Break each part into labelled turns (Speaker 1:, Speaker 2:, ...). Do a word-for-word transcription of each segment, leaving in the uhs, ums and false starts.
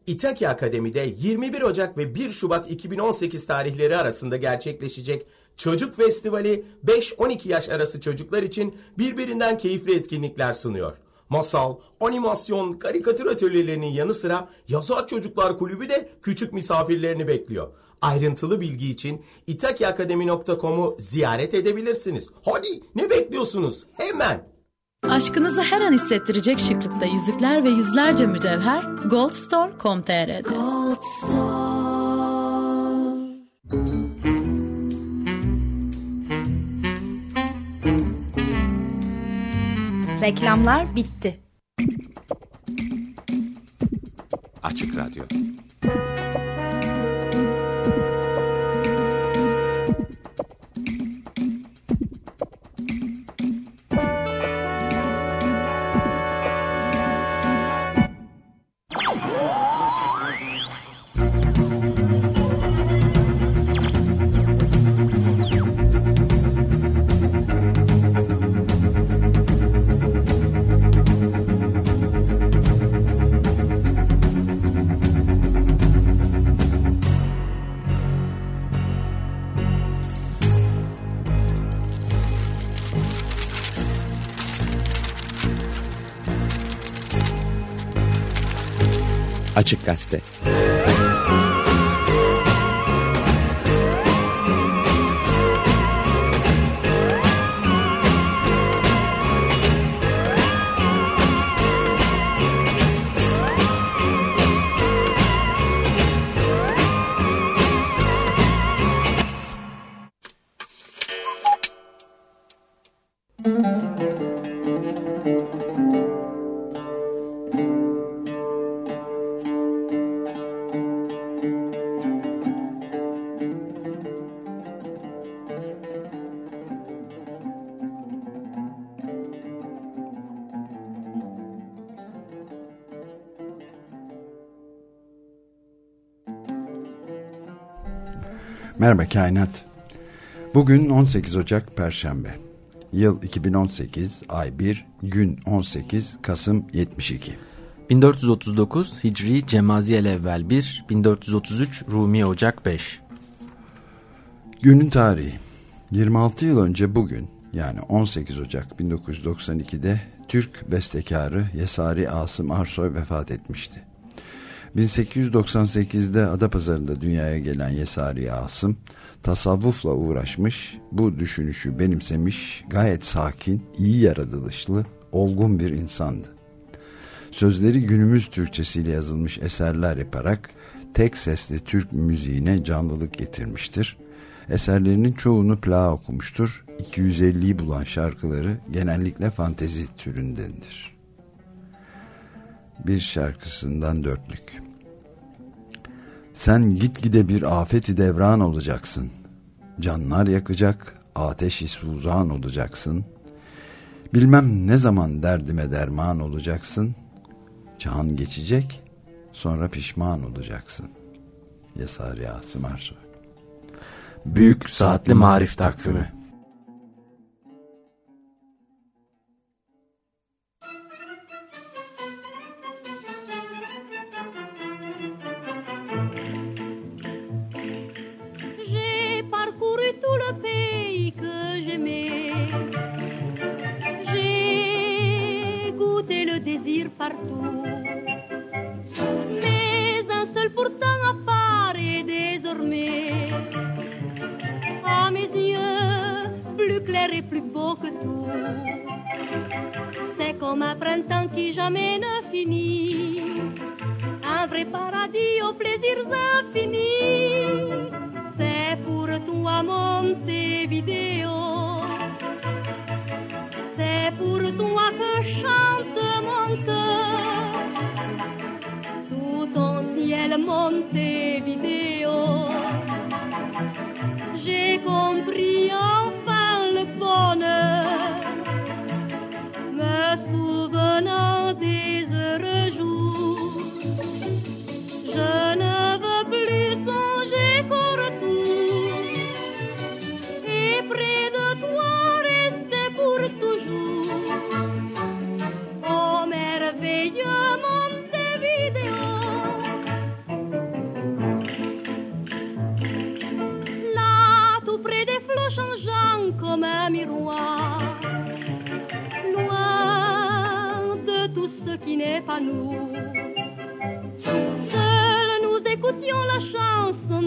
Speaker 1: İtaki Akademi'de yirmi bir Ocak ve bir Şubat iki bin on sekiz tarihleri arasında gerçekleşecek Çocuk Festivali beş on iki yaş arası çocuklar için birbirinden keyifli etkinlikler sunuyor. Masal, animasyon, karikatür atölyelerinin yanı sıra Yazar Çocuklar Kulübü de küçük misafirlerini bekliyor. Ayrıntılı bilgi için itaki akademi nokta com'u ziyaret edebilirsiniz. Hadi ne bekliyorsunuz? Hemen!
Speaker 2: Aşkınızı her an hissettirecek şıklıkta yüzükler ve yüzlerce mücevher goldstore nokta com nokta tr'de. Gold Store.
Speaker 3: Reklamlar bitti.
Speaker 4: Açık Radyo. Açık Gazete.
Speaker 5: Merhaba Kainat. Bugün on sekiz Ocak Perşembe. Yıl iki bin on sekiz, ay bir, gün on sekiz Kasım yetmiş iki.
Speaker 6: bin dört yüz otuz dokuz Hicri Cemaziyel evvel bir, bin dört yüz otuz üç Rumi Ocak beş.
Speaker 5: Günün tarihi. yirmi altı yıl önce bugün, yani on sekiz Ocak bin dokuz yüz doksan iki'de Türk bestekarı Yesari Asım Arsoy vefat etmişti. bin sekiz yüz doksan sekiz'de Adapazarı'nda dünyaya gelen Yesari Asım tasavvufla uğraşmış, bu düşünüşü benimsemiş, gayet sakin, iyi yaratılışlı, olgun bir insandı. Sözleri günümüz Türkçesiyle yazılmış eserler yaparak tek sesli Türk müziğine canlılık getirmiştir. Eserlerinin çoğunu plağa okumuştur. iki yüz elli'yi bulan şarkıları genellikle fantezi türündendir. Bir şarkısından dörtlük. Sen gitgide bir afeti devran olacaksın. Canlar yakacak, ateşi suzan olacaksın. Bilmem ne zaman derdime derman olacaksın. Çağın geçecek, sonra pişman olacaksın. Yesari Asım Arsoy.
Speaker 6: Büyük Saatli Marif Takvimi.
Speaker 7: Partout, mais un seul pourtant apparaît désormais à mes yeux, plus clair et plus beau que tout. C'est comme un printemps qui jamais ne finit, un vrai paradis aux plaisirs infinis. C'est pour toi Montevideo, c'est pour toi que chante mon cœur sous ton ciel Montevideo. J'ai compris enfin le bonheur, me souvenant des heureux jours. Je ne veux plus songer qu'au retour et près de toi rester pour toujours. Oh merveilleux Montevideo,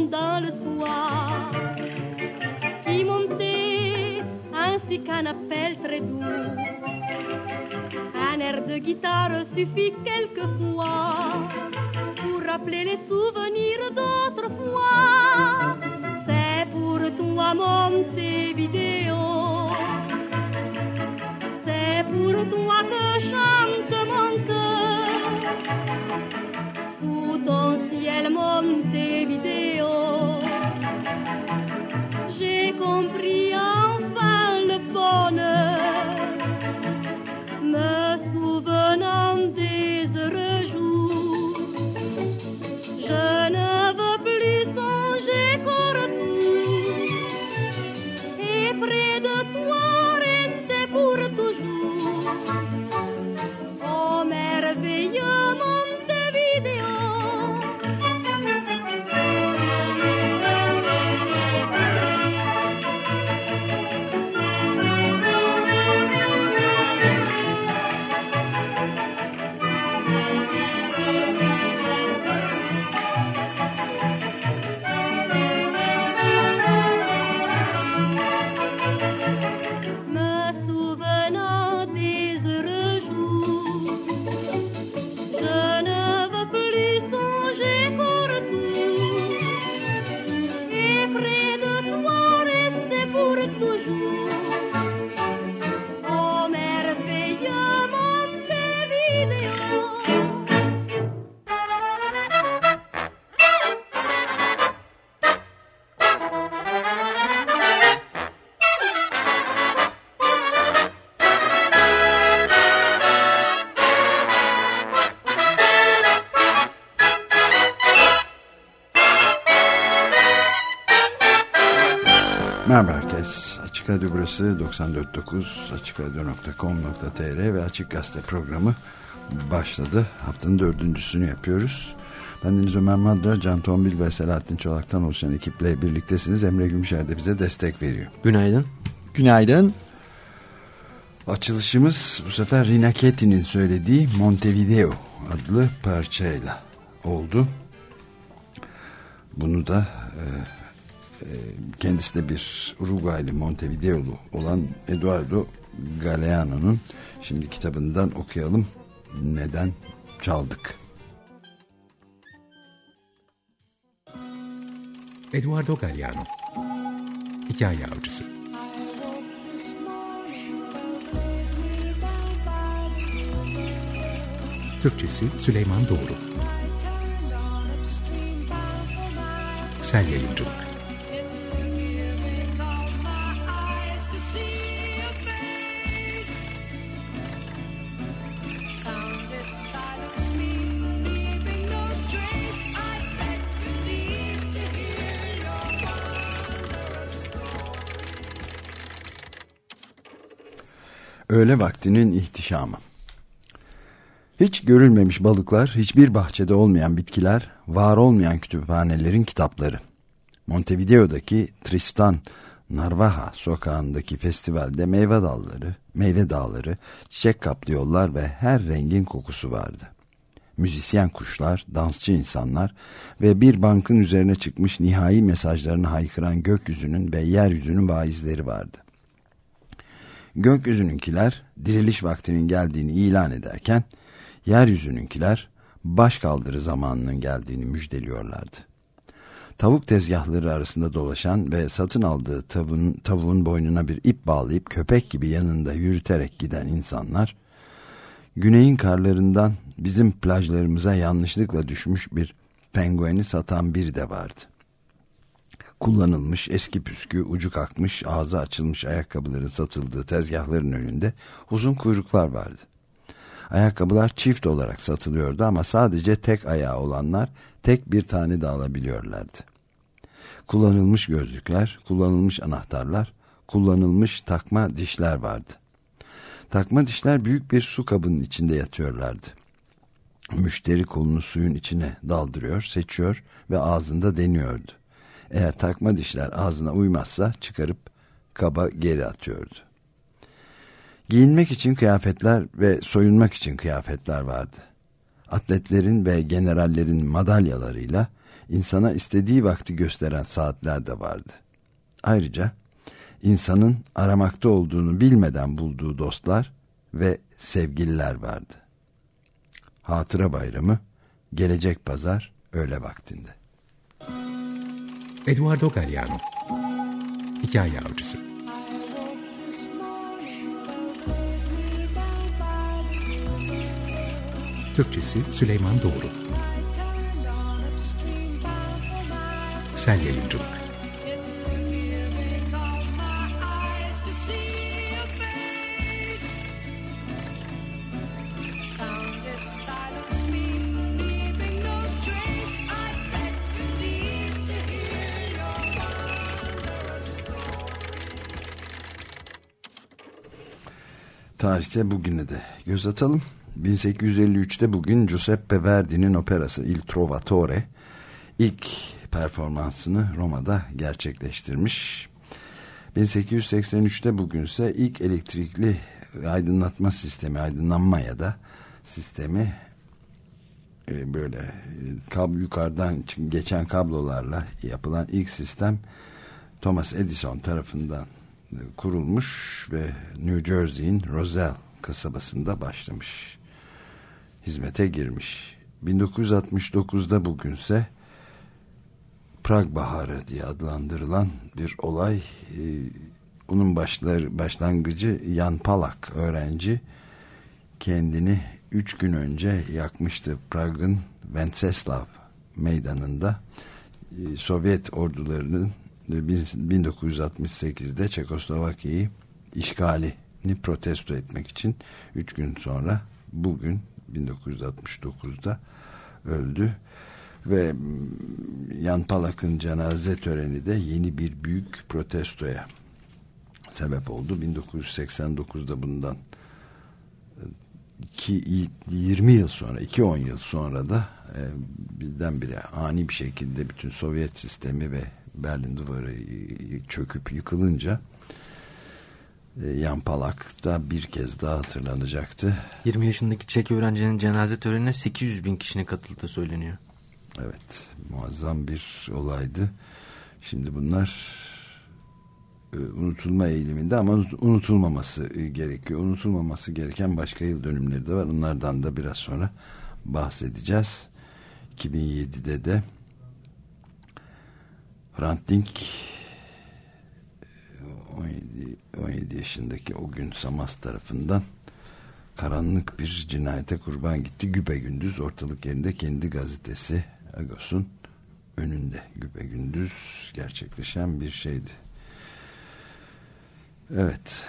Speaker 7: dans le soir, qui montait ainsi qu'un appel très doux. Un air de guitare suffit quelquefois pour rappeler les souvenirs d'autrefois. C'est pour toi Montevideo, c'est pour toi que chante mon cœur. Sous ton ciel Montevideo, j'ai compris enfin le bonheur, me souvenant des heureux jours. Je ne veux plus songer qu'au retour, et près de toi rester pour toujours. Oh merveilleux Montevideo.
Speaker 5: Merhaba herkes. Açık Radyo burası doksan dört nokta dokuz, açık radyo nokta com nokta tr ve Açık Gazete programı başladı. Haftanın dördüncüsünü yapıyoruz. Ben Deniz Ömer Madra, Can Tombil ve Selahattin Çolak'tan oluşan ekiple birliktesiniz. Emre Gümüşer de bize destek veriyor.
Speaker 6: Günaydın.
Speaker 5: Günaydın. Açılışımız bu sefer Rina Ketty'nin söylediği Montevideo adlı parçayla oldu. Bunu da e, kendisi de bir Uruguaylı, Montevideolu olan Eduardo Galeano'nun şimdi kitabından okuyalım. Neden çaldık?
Speaker 8: Eduardo Galeano, hikaye avcısı. Türkçesi Süleyman Doğru. Sel Yayıncılık.
Speaker 5: Öğle vaktinin ihtişamı. Hiç görülmemiş balıklar, hiçbir bahçede olmayan bitkiler, var olmayan kütüphanelerin kitapları. Montevideo'daki Tristan Narvaja sokağındaki festivalde meyve dalları, meyve dağları, çiçek kaplı yollar ve her rengin kokusu vardı. Müzisyen kuşlar, dansçı insanlar ve bir bankın üzerine çıkmış nihai mesajlarını haykıran gökyüzünün ve yeryüzünün vaizleri vardı. Gökyüzününkiler diriliş vaktinin geldiğini ilan ederken, yeryüzününkiler başkaldırı zamanının geldiğini müjdeliyorlardı. Tavuk tezgahları arasında dolaşan ve satın aldığı tavuğun, tavuğun boynuna bir ip bağlayıp köpek gibi yanında yürüterek giden insanlar, güneyin karlarından bizim plajlarımıza yanlışlıkla düşmüş bir pengueni satan biri de vardı. Kullanılmış, eski püskü, ucu kalkmış, ağzı açılmış ayakkabıların satıldığı tezgahların önünde uzun kuyruklar vardı. Ayakkabılar çift olarak satılıyordu ama sadece tek ayağı olanlar tek bir tane de alabiliyorlardı. Kullanılmış gözlükler, kullanılmış anahtarlar, kullanılmış takma dişler vardı. Takma dişler büyük bir su kabının içinde yatıyorlardı. Müşteri kolunu suyun içine daldırıyor, seçiyor ve ağzında deniyordu. Eğer takma dişler ağzına uymazsa çıkarıp kaba geri atıyordu. Giyinmek için kıyafetler ve soyunmak için kıyafetler vardı. Atletlerin ve generallerin madalyalarıyla insana istediği vakti gösteren saatler de vardı. Ayrıca insanın aramakta olduğunu bilmeden bulduğu dostlar ve sevgililer vardı. Hatıra Bayramı gelecek pazar öğle vaktinde.
Speaker 8: Eduardo Galeano. Hikaye Avcısı. Türkçesi Süleyman Doğru. Sel Yayıncılık.
Speaker 5: Tarihte bugüne de göz atalım. bin sekiz yüz elli üçte bugün Giuseppe Verdi'nin operası Il Trovatore ilk performansını Roma'da gerçekleştirmiş. bin sekiz yüz seksen üçte bugünse ilk elektrikli aydınlatma sistemi, aydınlanma ya da sistemi e, böyle kablo, yukarıdan geçen kablolarla yapılan ilk sistem Thomas Edison tarafından kurulmuş ve New Jersey'in Roselle kasabasında başlamış. Hizmete girmiş. bin dokuz yüz altmış dokuzda bugünse Prag Baharı diye adlandırılan bir olay. Ee, onun başlar, başlangıcı Jan Palach öğrenci kendini üç gün önce yakmıştı. Prag'ın Wenceslav meydanında ee, Sovyet ordularının bin dokuz yüz altmış sekizde Çekoslovakya'yı işgalini protesto etmek için üç gün sonra bugün bin dokuz yüz altmış dokuzda öldü ve Jan Palach'ın cenaze töreni de yeni bir büyük protestoya sebep oldu. bin dokuz yüz seksen dokuzda bundan iki, yirmi yıl sonra, iki on yıl sonra da e, birdenbire ani bir şekilde bütün Sovyet sistemi ve Berlin Duvarı çöküp yıkılınca Jan Palach da bir kez daha hatırlanacaktı.
Speaker 6: yirmi yaşındaki Çek öğrencinin cenaze törenine sekiz yüz bin kişinin katıldığı söyleniyor.
Speaker 5: Evet, muazzam bir olaydı. Şimdi bunlar e, unutulma eğiliminde ama unutulmaması gerekiyor. Unutulmaması gereken başka yıl dönümleri de var. Onlardan da biraz sonra bahsedeceğiz. iki bin yedide de Hrant Dink on yedi yaşındaki o gün Samas tarafından karanlık bir cinayete kurban gitti. Güpegündüz ortalık yerinde kendi gazetesi Agos'un önünde güpegündüz gerçekleşen bir şeydi. Evet.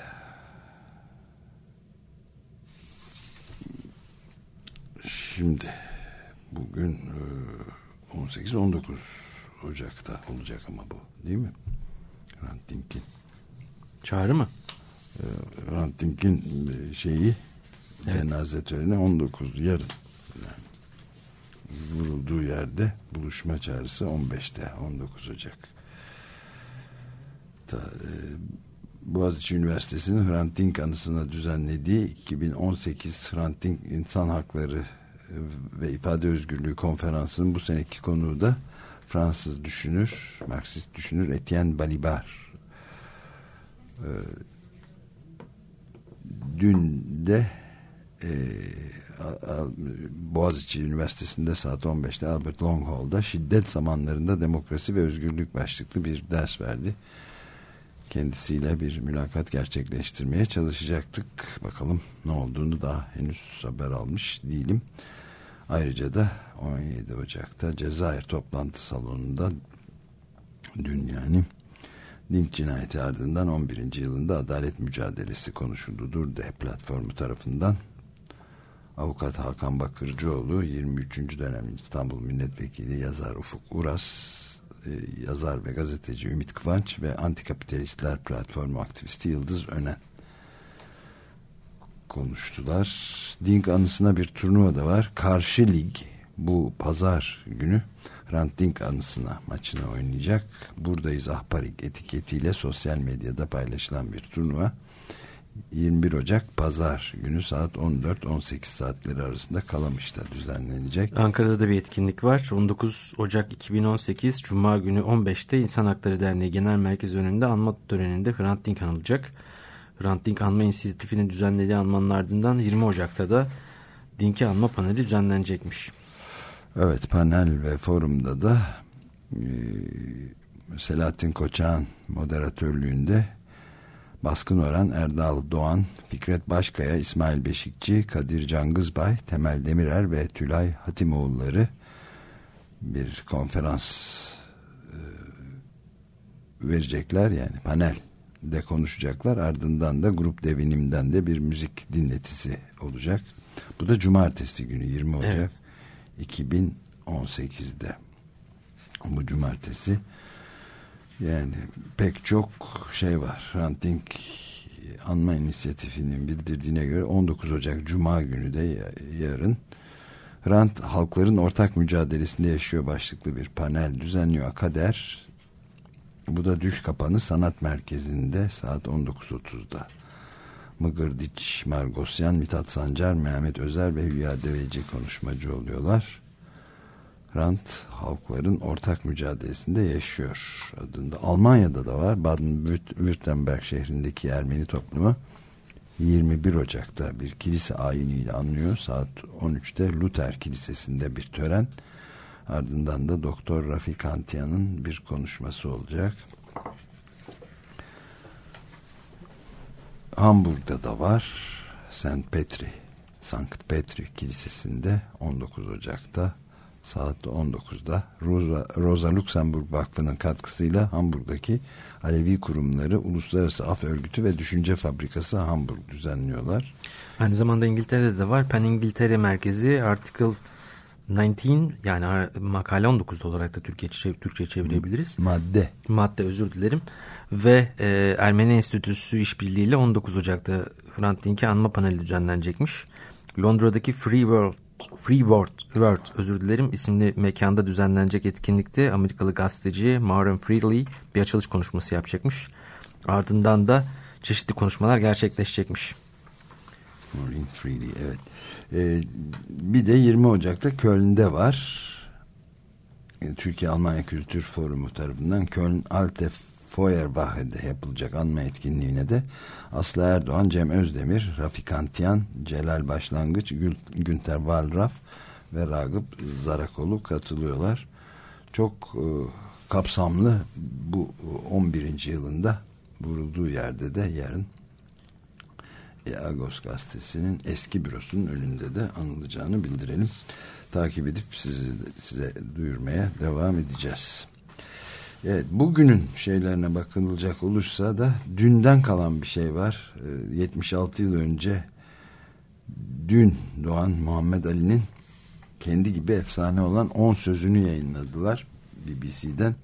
Speaker 5: Şimdi bugün on sekiz on dokuz Ocak'ta olacak ama bu değil mi? Hrant Dink'in
Speaker 6: çağrı mı?
Speaker 5: Hrant Dink'in şeyi evet. Cenaze töreni on dokuz yarın yani vurulduğu yerde buluşma çağrısı on beşte on dokuz Ocak. Ta, e, Boğaziçi Üniversitesi'nin Hrant Dink anısına düzenlediği iki bin on sekiz Hrant Dink İnsan Hakları ve İfade Özgürlüğü Konferansı'nın bu seneki konuğu da Fransız düşünür, Marksist düşünür Etienne Balibar. Ee, dün de e, Boğaziçi Üniversitesi'nde saat on beşte Albert Long Hall'da şiddet zamanlarında demokrasi ve özgürlük başlıklı bir ders verdi. Kendisiyle bir mülakat gerçekleştirmeye çalışacaktık. Bakalım ne olduğunu daha henüz haber almış değilim. Ayrıca da on yedi Ocak'ta Cezayir toplantı salonunda dün yani Dink cinayeti ardından on birinci yılında adalet mücadelesi konuşuldu. Durde platformu tarafından Avukat Hakan Bakırcıoğlu, yirmi üçüncü dönem İstanbul Milletvekili yazar Ufuk Uras, yazar ve gazeteci Ümit Kıvanç ve Antikapitalistler Platformu aktivisti Yıldız Önen konuştular. Dink anısına bir turnuva da var. Karşı Lig bu pazar günü Hrant Dink anısına maçını oynayacak. Buradayız Ahparik etiketiyle sosyal medyada paylaşılan bir turnuva. yirmi bir Ocak Pazar günü saat on dört on sekiz saatleri arasında Kalamış'ta düzenlenecek.
Speaker 6: Ankara'da da bir etkinlik var. on dokuz Ocak iki bin on sekiz Cuma günü on beşte İnsan Hakları Derneği Genel Merkezi önünde anma töreninde Hrant Dink anılacak. Hrant Dink Anma İnisiyatifi'nin düzenlediği anmanın ardından yirmi Ocak'ta da Dink'i anma paneli düzenlenecekmiş.
Speaker 5: Evet, panel ve forumda da e, Selahattin Koçak'ın moderatörlüğünde Baskın Oran, Erdal Doğan, Fikret Başkaya, İsmail Beşikçi, Kadir Cangızbay, Temel Demirer ve Tülay Hatimoğulları bir konferans e, verecekler, yani panel de konuşacaklar. Ardından da Grup Devinim'den de bir müzik dinletisi olacak. Bu da cumartesi günü yirmi Ocak evet. iki bin on sekizde. Bu cumartesi. Yani pek çok şey var. Hrant Dink Anma İnisiyatifi'nin bildirdiğine göre on dokuz Ocak Cuma günü de yarın Hrant halkların ortak mücadelesinde yaşıyor başlıklı bir panel düzenliyor Akader. Bu da Düş Kapanı Sanat Merkezi'nde saat on dokuz otuzda. Mıgırdiç Margosyan, Mithat Sancar, Mehmet Özer ve Hülya Deveci konuşmacı oluyorlar. Hrant halkların ortak mücadelesinde yaşıyor adında. Almanya'da da var. Baden-Württemberg şehrindeki Ermeni toplumu yirmi bir Ocak'ta bir kilise ayiniyle anlıyor. Saat on üçte Luther Kilisesi'nde bir tören. Ardından da Doktor Rafik Antiyan'ın bir konuşması olacak. Hamburg'da da var. Saint Petri, Sankt Petri Kilisesi'nde on dokuz Ocak'ta saat on dokuzda Rosa, Rosa Luxemburg Vakfı'nın katkısıyla Hamburg'daki Alevi kurumları, Uluslararası Af Örgütü ve Düşünce Fabrikası Hamburg düzenliyorlar.
Speaker 6: Aynı zamanda İngiltere'de de var. Pan İngiltere Merkezi Article on dokuz, yani makale on dokuz olarak da Türkçe Türkçe çevirebiliriz.
Speaker 5: Madde.
Speaker 6: Madde özür dilerim. Ve e, Ermeni Enstitüsü işbirliğiyle on dokuz Ocak'ta Hrant Dink'i anma paneli düzenlenecekmiş. Londra'daki Free World Free World, World özür dilerim isimli mekanda düzenlenecek etkinlikte Amerikalı gazeteci Maureen Freely bir açılış konuşması yapacakmış. Ardından da çeşitli konuşmalar gerçekleşecekmiş.
Speaker 5: Maureen Freely, evet. Ee, bir de yirmi Ocak'ta Köln'de var. Türkiye-Almanya Kültür Forumu tarafından Köln Alte Feuerwache'de yapılacak anma etkinliğine de Aslı Erdoğan, Cem Özdemir, Rafik Antiyan, Celal Başlangıç, Gül, Günter Wallraff ve Ragıp Zarakoğlu katılıyorlar. Çok e, kapsamlı bu on birinci yılında vurulduğu yerde de yarın e, Agos gazetesinin eski bürosunun önünde de anılacağını bildirelim. Takip edip sizi, size duyurmaya devam edeceğiz. Evet, bugünün şeylerine bakılacak olursa da dünden kalan bir şey var. yetmiş altı yıl önce dün doğan Muhammed Ali'nin kendi gibi efsane olan on sözünü yayınladılar B B C'den.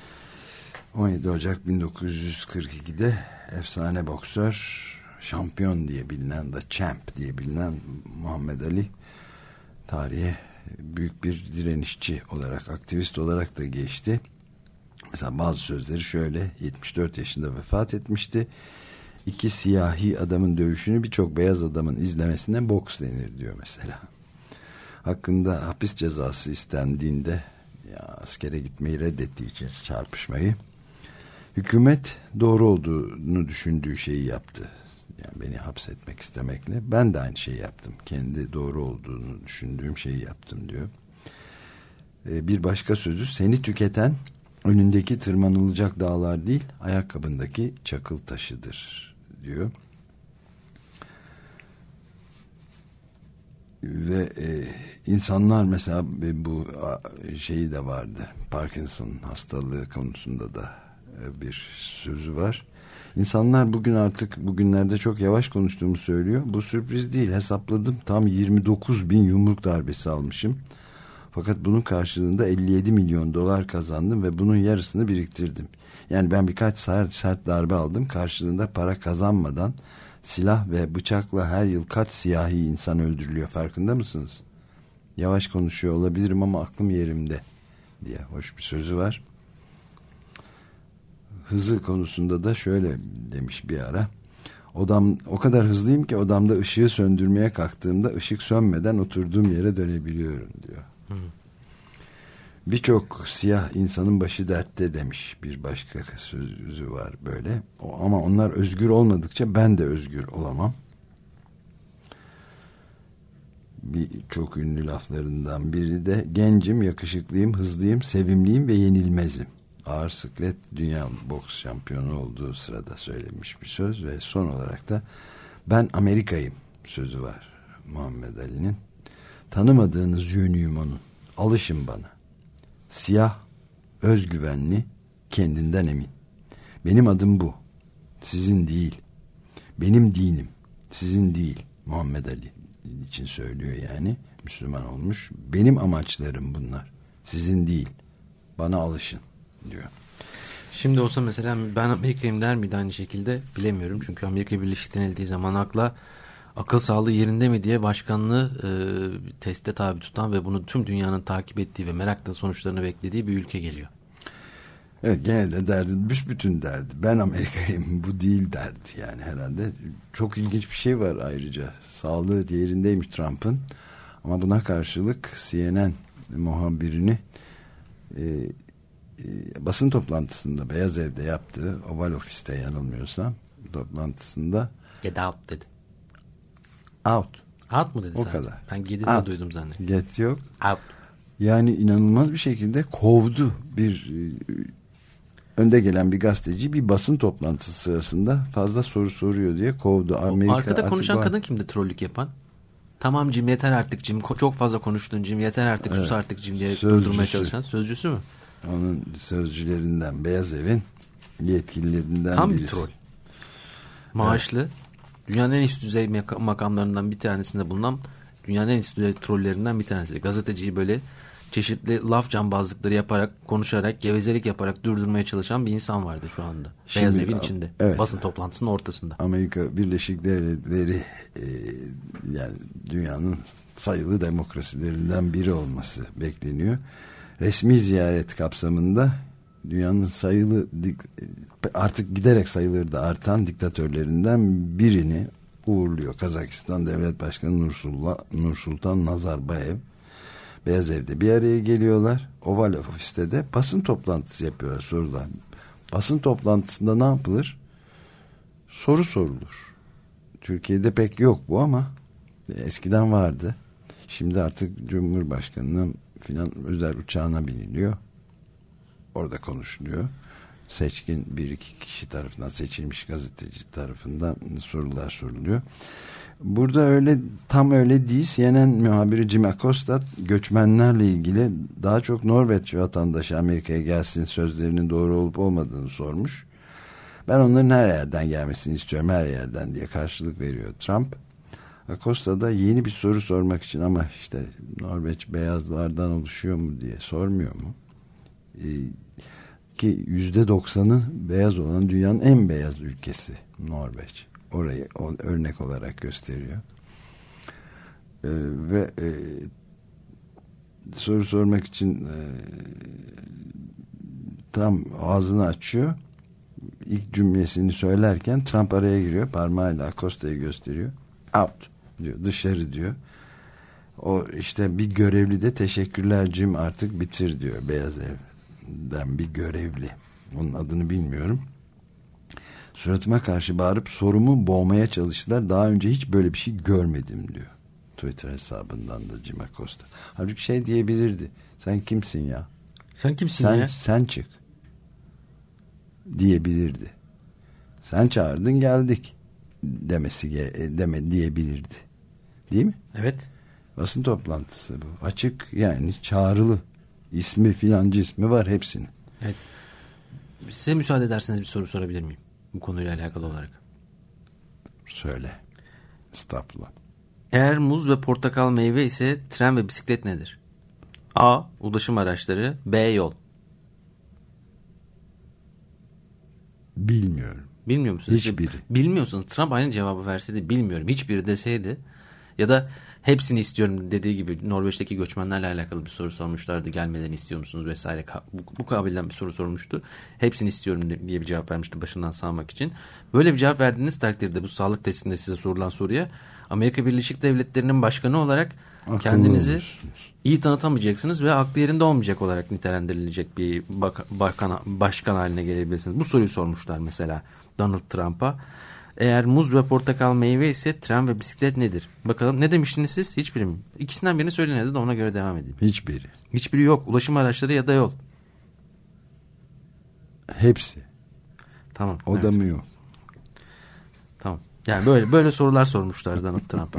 Speaker 5: on yedi Ocak bin dokuz yüz kırk ikide efsane boksör, şampiyon diye bilinen, The Champ diye bilinen Muhammed Ali tarihe büyük bir direnişçi olarak, aktivist olarak da geçti. Mesela bazı sözleri şöyle: yetmiş dört yaşında vefat etmişti. İki siyahi adamın dövüşünü birçok beyaz adamın izlemesine boks denir diyor mesela. Hakkında hapis cezası istendiğinde ya, askere gitmeyi reddettiği için çarpışmayı, hükümet doğru olduğunu düşündüğü şeyi yaptı. Yani beni hapsetmek istemekle ben de aynı şeyi yaptım. Kendi doğru olduğunu düşündüğüm şeyi yaptım diyor. Ee, bir başka sözü: seni tüketen önündeki tırmanılacak dağlar değil, ayakkabındaki çakıl taşıdır diyor. Ve e, insanlar mesela bu şeyi de vardı. Parkinson hastalığı konusunda da e, bir sözü var. İnsanlar bugün artık bugünlerde çok yavaş konuştuğumu söylüyor. Bu sürpriz değil, hesapladım. Tam yirmi dokuz bin yumruk darbesi almışım. Fakat bunun karşılığında elli yedi milyon dolar kazandım ve bunun yarısını biriktirdim. Yani ben birkaç sert, sert darbe aldım. Karşılığında para kazanmadan silah ve bıçakla her yıl kaç siyahi insan öldürülüyor, farkında mısınız? Yavaş konuşuyor olabilirim ama aklım yerimde diye hoş bir sözü var. Hızı konusunda da şöyle demiş bir ara: Odam o kadar hızlıyım ki odamda ışığı söndürmeye kalktığımda ışık sönmeden oturduğum yere dönebiliyorum diyor. Hı. Birçok siyah insanın başı dertte demiş bir başka sözü var böyle. O, ama onlar özgür olmadıkça ben de özgür olamam. Bir çok ünlü laflarından biri de gencim, yakışıklıyım, hızlıyım, sevimliyim ve yenilmezim. Ağır siklet dünya boks şampiyonu olduğu sırada söylemiş bir söz ve son olarak da ben Amerika'yım sözü var Muhammed Ali'nin. Tanımadığınız yönüyüm onun. Alışın bana. Siyah, özgüvenli, kendinden emin. Benim adım bu. Sizin değil. Benim dinim. Sizin değil. Muhammed Ali için söylüyor yani. Müslüman olmuş. Benim amaçlarım bunlar. Sizin değil. Bana alışın diyor.
Speaker 6: Şimdi olsa mesela ben Amerika'yım der miydi aynı şekilde bilemiyorum. Çünkü Amerika Birleşik denildiği zaman akla akıl sağlığı yerinde mi diye başkanlığı e, teste tabi tutan ve bunu tüm dünyanın takip ettiği ve merakla sonuçlarını beklediği bir ülke geliyor.
Speaker 5: Evet, gene de derdi büsbütün derdi. Ben Amerika'yım, bu değil derdi yani herhalde. Çok ilginç bir şey var ayrıca. Sağlığı yerindeymiş Trump'ın. Ama buna karşılık C N N muhabirini e, e, basın toplantısında Beyaz Ev'de yaptığı, Oval Ofis'te yanılmıyorsam toplantısında
Speaker 6: get out dedi.
Speaker 5: Out.
Speaker 6: Out mu dedi
Speaker 5: o
Speaker 6: sadece?
Speaker 5: kadar.
Speaker 6: Ben get'i duydum zannettim.
Speaker 5: Get yok.
Speaker 6: Out.
Speaker 5: Yani inanılmaz bir şekilde kovdu bir önde gelen bir gazeteci bir basın toplantısı sırasında fazla soru soruyor diye kovdu. Amerika,
Speaker 6: arkada konuşan
Speaker 5: bu...
Speaker 6: kadın kimdi trollük yapan? Tamam Jim yeter artık Jim. Çok fazla konuştun Jim yeter artık evet. Sus artık Jim diye durdurmaya çalışan sözcüsü mü?
Speaker 5: Onun sözcülerinden Beyaz Ev'in yetkililerinden
Speaker 6: tam
Speaker 5: birisi.
Speaker 6: Tam bir troll. Maaşlı. Evet. Dünyanın en üst düzey makamlarından bir tanesinde bulunan dünyanın en üst düzey trollerinden bir tanesi. Gazeteciyi böyle çeşitli laf cambazlıkları yaparak, konuşarak, gevezelik yaparak durdurmaya çalışan bir insan vardı şu anda. Şimdi, Beyaz Evin içinde. Evet. Basın toplantısının ortasında.
Speaker 5: Amerika Birleşik Devletleri e, yani dünyanın sayılı demokrasilerinden biri olması bekleniyor. Resmi ziyaret kapsamında dünyanın sayılı artık giderek sayıları da artan diktatörlerinden birini uğurluyor. Kazakistan Devlet Başkanı Nursultan, Nursultan Nazarbayev. Beyaz Ev'de bir araya geliyorlar. Oval Ofis'te de basın toplantısı yapıyorlar sorular. Basın toplantısında ne yapılır? Soru sorulur. Türkiye'de pek yok bu ama eskiden vardı. Şimdi artık Cumhurbaşkanı'nın filan özel uçağına biniliyor. Orada konuşuluyor. Seçkin bir iki kişi tarafından seçilmiş gazeteci tarafından sorular soruluyor. Burada öyle tam öyle değil. C N N muhabiri Jim Acosta göçmenlerle ilgili daha çok Norveç vatandaşı Amerika'ya gelsin sözlerinin doğru olup olmadığını sormuş. Ben onların her yerden gelmesini istiyorum, her yerden diye karşılık veriyor Trump. Acosta da yeni bir soru sormak için ama işte Norveç beyazlardan oluşuyor mu diye sormuyor mu? Ee, ki yüzde doksanı beyaz olan dünyanın en beyaz ülkesi Norveç. Orayı o, örnek olarak gösteriyor. Ee, ve e, soru sormak için e, tam ağzını açıyor. İlk cümlesini söylerken Trump araya giriyor. Parmağıyla Acosta'yı gösteriyor. Out diyor. Dışarı diyor. O işte bir görevli de teşekkürler Jim artık bitir diyor. Beyaz Ev'den bir görevli. Onun adını bilmiyorum. Suratıma karşı bağırıp sorumu boğmaya çalıştılar. Daha önce hiç böyle bir şey görmedim diyor. Twitter hesabından da Jim Acosta. Halbuki şey diyebilirdi. Sen kimsin ya?
Speaker 6: Sen kimsin
Speaker 5: sen,
Speaker 6: ya?
Speaker 5: Sen çık. Diyebilirdi. Sen çağırdın geldik. Demesi deme diyebilirdi. Değil mi?
Speaker 6: Evet.
Speaker 5: Basın toplantısı bu. Açık yani çağrılı. İsmi filancı ismi var hepsinin.
Speaker 6: Evet. Size müsaade ederseniz bir soru sorabilir miyim? Bu konuyla alakalı olarak.
Speaker 5: Söyle. Estağfurullah.
Speaker 6: Eğer muz ve portakal meyve ise tren ve bisiklet nedir? A. Ulaşım araçları. B. Yol.
Speaker 5: Bilmiyorum.
Speaker 6: Bilmiyor musunuz?
Speaker 5: Hiçbiri.
Speaker 6: Bilmiyorsunuz. Trump aynı cevabı verseydi bilmiyorum. Hiçbiri deseydi Ya da hepsini istiyorum dediği gibi Norveç'teki göçmenlerle alakalı bir soru sormuşlardı. Gelmelerini istiyor musunuz vesaire. Bu, bu kabilden bir soru sormuştu. Hepsini istiyorum diye bir cevap vermişti başından sağmak için. Böyle bir cevap verdiğiniz takdirde bu sağlık testinde size sorulan soruya Amerika Birleşik Devletleri'nin başkanı olarak akıllı kendinizi olursunuz. İyi tanıtamayacaksınız ve aklı yerinde olmayacak olarak nitelendirilecek bir bak, bakan, başkan haline gelebilirsiniz. Bu soruyu sormuşlar mesela Donald Trump'a. Eğer muz ve portakal meyve ise tren ve bisiklet nedir? Bakalım ne demiştiniz siz? Hiçbiri mi? İkisinden birini söyleyin de ona göre devam edeyim.
Speaker 5: Hiçbiri.
Speaker 6: Hiçbiri yok. Ulaşım araçları ya da yol.
Speaker 5: Hepsi.
Speaker 6: Tamam.
Speaker 5: O evet. da mı yok?
Speaker 6: Tamam. Yani böyle böyle sorular sormuşlar Donald Trump'a.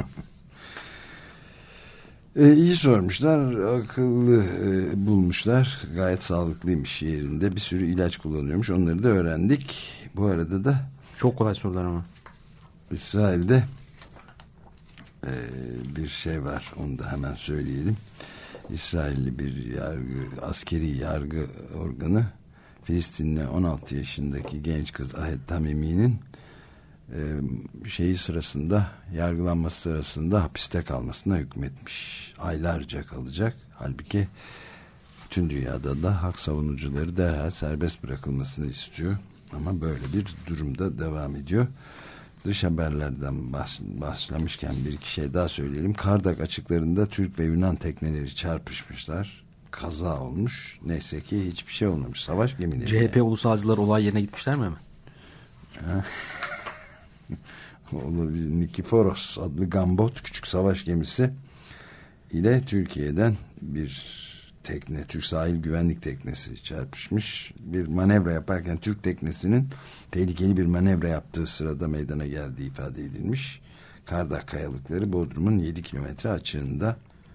Speaker 5: E, iyi sormuşlar, akıllı e, bulmuşlar, gayet sağlıklıymış yerinde, bir sürü ilaç kullanıyormuş, onları da öğrendik. Bu arada da
Speaker 6: çok kolay sorular ama
Speaker 5: İsrail'de e, bir şey var, onu da hemen söyleyelim. İsrailli bir yargı, askeri yargı organı Filistinli on altı yaşındaki genç kız Ahed Tamimi'nin Ee, şeyi sırasında yargılanması sırasında hapiste kalmasına hükmetmiş. Aylarca kalacak. Halbuki bütün dünyada da hak savunucuları derhal serbest bırakılmasını istiyor. Ama böyle bir durumda devam ediyor. Dış haberlerden baş, başlamışken bir iki şey daha söyleyelim. Kardak açıklarında Türk ve Yunan tekneleri çarpışmışlar. Kaza olmuş. Neyse ki hiçbir şey olmamış. Savaş gemileri.
Speaker 6: C H P yani. Ulusalcılar olay yerine gitmişler mi hemen?
Speaker 5: Ha? Olabilir. Nikiforos adlı gambot küçük savaş gemisi ile Türkiye'den bir tekne, Türk sahil güvenlik teknesi çarpışmış. Bir manevra yaparken Türk teknesinin tehlikeli bir manevra yaptığı sırada meydana geldiği ifade edilmiş. Kardak kayalıkları Bodrum'un yedi kilometre açığında.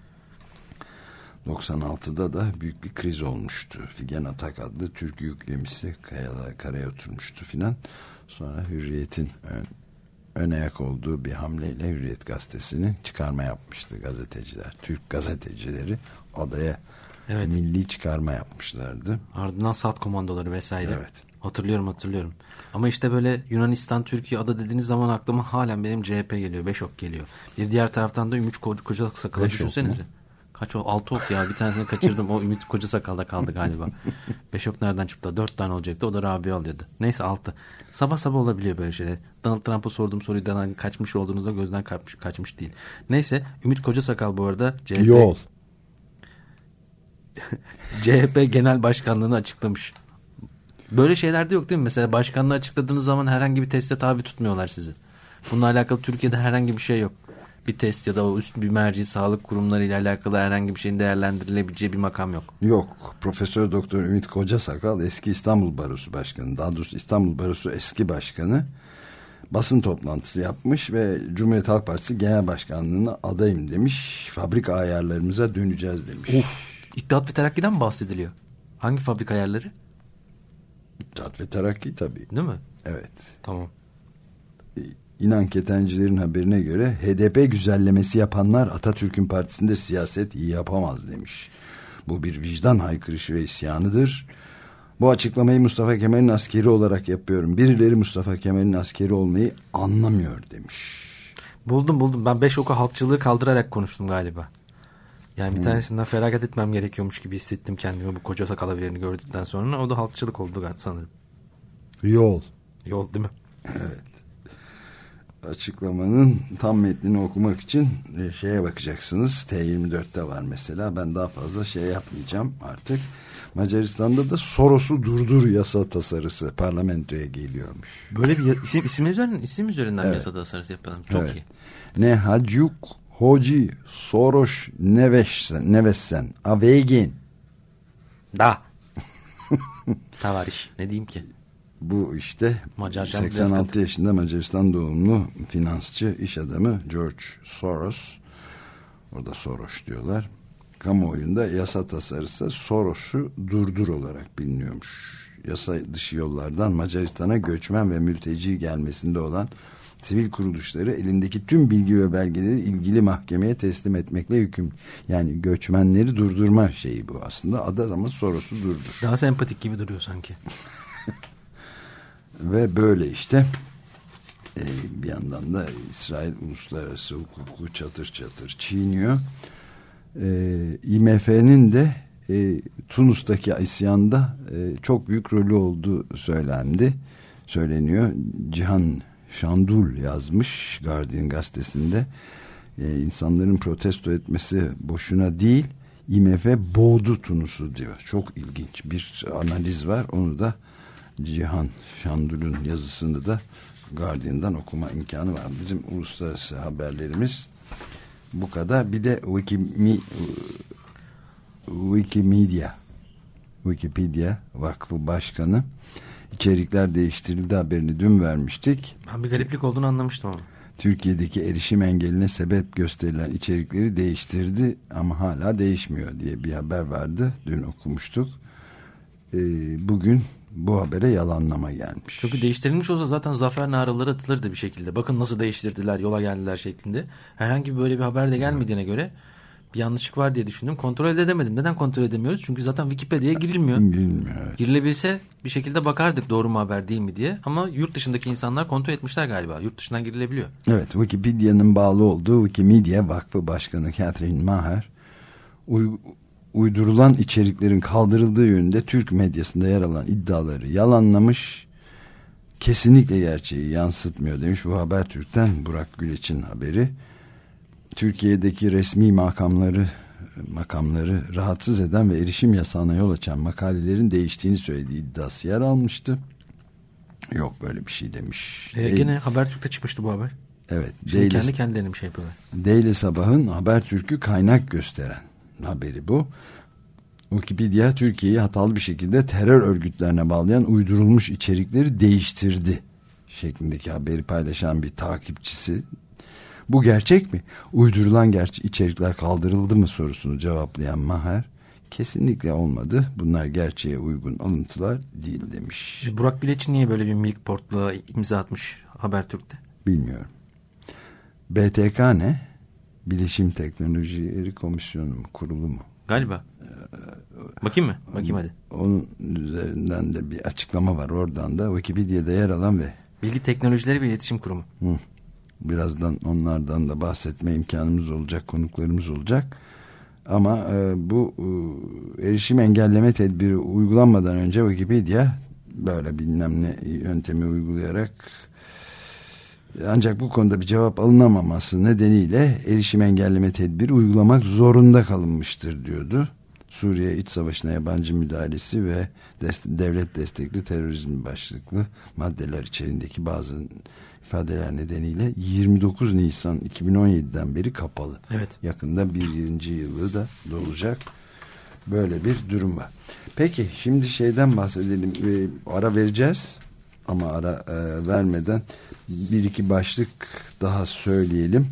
Speaker 5: doksan altıda da büyük bir kriz olmuştu. Figen Atak adlı Türk yük gemisi kayalar, karaya oturmuştu filan. Sonra Hürriyet'in ön, ön ayak olduğu bir hamleyle Hürriyet gazetesini çıkarma yapmıştı gazeteciler. Türk gazetecileri adaya evet. milli çıkarma yapmışlardı.
Speaker 6: Ardından SAT komandoları vesaire.
Speaker 5: Evet.
Speaker 6: Hatırlıyorum hatırlıyorum. Ama işte böyle Yunanistan, Türkiye ada dediğiniz zaman aklıma halen benim C H P geliyor. Beş ok geliyor. Bir diğer taraftan da Ümit Koca, Koca Sakal'a düşünsenize. Kaç o? Altı ok ya. Bir tanesini kaçırdım. O Ümit Koca Sakal'da kaldı galiba. Beş ok nereden çıktı? Dört tane olacaktı. O da Rabia alıyordu. Neyse altı. Sabah sabah olabiliyor böyle şeyler. Donald Trump'a sorduğum soruyu da kaçmış olduğunuzda gözden kaçmış, kaçmış değil. Neyse Ümit Koca Sakal bu arada C H P
Speaker 5: Yol.
Speaker 6: C H P Genel Başkanlığı'nı açıklamış. Böyle şeyler de yok değil mi? Mesela başkanlığı açıkladığınız zaman herhangi bir teste tabi tutmuyorlar sizi. Bununla alakalı Türkiye'de herhangi bir şey yok. Bir test ya da o üst bir merci sağlık kurumları ile alakalı herhangi bir şeyin değerlendirilebileceği bir makam yok.
Speaker 5: Yok. Profesör Doktor Ümit Kocasakal eski İstanbul Barosu Başkanı, daha doğrusu İstanbul Barosu eski başkanı, basın toplantısı yapmış ve Cumhuriyet Halk Partisi Genel Başkanlığı'na adayım demiş. Fabrika ayarlarımıza döneceğiz demiş.
Speaker 6: Uf. İttihat ve Terakki'den mi bahsediliyor? Hangi fabrika ayarları?
Speaker 5: İttihat ve Terakki tabii.
Speaker 6: Değil mi?
Speaker 5: Evet.
Speaker 6: Tamam.
Speaker 5: İnan ketencilerin haberine göre H D P güzellemesi yapanlar Atatürk'ün partisinde siyaset iyi yapamaz demiş. Bu bir vicdan haykırışı ve isyanıdır. Bu açıklamayı Mustafa Kemal'in askeri olarak yapıyorum. Birileri Mustafa Kemal'in askeri olmayı anlamıyor demiş.
Speaker 6: Buldum buldum. Ben beş oku halkçılığı kaldırarak konuştum galiba. Yani bir hmm. tanesinden feragat etmem gerekiyormuş gibi hissettim kendimi bu Koca Sakal haberini gördükten sonra. O da halkçılık oldu galiba sanırım.
Speaker 5: Yol.
Speaker 6: Yol değil mi?
Speaker 5: Evet. Açıklamanın tam metnini okumak için şeye bakacaksınız. T yirmi dörtte var mesela. Ben daha fazla şey yapmayacağım artık. Macaristan'da da Soros'u durdur yasa tasarısı parlamentoya geliyormuş.
Speaker 6: Böyle bir isim, isim üzerinden, isim üzerinden evet. yasa tasarısı yapalım. Çok evet. iyi.
Speaker 5: Ne Hacuk Hoci Soros Nevessen Nevessen Avegin.
Speaker 6: Da. Tavariş. Ne diyeyim ki?
Speaker 5: Bu işte
Speaker 6: Macarcan
Speaker 5: seksen altı yaşında Macaristan doğumlu finansçı, iş adamı George Soros. Orada Soros diyorlar. Kamuoyunda yasa tasarısı Soros'u durdur olarak biliniyormuş. Yasa dışı yollardan Macaristan'a göçmen ve mülteci gelmesinde olan sivil kuruluşları elindeki tüm bilgi ve belgeleri ilgili mahkemeye teslim etmekle yükümlü. Yani göçmenleri durdurma şeyi bu aslında. Adı ama Soros'u durdur.
Speaker 6: Daha sempatik gibi duruyor sanki.
Speaker 5: Ve böyle işte e, bir yandan da İsrail uluslararası hukuku çatır çatır çiğniyor. E, I M F'nin de e, Tunus'taki isyanda e, çok büyük rolü olduğu söylendi. Söyleniyor. Cihan Şandul yazmış Guardian gazetesinde. E, insanların protesto etmesi boşuna değil, I M F boğdu Tunus'u diyor. Çok ilginç bir analiz var. Onu da Cihan Şandul'un yazısını da Guardian'dan okuma imkanı var. Bizim uluslararası haberlerimiz bu kadar. Bir de Wikimi, Wikimedia Wikipedia Vakfı Başkanı içerikler değiştirildi haberini dün vermiştik.
Speaker 6: Ben bir gariplik olduğunu anlamıştım ama.
Speaker 5: Türkiye'deki erişim engeline sebep gösterilen içerikleri değiştirdi ama hala değişmiyor diye bir haber vardı. Dün okumuştuk. Ee, bugün bu habere yalanlama gelmiş.
Speaker 6: Çünkü değiştirilmiş olsa zaten zafer naraları atılırdı bir şekilde. Bakın nasıl değiştirdiler, yola geldiler şeklinde. Herhangi böyle bir haber de gelmediğine göre bir yanlışlık var diye düşündüm. Kontrol edemedim. Neden kontrol edemiyoruz? Çünkü zaten Wikipedia'ya girilmiyor.
Speaker 5: Girilmiyor. Evet.
Speaker 6: Girilebilse bir şekilde bakardık doğru mu haber değil mi diye. Ama yurt dışındaki insanlar kontrol etmişler galiba. Yurt dışından girilebiliyor.
Speaker 5: Evet, Wikipedia'nın bağlı olduğu Wikimedia Vakfı Başkanı Catherine Maher uy- uydurulan içeriklerin kaldırıldığı yönünde Türk medyasında yer alan iddiaları yalanlamış. Kesinlikle gerçeği yansıtmıyor demiş. Bu Habertürk'ten Burak Güleç'in haberi. Türkiye'deki resmi makamları makamları rahatsız eden ve erişim yasağına yol açan makalelerin değiştiğini söylediği iddiası yer almıştı. Yok böyle bir şey demiş.
Speaker 6: E,
Speaker 5: Değil.
Speaker 6: gene Habertürk'te çıkmıştı bu haber.
Speaker 5: Evet.
Speaker 6: Şimdi
Speaker 5: Daily,
Speaker 6: kendi kendilerine bir şey yapıyorlar.
Speaker 5: Daily Sabah'ın Habertürk'ü kaynak gösteren haberi bu. Wikipedia Türkiye'yi hatalı bir şekilde terör örgütlerine bağlayan uydurulmuş içerikleri değiştirdi şeklindeki haberi paylaşan bir takipçisi. Bu gerçek mi? Uydurulan gerçek içerikler kaldırıldı mı sorusunu cevaplayan Maher, kesinlikle olmadı. Bunlar gerçeğe uygun alıntılar değil demiş.
Speaker 6: Burak Güleç niye böyle bir milk portluğa imza atmış Habertürk'te?
Speaker 5: Bilmiyorum. B T K ne? Bilişim Teknolojileri Komisyonu mu? Kurulu mu?
Speaker 6: Galiba. Bakayım mı? Bakayım hadi.
Speaker 5: Onun üzerinden de bir açıklama var. Oradan da Wikipedia'da yer alan ve
Speaker 6: Bilgi Teknolojileri ve İletişim Kurumu.
Speaker 5: Hı. Birazdan onlardan da bahsetme imkanımız olacak, konuklarımız olacak. Ama e, bu e, erişim engelleme tedbiri uygulanmadan önce Wikipedia böyle bilmem ne yöntemi uygulayarak, ancak bu konuda bir cevap alınamaması nedeniyle erişim engelleme tedbiri uygulamak zorunda kalınmıştır diyordu. Suriye iç savaşına yabancı müdahalesi ve dest- devlet destekli terörizm başlıklı maddeler içerisindeki bazı ifadeler nedeniyle yirmi dokuz Nisan iki bin on yedi'den beri kapalı.
Speaker 6: Evet.
Speaker 5: Yakında birinci yılı da dolacak. Böyle bir durum var. Peki şimdi şeyden bahsedelim. Ee, ara vereceğiz ama ara e, vermeden bir iki başlık daha söyleyelim.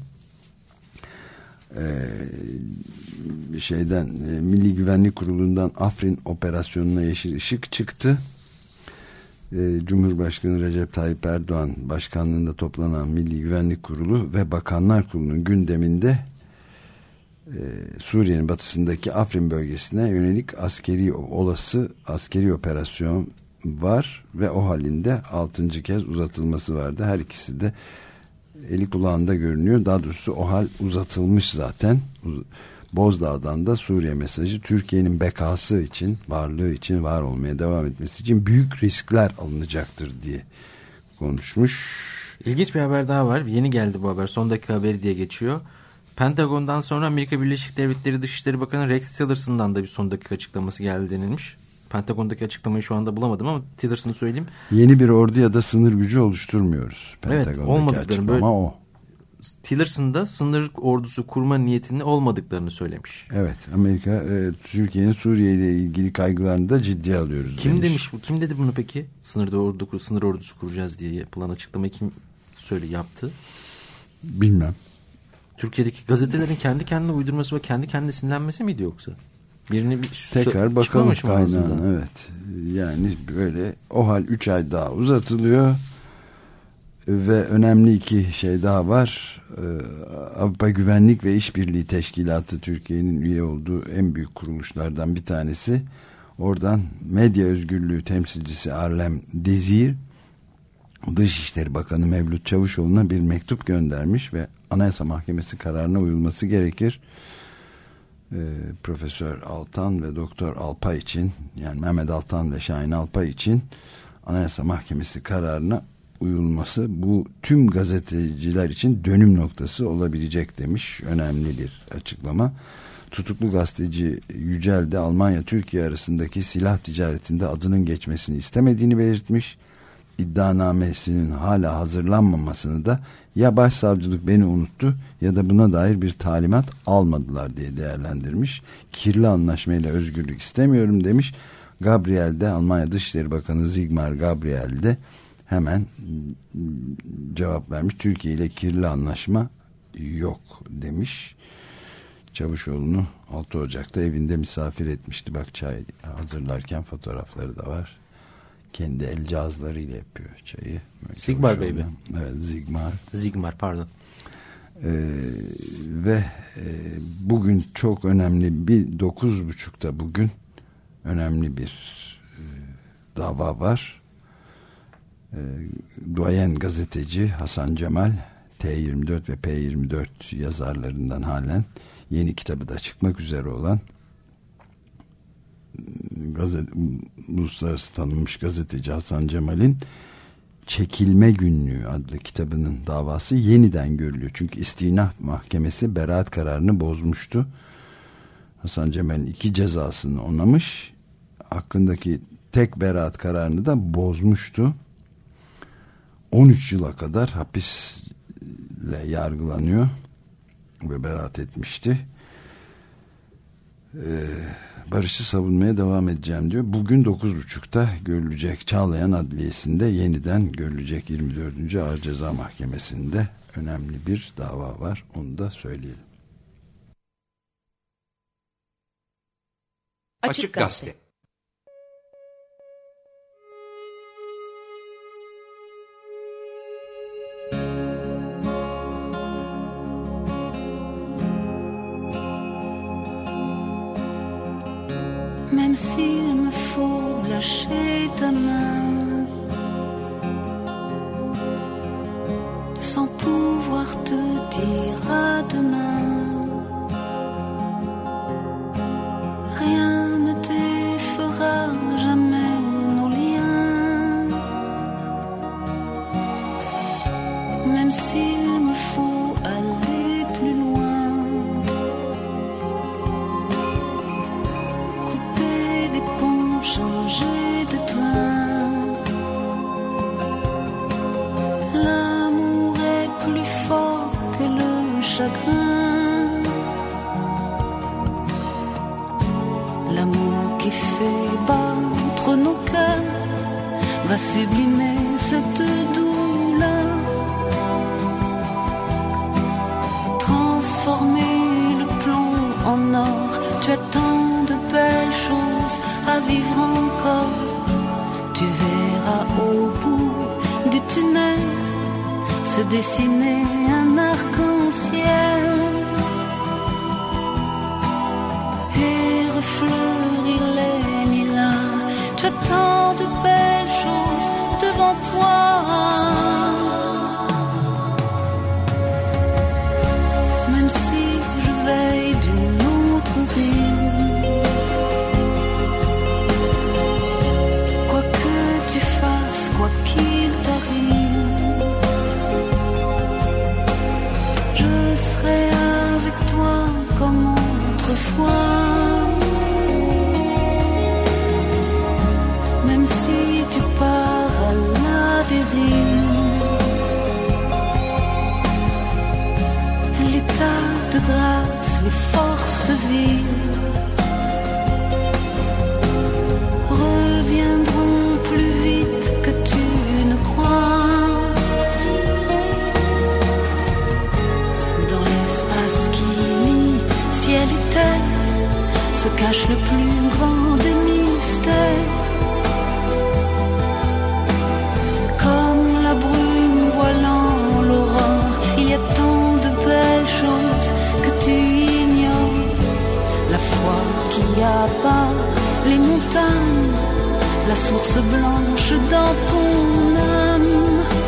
Speaker 5: Ee, şeyden e, Milli Güvenlik Kurulu'ndan Afrin operasyonuna yeşil ışık çıktı. Ee, Cumhurbaşkanı Recep Tayyip Erdoğan başkanlığında toplanan Milli Güvenlik Kurulu ve Bakanlar Kurulu'nun gündeminde e, Suriye'nin batısındaki Afrin bölgesine yönelik askeri olası askeri operasyon var ve o halinde altıncı kez uzatılması vardı. Her ikisi de eli kulağında görünüyor. Daha doğrusu o hal uzatılmış zaten. Bozdağ'dan da Suriye mesajı Türkiye'nin bekası için, varlığı için, var olmaya devam etmesi için büyük riskler alınacaktır diye konuşmuş.
Speaker 6: İlginç bir haber daha var. Yeni geldi bu haber. Son dakika haberi diye geçiyor. Pentagon'dan sonra Amerika Birleşik Devletleri Dışişleri Bakanı Rex Tillerson'dan da bir son dakika açıklaması geldi denilmiş. Pentagon'daki açıklamayı şu anda bulamadım ama Tillerson'ı söyleyeyim.
Speaker 5: Yeni bir ordu ya da sınır gücü oluşturmuyoruz.
Speaker 6: Evet, olmadıklarını böyle.
Speaker 5: O.
Speaker 6: Tillerson'da sınır ordusu kurma niyetinin olmadıklarını söylemiş.
Speaker 5: Evet, Amerika e, Türkiye'nin Suriye ile ilgili kaygılarını da ciddiye alıyoruz.
Speaker 6: Kim
Speaker 5: demiş.
Speaker 6: demiş bu? Kim dedi bunu peki? Sınırda ordu, sınır ordusu kuracağız diye yapılan açıklamayı kim söyle yaptı?
Speaker 5: Bilmem.
Speaker 6: Türkiye'deki gazetelerin kendi kendine uydurması ve kendi kendine sinirlenmesi miydi yoksa? Birini bir
Speaker 5: tekrar bakalım kaynağına. Evet. Yani böyle o hal üç ay daha uzatılıyor. Ve önemli iki şey daha var. Ee, Avrupa Güvenlik ve İşbirliği Teşkilatı Türkiye'nin üye olduğu en büyük kuruluşlardan bir tanesi. Oradan medya özgürlüğü temsilcisi Arlem Desir Dışişleri Bakanı Mevlüt Çavuşoğlu'na bir mektup göndermiş ve Anayasa Mahkemesi kararına uyulması gerekir. Ee, Profesör Altan ve Doktor Alpay için, yani Mehmet Altan ve Şahin Alpay için Anayasa Mahkemesi kararına uyulması bu tüm gazeteciler için dönüm noktası olabilecek demiş. Önemli bir açıklama. Tutuklu gazeteci Yücel de Almanya-Türkiye arasındaki silah ticaretinde adının geçmesini istemediğini belirtmiş. İddianamesinin hala hazırlanmamasını da ya başsavcılık beni unuttu ya da buna dair bir talimat almadılar diye değerlendirmiş. Kirli anlaşmayla özgürlük istemiyorum demiş. Gabriel de, Almanya Dışişleri Bakanı Sigmar Gabriel de hemen cevap vermiş. Türkiye ile kirli anlaşma yok demiş. Çavuşoğlu'nu altı Ocak'ta evinde misafir etmişti. Bak, çay hazırlarken fotoğrafları da var. Kendi el cihazlarıyla yapıyor çayı.
Speaker 6: Sigmar Bey mi?
Speaker 5: Evet, Sigmar.
Speaker 6: Sigmar, pardon.
Speaker 5: Ee, ve e, bugün çok önemli bir dokuz buçukta bugün önemli bir e, dava var. E, duayen gazeteci Hasan Cemal, T yirmi dört ve P yirmi dört yazarlarından halen yeni kitabı da çıkmak üzere olan gazete, uluslararası tanınmış gazeteci Hasan Cemal'in Çekilme Günlüğü adlı kitabının davası yeniden görülüyor. Çünkü İstinaf Mahkemesi beraat kararını bozmuştu. Hasan Cemal'in iki cezasını onamış. Hakkındaki tek beraat kararını da bozmuştu. on üç yıla kadar hapisle yargılanıyor ve beraat etmişti. Ee, barışı savunmaya devam edeceğim diyor. Bugün dokuz buçukta görülecek Çağlayan Adliyesi'nde yeniden görülecek yirmi dördüncü Ağır Ceza Mahkemesi'nde önemli bir dava var. Onu da söyleyelim.
Speaker 4: Açık Gazete.
Speaker 9: Même s'il me faut lâcher ta main, sans pouvoir te dire à demain, rien ne défera jamais nos liens. Même s'il me faut aller plus loin, changer de train, l'amour est plus fort que le chagrin, l'amour qui fait battre nos cœurs va sublimer cette douleur, transformer le plomb en or. Tu as tant de belles choses à vivre encore. Tu verras au bout du tunnel se dessiner un arc-en-ciel et refleurir les lilas. Tu as tant de belles choses devant toi. Même si je veille d'une autre ville, quoi que tu fasses, quoi qu'il t'arrive, je serai avec toi comme autrefois. Même si tu pars à la dérive, l'état de grâce, les forces vives reviendront plus vite que tu ne crois. Dans l'espace qui lie ciel et terre se cache le plus grand des mystères. Comme la brume voilant l'aurore, il y a tant de belles choses que tu ignores. La foi qui abat les montagnes, la source blanche dans ton âme.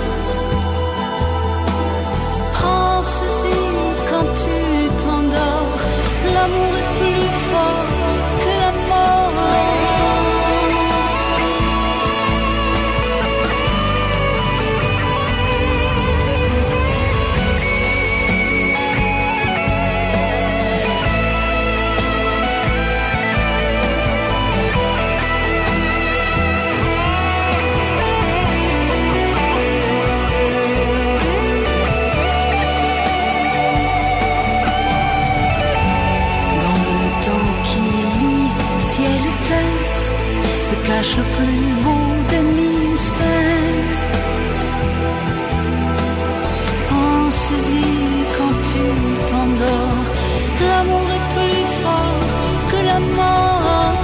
Speaker 9: se cache le plus beau des mystères. Pense-y quand tu t'endors, l'amour est plus fort que la mort.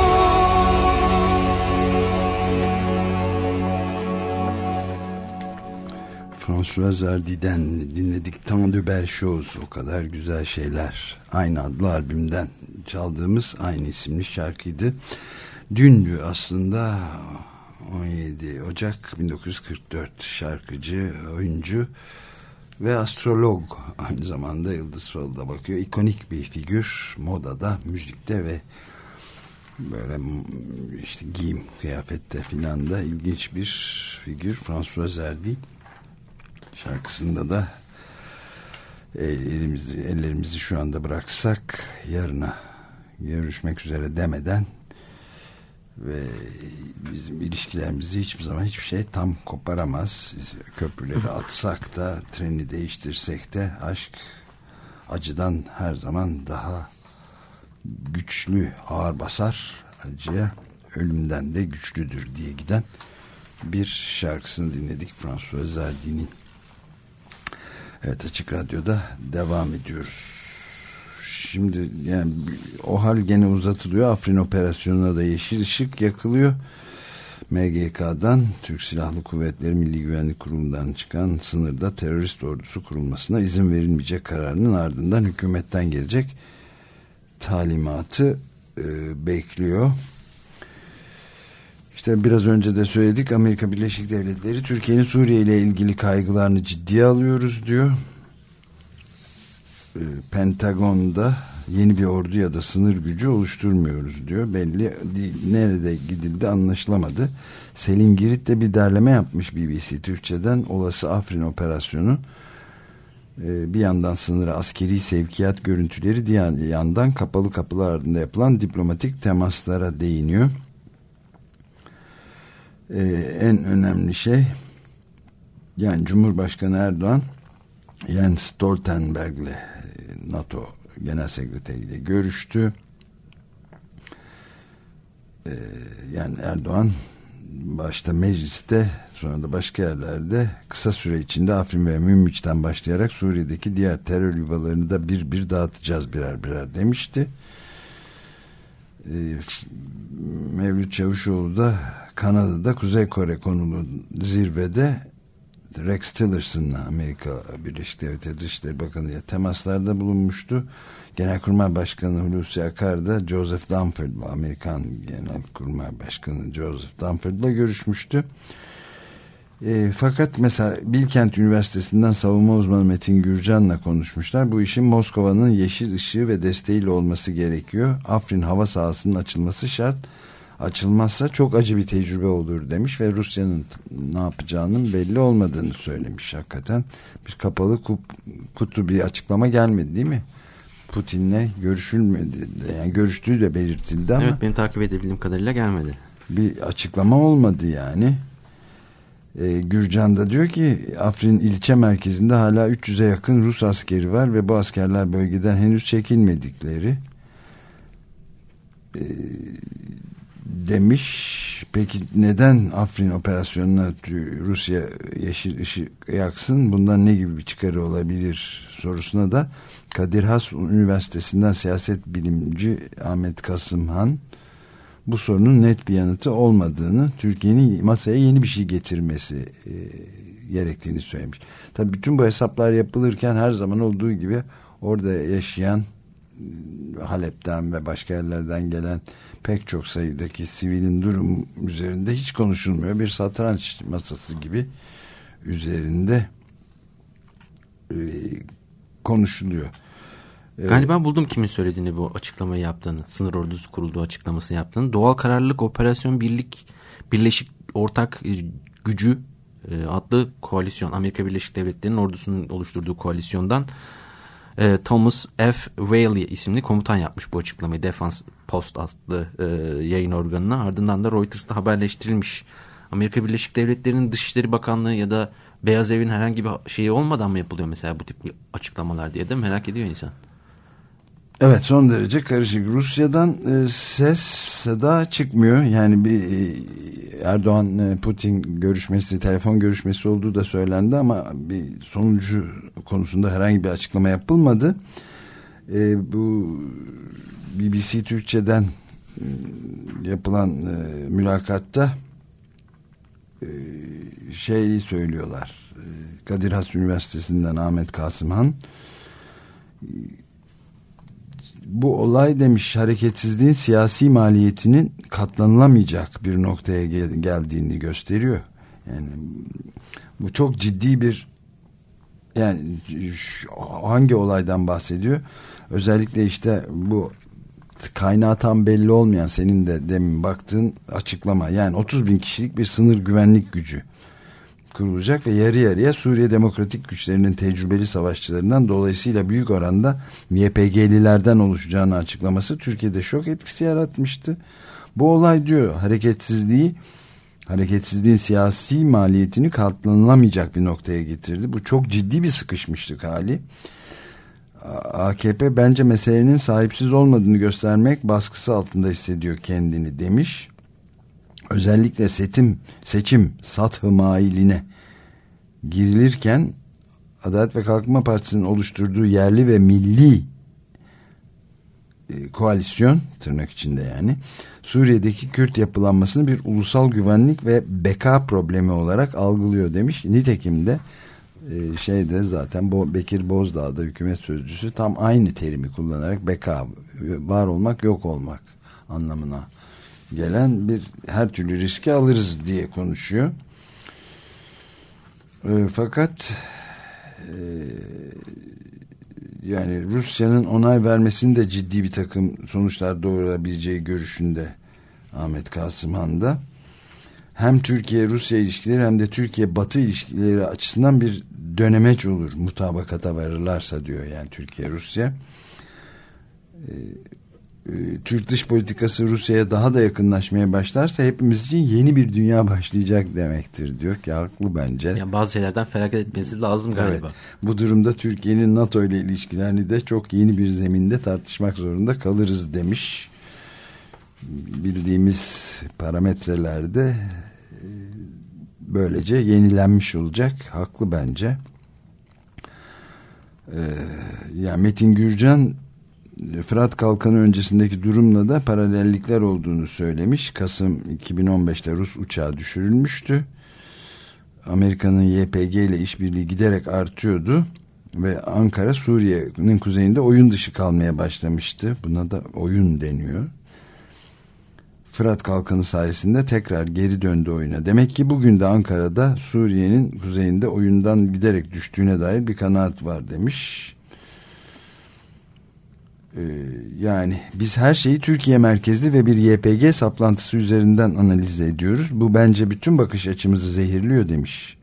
Speaker 5: François Hardy'den dinledik Tant de Belles Choses, o kadar güzel şeyler. Aynı adlı albümden çaldığımız aynı isimli şarkıydı. Dündü aslında, on yedi Ocak bin dokuz yüz kırk dört, şarkıcı, oyuncu ve astrolog, aynı zamanda yıldız falına bakıyor. İkonik bir figür modada, müzikte ve böyle işte giyim kıyafette filan da ilginç bir figür François Hardy. Şarkısında da ellerimizi, ellerimizi şu anda bıraksak yarına görüşmek üzere demeden ve bizim ilişkilerimizi hiçbir zaman hiçbir şey tam koparamaz. Köprüleri atsak da, treni değiştirsek de aşk acıdan her zaman daha güçlü, ağır basar acıya, ölümden de güçlüdür diye giden bir şarkısını dinledik François Hardy'nin. Evet, Açık Radyo'da devam ediyoruz. Şimdi yani o hal gene uzatılıyor. Afrin operasyonuna da yeşil ışık yakılıyor. M G K'dan, Türk Silahlı Kuvvetleri Milli Güvenlik Kurulu'ndan çıkan sınırda terörist ordusu kurulmasına izin verilmeyecek kararının ardından hükümetten gelecek talimatı e, bekliyor. İşte biraz önce de söyledik, Amerika Birleşik Devletleri Türkiye'nin Suriye ile ilgili kaygılarını ciddiye alıyoruz diyor. Pentagon'da yeni bir ordu ya da sınır gücü oluşturmuyoruz diyor. Belli değil, nerede gidildi anlaşılamadı. Selin Girit de bir derleme yapmış B B C Türkçe'den. Olası Afrin operasyonu, bir yandan sınıra askeri sevkiyat görüntüleri, diğer yandan kapalı kapılar ardında yapılan diplomatik temaslara değiniyor. Ee, en önemli şey, yani Cumhurbaşkanı Erdoğan Jens Stoltenberg'le NATO Genel Sekreteri ile görüştü. Ee, yani Erdoğan başta mecliste, sonra da başka yerlerde kısa süre içinde Afrin ve Münbiç'ten başlayarak Suriye'deki diğer terör yuvalarını da bir bir dağıtacağız birer birer demişti. Ee, Mevlüt Çavuşoğlu da Kanada'da Kuzey Kore konulu zirvede Rex Tillerson'la, Amerika Birleşik Devletleri Dışişleri Bakanı ile temaslarda bulunmuştu. Genelkurmay Başkanı Hulusi Akar da Joseph Dunford'la, Amerikan Genelkurmay Başkanı Joseph Dunford'la görüşmüştü. E, fakat mesela Bilkent Üniversitesi'nden savunma uzmanı Metin Gürcan'la konuşmuşlar. Bu işin Moskova'nın yeşil ışığı ve desteğiyle olması gerekiyor. Afrin hava sahasının açılması şart. Açılmazsa çok acı bir tecrübe olur demiş ve Rusya'nın ne yapacağının belli olmadığını söylemiş. Hakikaten bir kapalı kutu bir açıklama gelmedi değil mi? Putin'le görüşülmedi. Yani görüştüğü de belirtildi ama.
Speaker 6: Evet, benim takip edebildiğim kadarıyla gelmedi.
Speaker 5: Bir açıklama olmadı yani. Ee, Gürcan da diyor ki Afrin ilçe merkezinde hala üç yüze yakın Rus askeri var ve bu askerler bölgeden henüz çekilmedikleri ee, demiş. Peki neden Afrin operasyonuna Rusya yeşil ışık yaksın? Bundan ne gibi bir çıkarı olabilir sorusuna da Kadir Has Üniversitesi'nden siyaset bilimci Ahmet Kasımhan bu sorunun net bir yanıtı olmadığını, Türkiye'nin masaya yeni bir şey getirmesi e, gerektiğini söylemiş. Tabii bütün bu hesaplar yapılırken her zaman olduğu gibi orada yaşayan, Halep'ten ve başka yerlerden gelen pek çok sayıdaki sivilin durum üzerinde hiç konuşulmuyor. Bir satranç masası gibi üzerinde e, konuşuluyor.
Speaker 6: Galiba buldum kimin söylediğini, bu açıklamayı yaptığını, sınır ordusu kurulduğu açıklamasını yaptığını. Doğal Kararlılık Operasyon Birlik Birleşik Ortak Gücü e, adlı koalisyon, Amerika Birleşik Devletleri'nin ordusunun oluşturduğu koalisyondan e, Thomas F. Whaley isimli komutan yapmış bu açıklamayı Defense Post adlı e, yayın organına. Ardından da Reuters'ta haberleştirilmiş. Amerika Birleşik Devletleri'nin Dışişleri Bakanlığı ya da Beyaz Evin herhangi bir şeyi olmadan mı yapılıyor mesela bu tip açıklamalar diye de merak ediyor insan.
Speaker 5: Evet, son derece karışık. Rusya'dan e, ses seda çıkmıyor. Yani bir e, Erdoğan e, Putin görüşmesi, telefon görüşmesi olduğu da söylendi ama bir sonucu konusunda herhangi bir açıklama yapılmadı. E, bu B B C Türkçe'den e, yapılan e, mülakatta e, şey söylüyorlar. E, Kadir Has Üniversitesi'nden Ahmet Kasımhan, bu olay demiş hareketsizliğin siyasi maliyetinin katlanılamayacak bir noktaya gel- geldiğini gösteriyor. Yani bu çok ciddi bir, yani hangi olaydan bahsediyor? Özellikle işte bu kaynağı tam belli olmayan, senin de demin baktığın açıklama, yani otuz bin kişilik bir sınır güvenlik gücü kurulacak ve yarı yarıya Suriye Demokratik Güçlerinin tecrübeli savaşçılarından, dolayısıyla büyük oranda Y P G'lilerden oluşacağını açıklaması Türkiye'de şok etkisi yaratmıştı. Bu olay diyor hareketsizliği, hareketsizliğin siyasi maliyetini katlanılamayacak bir noktaya getirdi. Bu çok ciddi bir sıkışmışlık hali. A K P bence meselenin sahipsiz olmadığını göstermek baskısı altında hissediyor kendini demiş. Özellikle seçim, seçim sathı mailine girilirken Adalet ve Kalkınma Partisi'nin oluşturduğu yerli ve milli e, koalisyon, tırnak içinde yani, Suriye'deki Kürt yapılanmasını bir ulusal güvenlik ve beka problemi olarak algılıyor demiş. Nitekim de e, şeyde zaten Bo, Bekir Bozdağ'da hükümet sözcüsü tam aynı terimi kullanarak beka, var olmak yok olmak anlamına gelen bir her türlü riski alırız diye konuşuyor. E, fakat e, yani Rusya'nın onay vermesinin de ciddi bir takım sonuçlar doğurabileceği görüşünde Ahmet Kasımhan da. Hem Türkiye-Rusya ilişkileri hem de Türkiye-Batı ilişkileri açısından bir dönemeç olur mutabakata varırlarsa diyor, yani Türkiye-Rusya. E, Türk dış politikası Rusya'ya daha da yakınlaşmaya başlarsa hepimiz için yeni bir dünya başlayacak demektir diyor ki haklı bence.
Speaker 6: Yani bazı şeylerden feragat etmesi lazım galiba.
Speaker 5: Evet, bu durumda Türkiye'nin NATO ile ilişkilerini de çok yeni bir zeminde tartışmak zorunda kalırız demiş. Bildiğimiz parametrelerde böylece yenilenmiş olacak. Haklı bence. Ee, yani Metin Gürcan Fırat Kalkanı öncesindeki durumla da paralellikler olduğunu söylemiş. Kasım iki bin on beşte Rus uçağı düşürülmüştü. Amerika'nın Y P G ile işbirliği giderek artıyordu ve Ankara Suriye'nin kuzeyinde oyun dışı kalmaya başlamıştı. Buna da oyun deniyor. Fırat Kalkanı sayesinde tekrar geri döndü oyuna. Demek ki bugün de Ankara'da Suriye'nin kuzeyinde oyundan giderek düştüğüne dair bir kanaat var demiş. Yani biz her şeyi Türkiye merkezli ve bir Y P G saplantısı üzerinden analiz ediyoruz. Bu bence bütün bakış açımızı zehirliyor demiş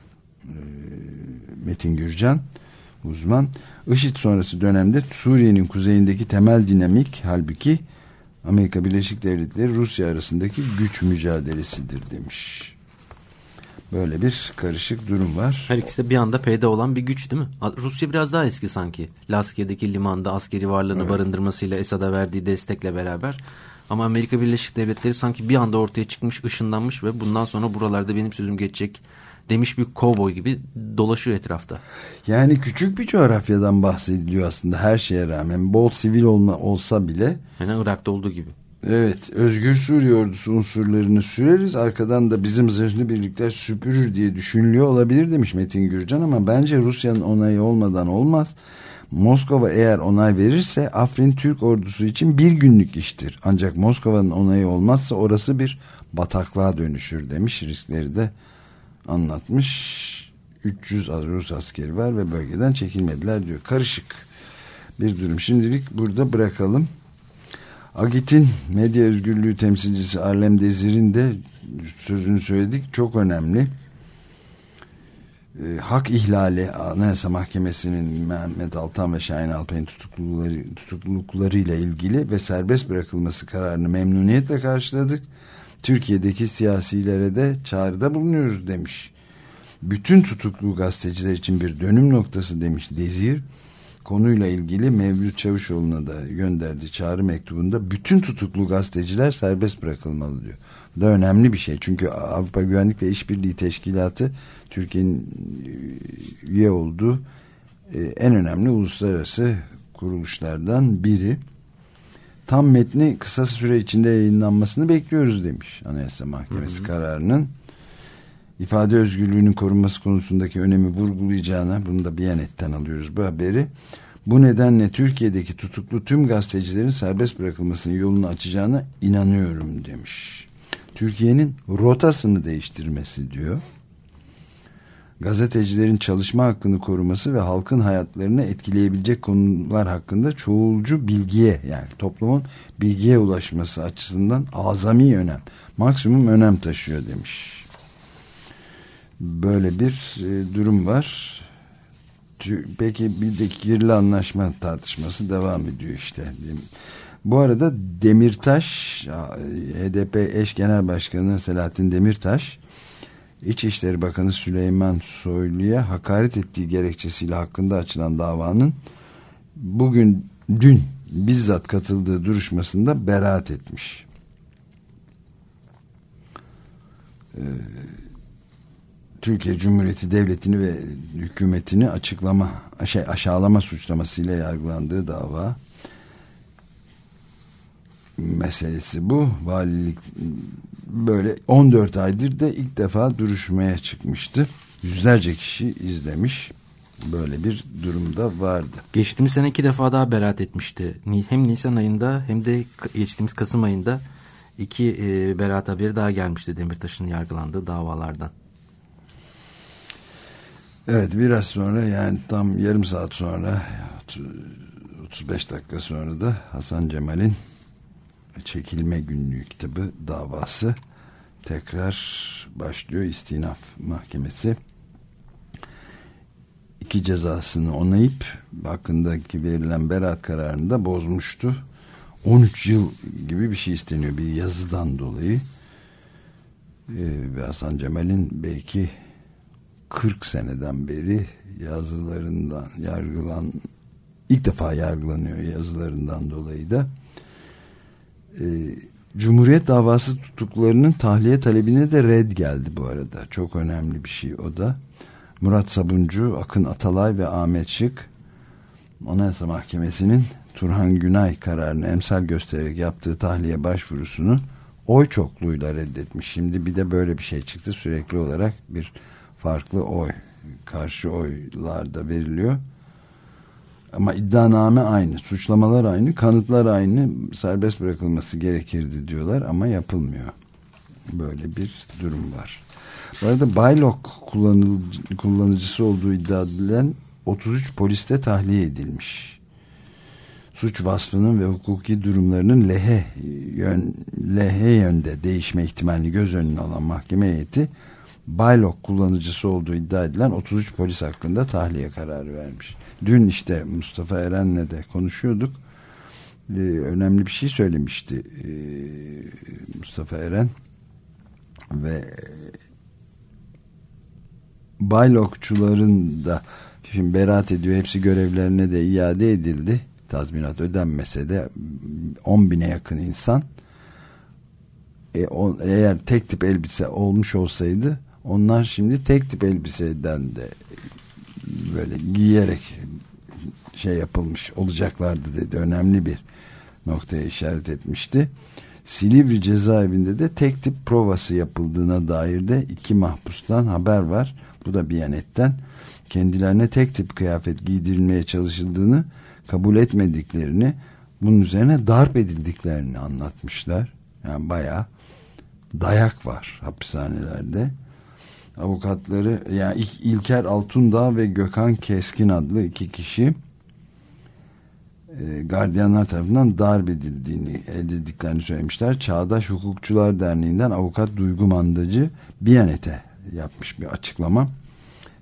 Speaker 5: Metin Gürcan uzman. IŞİD sonrası dönemde Suriye'nin kuzeyindeki temel dinamik halbuki Amerika Birleşik Devletleri Rusya arasındaki güç mücadelesidir demiş. Böyle bir karışık durum var.
Speaker 6: Her ikisi de bir anda peyda olan bir güç değil mi? Rusya biraz daha eski sanki. Laskiye'deki limanda askeri varlığını evet. barındırmasıyla, Esad'a verdiği destekle beraber. Ama Amerika Birleşik Devletleri sanki bir anda ortaya çıkmış, ışınlanmış ve bundan sonra buralarda benim sözüm geçecek demiş bir kovboy gibi dolaşıyor etrafta.
Speaker 5: Yani küçük bir coğrafyadan bahsediliyor aslında her şeye rağmen. Bol sivil olma, olsa bile.
Speaker 6: Yani Irak'ta olduğu gibi.
Speaker 5: Evet, Özgür Suriye ordusu unsurlarını süreriz, arkadan da bizim zırhlı birlikler süpürür diye düşünülüyor olabilir demiş Metin Gürcan, ama bence Rusya'nın onayı olmadan olmaz. Moskova eğer onay verirse Afrin Türk ordusu için bir günlük iştir. Ancak Moskova'nın onayı olmazsa orası bir bataklığa dönüşür demiş, riskleri de anlatmış. üç yüz Rus askeri var ve bölgeden çekilmediler diyor. Karışık bir durum. Şimdilik burada bırakalım. Agit'in medya özgürlüğü temsilcisi Arlem Dezir'in de sözünü söyledik. Çok önemli. E, hak ihlali, Anayasa Mahkemesi'nin Mehmet Altan ve Şahin Alpay'ın tutuklulukları, tutukluluklarıyla ilgili ve serbest bırakılması kararını memnuniyetle karşıladık. Türkiye'deki siyasilere de çağrıda bulunuyoruz demiş. Bütün tutuklu gazeteciler için bir dönüm noktası demiş Dezir. konuyla ilgili Mevlüt Çavuşoğlu'na da gönderdiği çağrı mektubunda bütün tutuklu gazeteciler serbest bırakılmalı diyor. Bu da önemli bir şey. Çünkü Avrupa Güvenlik ve İşbirliği Teşkilatı Türkiye'nin üye olduğu en önemli uluslararası kuruluşlardan biri. Tam metni kısa süre içinde yayınlanmasını bekliyoruz demiş Anayasa Mahkemesi hı hı. kararının. İfade özgürlüğünün korunması konusundaki önemi vurgulayacağına, bunu da Biyanet'ten alıyoruz bu haberi. Bu nedenle Türkiye'deki tutuklu tüm gazetecilerin serbest bırakılmasının yolunu açacağına inanıyorum demiş. Türkiye'nin rotasını değiştirmesi diyor. Gazetecilerin çalışma hakkını koruması ve halkın hayatlarını etkileyebilecek konular hakkında çoğulcu bilgiye, yani toplumun bilgiye ulaşması açısından azami önem, maksimum önem taşıyor demiş. Böyle bir e, durum var. Peki bir de kirli anlaşma tartışması devam ediyor işte. Bu arada Demirtaş, H D P eş genel başkanı Selahattin Demirtaş, İçişleri Bakanı Süleyman Soylu'ya hakaret ettiği gerekçesiyle hakkında açılan davanın bugün, dün bizzat katıldığı duruşmasında beraat etmiş. Ee, Türkiye Cumhuriyeti Devleti'ni ve hükümetini açıklama, şey, aşağılama suçlamasıyla yargılandığı dava meselesi bu. Valilik böyle on dört aydır da ilk defa duruşmaya çıkmıştı. Yüzlerce kişi izlemiş. Böyle bir durumda vardı.
Speaker 6: Geçtiğimiz sene iki defa daha beraat etmişti. Hem Nisan ayında hem de geçtiğimiz Kasım ayında iki e, beraat haberi daha gelmişti Demirtaş'ın yargılandığı davalardan.
Speaker 5: Evet, biraz sonra, yani tam yarım saat sonra, otuz beş dakika sonra da Hasan Cemal'in Çekilme Günlüğü kitabı davası tekrar başlıyor. İstinaf Mahkemesi iki cezasını onayıp hakkındaki verilen beraat kararını da bozmuştu. on üç yıl gibi bir şey isteniyor bir yazıdan dolayı. Ee, ve Hasan Cemal'in belki kırk seneden beri yazılarından yargılan, ilk defa yargılanıyor yazılarından dolayı da. Ee, Cumhuriyet davası tutuklarının tahliye talebine de red geldi bu arada. Çok önemli bir şey o da. Murat Sabuncu, Akın Atalay ve Ahmet Şık Anayasa Mahkemesi'nin Turhan Günay kararını emsal göstererek yaptığı tahliye başvurusunu oy çokluğuyla reddetmiş. Şimdi bir de böyle bir şey çıktı. Sürekli olarak bir farklı oy, karşı oylar da veriliyor. Ama iddianame aynı, suçlamalar aynı, kanıtlar aynı, serbest bırakılması gerekirdi diyorlar ama yapılmıyor. Böyle bir durum var. Bu arada Baylok kullanıcı, kullanıcısı olduğu iddia edilen otuz üç polis de tahliye edilmiş. Suç vasfının ve hukuki durumlarının lehe, yön, lehe yönde değişme ihtimalini göz önüne alan mahkeme heyeti Baylok kullanıcısı olduğu iddia edilen otuz üç polis hakkında tahliye kararı vermiş. Dün işte Mustafa Eren'le de konuşuyorduk. Ee, önemli bir şey söylemişti ee, Mustafa Eren ve Baylokçuların da şimdi beraat ediyor. Hepsi görevlerine de iade edildi. Tazminat ödenmese de on bine yakın insan. E, o, eğer tek tip elbise olmuş olsaydı onlar şimdi tek tip elbiseden de böyle giyerek şey yapılmış olacaklardı dedi. Önemli bir noktaya işaret etmişti. Silivri cezaevinde de tek tip provası yapıldığına dair de iki mahpustan haber var. Bu da Biyanet'ten. Kendilerine tek tip kıyafet giydirilmeye çalışıldığını, kabul etmediklerini, bunun üzerine darp edildiklerini anlatmışlar. Yani bayağı dayak var hapishanelerde. Avukatları, yani İlker Altundağ ve Gökhan Keskin adlı iki kişi e, gardiyanlar tarafından darp edildiğini, edildiklerini söylemişler. Çağdaş Hukukçular Derneği'nden avukat Duygu Mandacı Biyanet'e yapmış bir açıklama.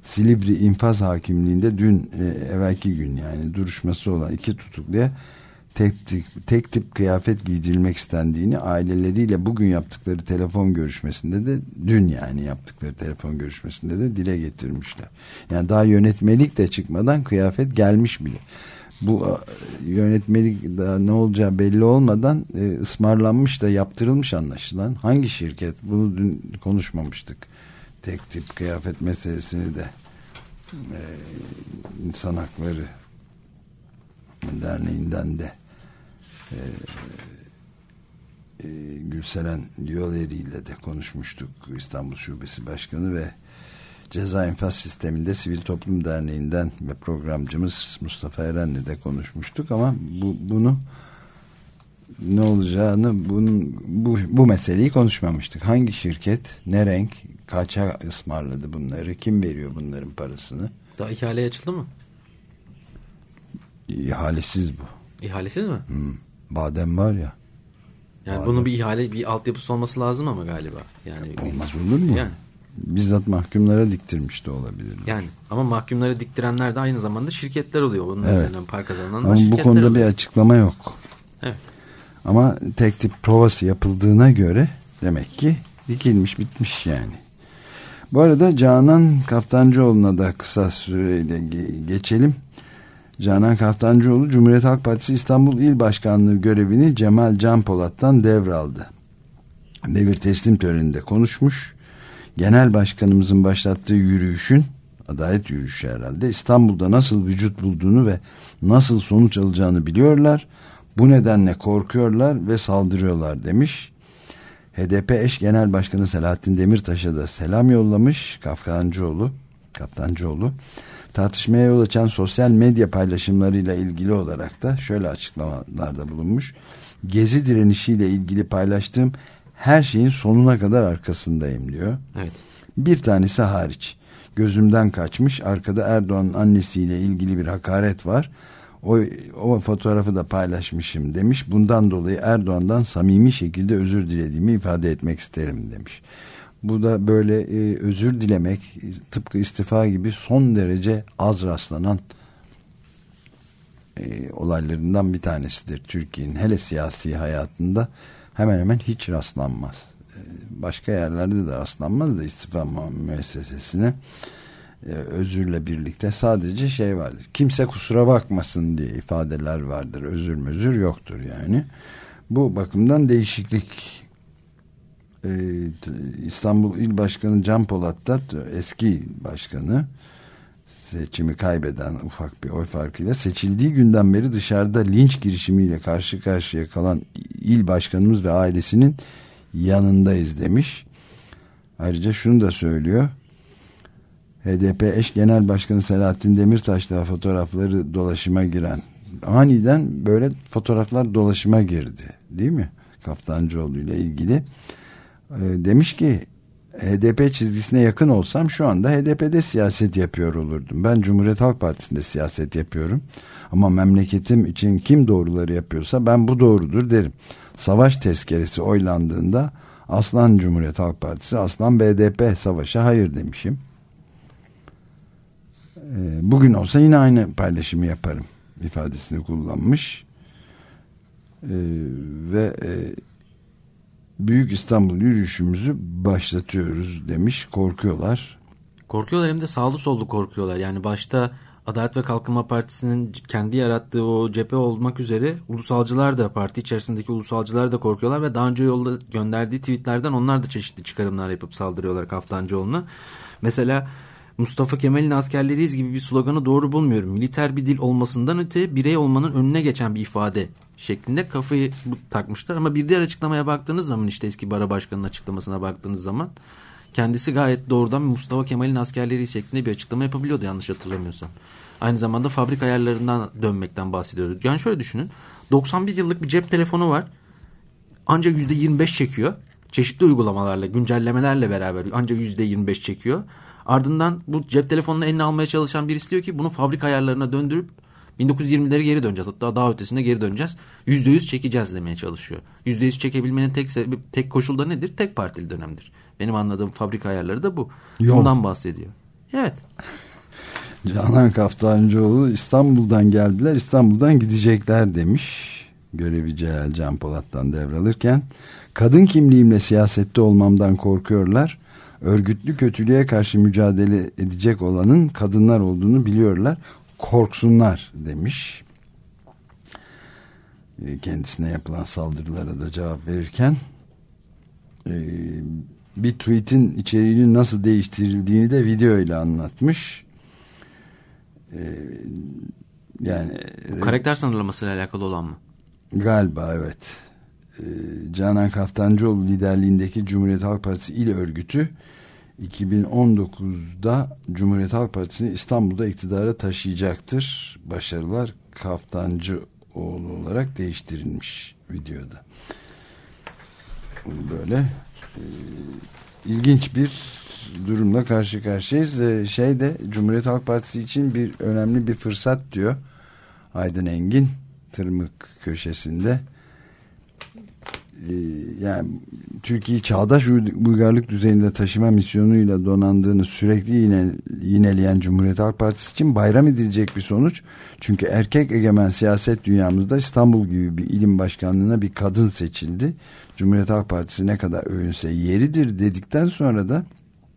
Speaker 5: Silivri İnfaz Hakimliği'nde dün e, evvelki gün yani duruşması olan iki tutukluya tek tip, tek tip kıyafet giydirilmek istendiğini aileleriyle bugün yaptıkları telefon görüşmesinde de dün yani yaptıkları telefon görüşmesinde de dile getirmişler. Yani daha yönetmelik de çıkmadan kıyafet gelmiş bile. Bu yönetmelik daha ne olacağı belli olmadan e, ısmarlanmış da yaptırılmış anlaşılan. Hangi şirket? Bunu dün konuşmamıştık. Tek tip kıyafet meselesini de e, İnsan Hakları Derneği'nden de e, e, Gülseren Diyoleri ile de konuşmuştuk. İstanbul Şubesi Başkanı ve Ceza İnfaz Sistemi'nde Sivil Toplum Derneği'nden ve programcımız Mustafa Eren'le de konuşmuştuk ama bu, bunu ne olacağını bunun, bu, bu meseleyi konuşmamıştık. Hangi şirket, ne renk, kaça ısmarladı bunları, kim veriyor bunların parasını?
Speaker 6: Daha ihaleye açıldı mı?
Speaker 5: İhalesiz bu.
Speaker 6: İhalesiz mi?
Speaker 5: Hmm. Badem var ya.
Speaker 6: Yani
Speaker 5: Badem.
Speaker 6: bunun bir ihale, bir altyapısı olması lazım ama galiba. Yani
Speaker 5: olmaz olur mu?
Speaker 6: Yani.
Speaker 5: Bizzat mahkumlara diktirmiş de olabilir.
Speaker 6: Yani ama mahkumları diktirenler de aynı zamanda şirketler oluyor. Bunun
Speaker 5: evet.
Speaker 6: üzerinden para kazanan
Speaker 5: ama bu konuda
Speaker 6: oluyor.
Speaker 5: bir açıklama yok.
Speaker 6: Evet.
Speaker 5: Ama tek tip provası yapıldığına göre demek ki dikilmiş bitmiş yani. Bu arada Canan Kaftancıoğlu'na da kısa süreyle geçelim. Canan Kaftancıoğlu Cumhuriyet Halk Partisi İstanbul İl Başkanlığı görevini Cemal Can Polat'tan devraldı. Devir teslim töreninde konuşmuş. Genel Başkanımızın başlattığı yürüyüşün, adalet yürüyüşü herhalde, İstanbul'da nasıl vücut bulduğunu ve nasıl sonuç alacağını biliyorlar. Bu nedenle korkuyorlar ve saldırıyorlar demiş. H D P eş Genel Başkanı Selahattin Demirtaş'a da selam yollamış Kaftancıoğlu. Kaftancıoğlu tartışmaya yol açan sosyal medya paylaşımlarıyla ilgili olarak da şöyle açıklamalarda bulunmuş. Gezi direnişiyle ilgili paylaştığım her şeyin sonuna kadar arkasındayım diyor.
Speaker 6: Evet.
Speaker 5: Bir tanesi hariç. Gözümden kaçmış. Arkada Erdoğan'ın annesiyle ilgili bir hakaret var. O, o fotoğrafı da paylaşmışım demiş. Bundan dolayı Erdoğan'dan samimi şekilde özür dilediğimi ifade etmek isterim demiş. Bu da böyle e, özür dilemek tıpkı istifa gibi son derece az rastlanan e, olaylarından bir tanesidir. Türkiye'nin hele siyasi hayatında hemen hemen hiç rastlanmaz. E, başka yerlerde de rastlanmaz da istifa müessesesine e, özürle birlikte sadece şey vardır. Kimse kusura bakmasın diye ifadeler vardır. Özür mözür yoktur yani. Bu bakımdan değişiklik. İstanbul İl Başkanı Can Polat da eski başkanı, seçimi kaybeden ufak bir oy farkıyla, seçildiği günden beri dışarıda linç girişimiyle karşı karşıya kalan il başkanımız ve ailesinin yanındayız demiş. Ayrıca şunu da söylüyor. H D P eş Genel Başkanı Selahattin Demirtaş'la fotoğrafları dolaşıma giren, aniden böyle fotoğraflar dolaşıma girdi değil mi? Kaftancıoğlu ile ilgili. Demiş ki H D P çizgisine yakın olsam şu anda H D P'de siyaset yapıyor olurdum. Ben Cumhuriyet Halk Partisi'nde siyaset yapıyorum. Ama memleketim için kim doğruları yapıyorsa ben bu doğrudur derim. Savaş tezkeresi oylandığında aslan Cumhuriyet Halk Partisi, aslan B D P, savaşa hayır demişim. Bugün olsa yine aynı paylaşımı yaparım ifadesini kullanmış. Ve Büyük İstanbul yürüyüşümüzü başlatıyoruz demiş. Korkuyorlar.
Speaker 6: Korkuyorlar, hem de sağlı sollu korkuyorlar. Yani başta Adalet ve Kalkınma Partisi'nin kendi yarattığı o cephe olmak üzere ulusalcılar da, parti içerisindeki ulusalcılar da korkuyorlar ve daha önce yolda gönderdiği tweetlerden onlar da çeşitli çıkarımlar yapıp saldırıyorlar Kaftancıoğlu'na. Mesela Mustafa Kemal'in askerleriyiz gibi bir sloganı doğru bulmuyorum. Militer bir dil olmasından öte birey olmanın önüne geçen bir ifade şeklinde kafayı takmışlar. Ama bir diğer açıklamaya baktığınız zaman, işte eski bara başkanının açıklamasına baktığınız zaman, kendisi gayet doğrudan Mustafa Kemal'in askerleri şeklinde bir açıklama yapabiliyordu yanlış hatırlamıyorsam. Aynı zamanda fabrika ayarlarından dönmekten bahsediyordu. Yani şöyle düşünün, doksan bir yıllık bir cep telefonu var. Ancak yüzde yirmi beş çekiyor. Çeşitli uygulamalarla, güncellemelerle beraber ancak yüzde yirmi beş çekiyor. Ardından bu cep telefonunu eline almaya çalışan birisi diyor ki bunu fabrika ayarlarına döndürüp bin dokuz yüz yirmileri geri döneceğiz. Hatta daha ötesine geri döneceğiz. yüzde yüz çekeceğiz demeye çalışıyor. yüzde yüz çekebilmenin tek sebebi, tek koşul da nedir? Tek partili dönemdir. Benim anladığım fabrika ayarları da bu. Yok. Bundan bahsediyor. Evet.
Speaker 5: Canan Kaftancıoğlu İstanbul'dan geldiler, İstanbul'dan gidecekler demiş. görevi Celal Can Polat'tan devralırken, kadın kimliğimle siyasette olmamdan korkuyorlar. Örgütlü kötülüğe karşı mücadele edecek olanın kadınlar olduğunu biliyorlar. Korksunlar demiş. Kendisine yapılan saldırılara da cevap verirken bir tweetin içeriğinin nasıl değiştirildiğini de video ile anlatmış. Yani
Speaker 6: karakter sınırlamasıyla alakalı olan mı?
Speaker 5: Galiba evet. Canan Kaftancıoğlu liderliğindeki Cumhuriyet Halk Partisi İl Örgütü iki bin on dokuzda Cumhuriyet Halk Partisi'ni İstanbul'da iktidara taşıyacaktır. Başarılar Kaftancıoğlu olarak değiştirilmiş videoda. Böyle e, ilginç bir durumla karşı karşıyayız. E, şey de Cumhuriyet Halk Partisi için bir önemli bir fırsat diyor Aydın Engin Tırmık köşesinde. E, yani Türkiye'yi çağdaş uygarlık düzeyinde taşıma misyonuyla donandığını sürekli yine, yineleyen Cumhuriyet Halk Partisi için bayram edilecek bir sonuç. Çünkü erkek egemen siyaset dünyamızda İstanbul gibi bir ilim başkanlığına bir kadın seçildi. Cumhuriyet Halk Partisi ne kadar övünse yeridir dedikten sonra da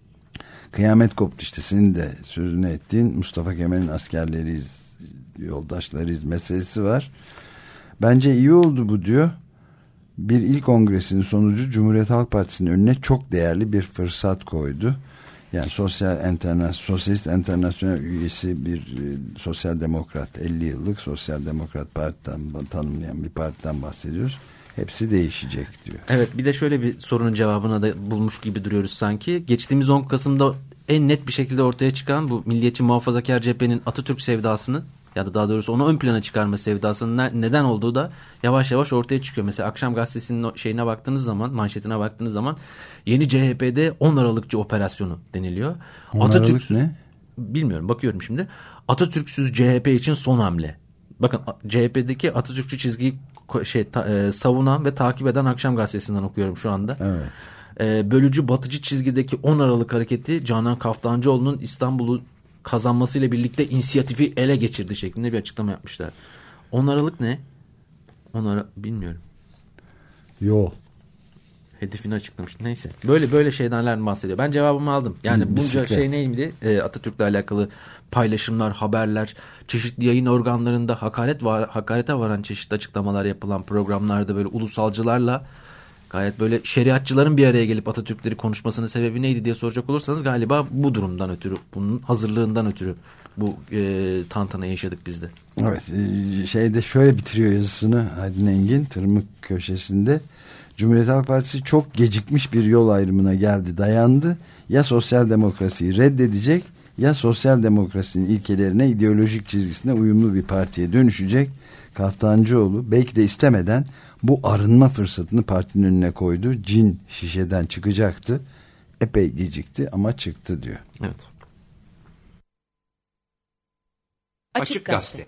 Speaker 5: kıyamet koptu işte. Senin de sözünü ettiğin Mustafa Kemal'in askerleriyiz, yoldaşlarıyız meselesi var. Bence iyi oldu bu diyor. Bir il kongresinin sonucu Cumhuriyet Halk Partisi'nin önüne çok değerli bir fırsat koydu. Yani Sosyal Enternas Sosyalist Enternasyonel üyesi bir e, sosyal demokrat, elli yıllık Sosyal Demokrat Parti'den tanımlayan bir partiden bahsediyoruz. Hepsi değişecek diyor.
Speaker 6: Evet, bir de şöyle bir sorunun cevabını da bulmuş gibi duruyoruz sanki. Geçtiğimiz on Kasım'da en net bir şekilde ortaya çıkan bu Milliyetçi Muhafazakar Cephe'nin Atatürk sevdasını, ya da daha doğrusu onu ön plana çıkarma sevdasının neden olduğu da yavaş yavaş ortaya çıkıyor. Mesela Akşam Gazetesi'nin şeyine baktığınız zaman, manşetine baktığınız zaman yeni C H P'de on Aralıkçı operasyonu deniliyor.
Speaker 5: on Aralık ne?
Speaker 6: Bilmiyorum, bakıyorum şimdi. Atatürk'süz C H P için son hamle. Bakın, C H P'deki Atatürkçü çizgiyi şey ta, e, savunan ve takip eden Akşam Gazetesi'nden okuyorum şu anda.
Speaker 5: Evet.
Speaker 6: E, bölücü batıcı çizgideki on Aralık hareketi Canan Kaftancıoğlu'nun İstanbul'u kazanmasıyla birlikte inisiyatifi ele geçirdi şeklinde bir açıklama yapmışlar. on Aralık ne? on Aralık bilmiyorum.
Speaker 5: Yol.
Speaker 6: Hedefini açıklamış. Neyse. Böyle böyle şeylerden bahsediyor. Ben cevabımı aldım. Yani bunca
Speaker 5: Bisiklet.
Speaker 6: şey neydi? E, Atatürk'le alakalı paylaşımlar, haberler, çeşitli yayın organlarında hakaret var, hakarete varan çeşitli açıklamalar yapılan programlarda böyle ulusalcılarla gayet böyle şeriatçıların bir araya gelip Atatürkleri konuşmasının sebebi neydi diye soracak olursanız galiba bu durumdan ötürü, bunun hazırlığından ötürü bu e, tantanayı yaşadık biz de.
Speaker 5: Evet, şeyde şöyle bitiriyor yazısını Aydın Engin Tırmık köşesinde. Cumhuriyet Halk Partisi çok gecikmiş bir yol ayrımına geldi, dayandı. Ya sosyal demokrasiyi reddedecek, ya sosyal demokrasinin ilkelerine, ideolojik çizgisine uyumlu bir partiye dönüşecek. Kaftancıoğlu belki de istemeden bu arınma fırsatını partinin önüne koydu. Cin şişeden çıkacaktı. Epey gecikti ama çıktı diyor.
Speaker 6: Evet.
Speaker 4: Açık Gazete.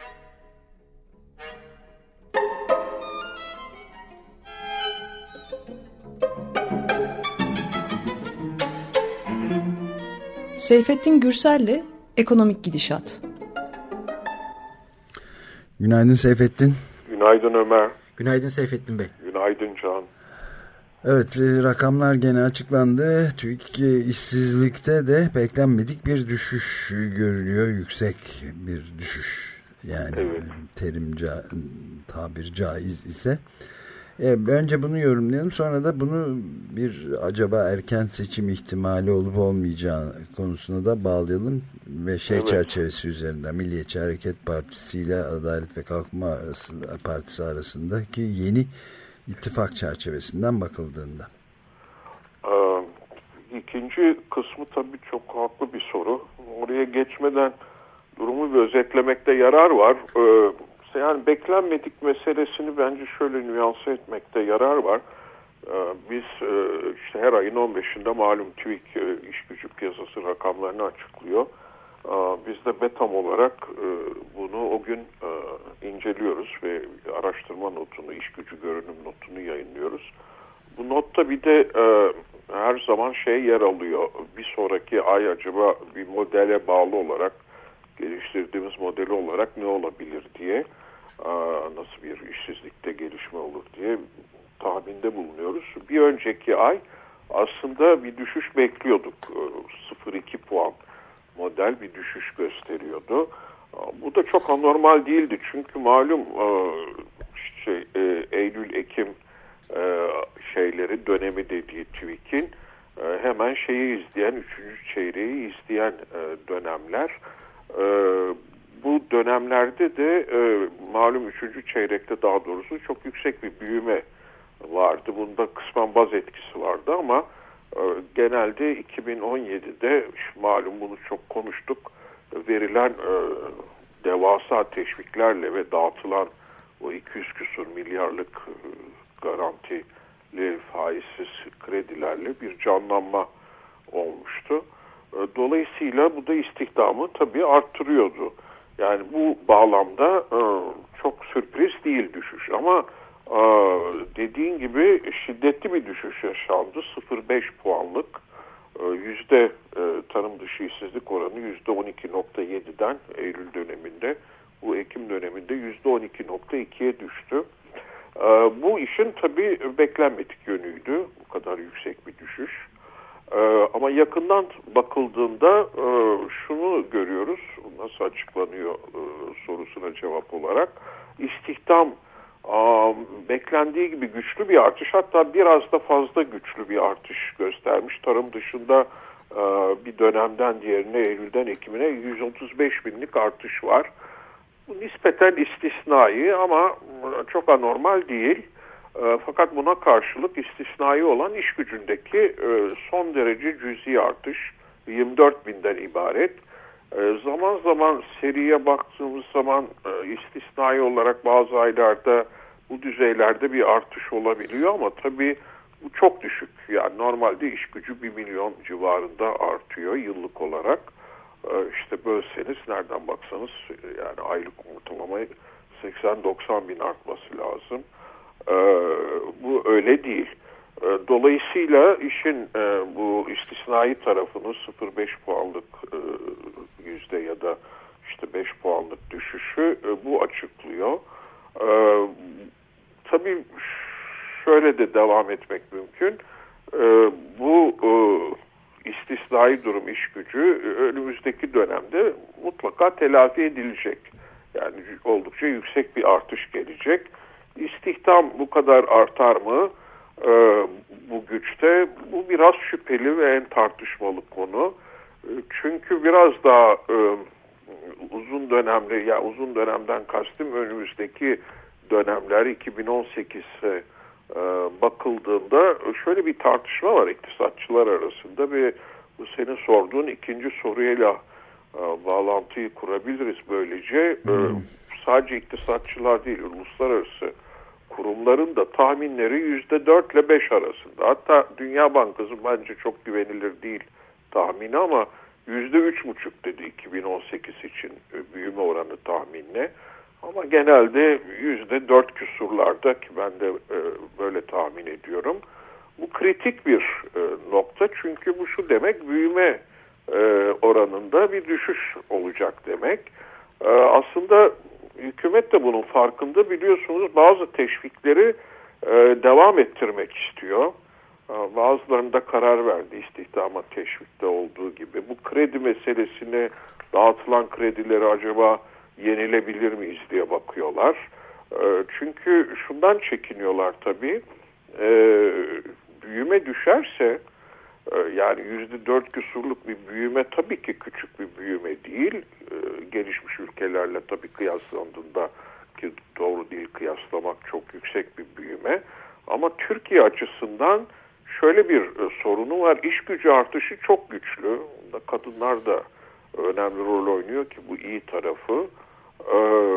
Speaker 10: Seyfettin Gürsel'le Ekonomik Gidişat.
Speaker 5: Günaydın Seyfettin.
Speaker 11: Günaydın Ömer.
Speaker 6: Günaydın Seyfettin Bey.
Speaker 11: Günaydın Can.
Speaker 5: Evet, rakamlar gene açıklandı. Türkiye işsizlikte de beklenmedik bir düşüş görülüyor. Yüksek bir düşüş. Yani evet. Terim ca tabir caiz ise. E, önce bunu yorumlayalım, sonra da bunu bir acaba erken seçim ihtimali olup olmayacağı konusuna da bağlayalım ve şey evet. çerçevesi üzerinden Milliyetçi Hareket Partisi ile Adalet ve Kalkınma arasında, Partisi arasındaki yeni ittifak çerçevesinden bakıldığında.
Speaker 11: Ee, ikinci kısmı tabii çok haklı bir soru. Oraya geçmeden durumu bir özetlemekte yarar var. Ee, Yani beklenmedik meselesini bence şöyle nüanse etmekte yarar var. Biz işte her ayın on beşinde malum TÜİK iş gücü piyasası rakamlarını açıklıyor. Biz de BETAM olarak bunu o gün inceliyoruz ve araştırma notunu, iş gücü görünüm notunu yayınlıyoruz. Bu notta bir de her zaman şey yer alıyor. Bir sonraki ay acaba bir modele bağlı olarak, geliştirdiğimiz modeli olarak ne olabilir diye. nasıl bir işsizlikte gelişme olur diye tahminde bulunuyoruz. Bir önceki ay aslında bir düşüş bekliyorduk. sıfır virgül iki puan model bir düşüş gösteriyordu. Bu da çok anormal değildi. Çünkü malum şey, Eylül-Ekim şeyleri dönemi dediği TÜİK'in hemen şeyi izleyen, üçüncü çeyreği izleyen dönemler. Bu dönemlerde de malum üçüncü çeyrekte daha doğrusu çok yüksek bir büyüme vardı. Bunda kısmen baz etkisi vardı ama genelde iki bin on yedide malum bunu çok konuştuk. Verilen e, devasa teşviklerle ve dağıtılan o iki yüz küsur milyarlık e, garantili faizsiz kredilerle bir canlanma olmuştu. E, dolayısıyla bu da istihdamı tabii arttırıyordu. Yani bu bağlamda e, çok sürpriz değil düşüş ama e, dediğin gibi şiddetli bir düşüş yaşandı. sıfır virgül beş puanlık. Yüzde e, tarım dışı işsizlik oranı yüzde on iki nokta yedi'den Eylül döneminde, bu Ekim döneminde yüzde on iki nokta iki'ye düştü. E, bu işin tabii beklenmedik yönüydü, bu kadar yüksek bir düşüş. E, ama yakından bakıldığında e, şunu görüyoruz, nasıl açıklanıyor e, sorusuna cevap olarak. İstihdam Aa, beklendiği gibi güçlü bir artış, hatta biraz da fazla güçlü bir artış göstermiş. Tarım dışında e, bir dönemden diğerine, Eylül'den Ekim'ine yüz otuz beş binlik artış var. Bu nispeten istisnai ama çok anormal değil. E, fakat buna karşılık istisnai olan iş gücündeki e, son derece cüzi artış yirmi dört binden ibaret. E, zaman zaman seriye baktığımız zaman e, istisnai olarak bazı aylarda bu düzeylerde bir artış olabiliyor ama tabii bu çok düşük. Yani normalde iş gücü bir milyon civarında artıyor yıllık olarak. E, işte bölseniz nereden baksanız yani aylık ortalama seksen doksan bin artması lazım. E, bu öyle değil. E, dolayısıyla işin e, bu istisnai tarafını sıfır virgül beş puanlık e, yüzde ya da işte beş puanlık düşüşü e, bu açıklıyor. E, tabii şöyle de devam etmek mümkün. E, bu e, istisnai durum iş gücü e, önümüzdeki dönemde mutlaka telafi edilecek. Yani oldukça yüksek bir artış gelecek. İstihdam bu kadar artar mı? E, bu güçte bu biraz şüpheli ve en tartışmalı konu. E, çünkü biraz daha e, uzun dönemli, ya yani uzun dönemden kastım önümüzdeki dönemler iki bin on sekiz'e e, bakıldığında şöyle bir tartışma var iktisatçılar arasında ve bu senin sorduğun ikinci soruyla e, bağlantıyı kurabiliriz böylece. Hmm. E, sadece iktisatçılar değil, uluslararası kurumların da tahminleri yüzde dört ile beş arasında. Hatta Dünya Bankası bence çok güvenilir değil tahmini ama yüzde üç buçuk dedi iki bin on sekiz için büyüme oranı tahminine. Ama genelde yüzde dört küsurlarda ki ben de e, böyle tahmin ediyorum. Bu kritik bir e, nokta çünkü bu şu demek, büyüme e, oranında bir düşüş olacak demek. E, aslında hükümet de bunun farkında, biliyorsunuz bazı teşvikleri e, devam ettirmek istiyor. E, bazılarında karar verdi istihdama teşvikte olduğu gibi. Bu kredi meselesine, dağıtılan kredileri acaba yenilebilir miyiz diye bakıyorlar. E, çünkü şundan çekiniyorlar tabii. E, büyüme düşerse e, yani yüzde dört küsurluk bir büyüme tabii ki küçük bir büyüme değil. E, gelişmiş ülkelerle tabii kıyaslandığında ki doğru değil kıyaslamak, çok yüksek bir büyüme. Ama Türkiye açısından şöyle bir e, sorunu var. İş gücü artışı çok güçlü. Kadınlar da önemli rol oynuyor ki bu iyi tarafı. E,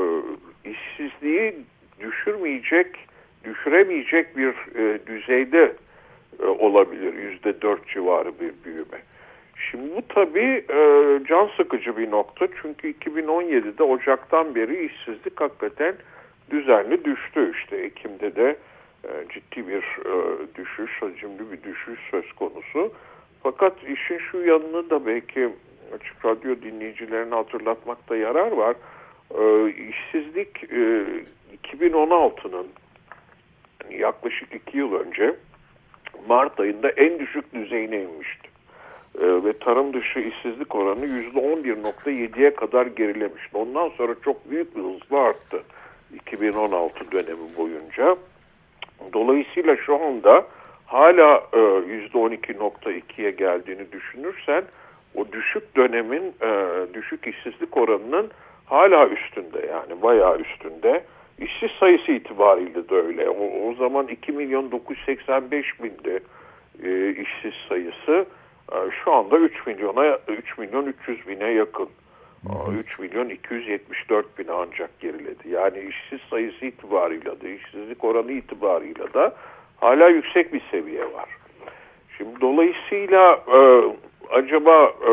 Speaker 11: işsizliği düşürmeyecek, düşüremeyecek bir e, düzeyde e, olabilir. Yüzde dört civarı bir büyüme. Şimdi bu tabii e, can sıkıcı bir nokta. Çünkü iki bin on yedi'de Ocak'tan beri işsizlik hakikaten düzenli düştü. İşte Ekim'de de e, ciddi bir e, düşüş, hacimli bir düşüş söz konusu. Fakat işin şu yanını da belki Açık Radyo dinleyicilerine hatırlatmakta yarar var. e, işsizlik e, iki bin on altının yaklaşık iki yıl önce Mart ayında en düşük düzeyine inmişti. E, ve tarım dışı işsizlik oranı yüzde on bir nokta yediye kadar gerilemişti. Ondan sonra çok büyük bir hızla arttı iki bin on altı dönemi boyunca. Dolayısıyla şu anda hala e, yüzde on iki nokta ikiye geldiğini düşünürsen o düşük dönemin e, düşük işsizlik oranının hala üstünde, yani bayağı üstünde. İşsiz sayısı itibariyle de öyle. O, o zaman iki milyon dokuz yüz seksen beş bindi e, işsiz sayısı. E, şu anda üç milyona üç milyon üç yüz bine yakın. E, üç milyon iki yüz yetmiş dört bine ancak geriledi. Yani işsiz sayısı itibarıyla da işsizlik oranı itibarıyla da hala yüksek bir seviye var. Şimdi dolayısıyla e, acaba e,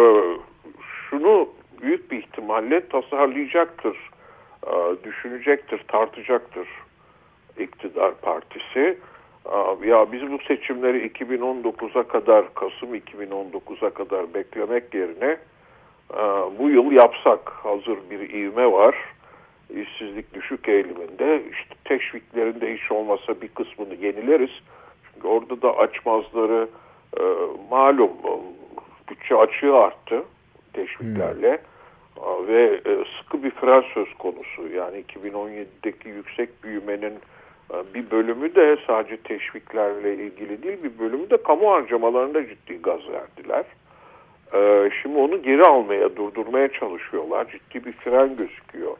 Speaker 11: şunu büyük bir ihtimalle tasarlayacaktır, e, düşünecektir, tartacaktır iktidar partisi. E, ya biz bu seçimleri iki bin on dokuza kadar, Kasım iki bin on dokuza kadar beklemek yerine e, bu yıl yapsak, hazır bir ivme var. İşsizlik düşük eğiliminde, işte teşviklerinde hiç olmasa bir kısmını yenileriz. Çünkü orada da açmazları e, malum bütçe açığı arttı teşviklerle hmm. ve e, sıkı bir fren söz konusu. Yani iki bin on yedideki yüksek büyümenin e, bir bölümü de sadece teşviklerle ilgili değil, bir bölümü de kamu harcamalarında ciddi gaz verdiler. E, şimdi onu geri almaya, durdurmaya çalışıyorlar. Ciddi bir fren gözüküyor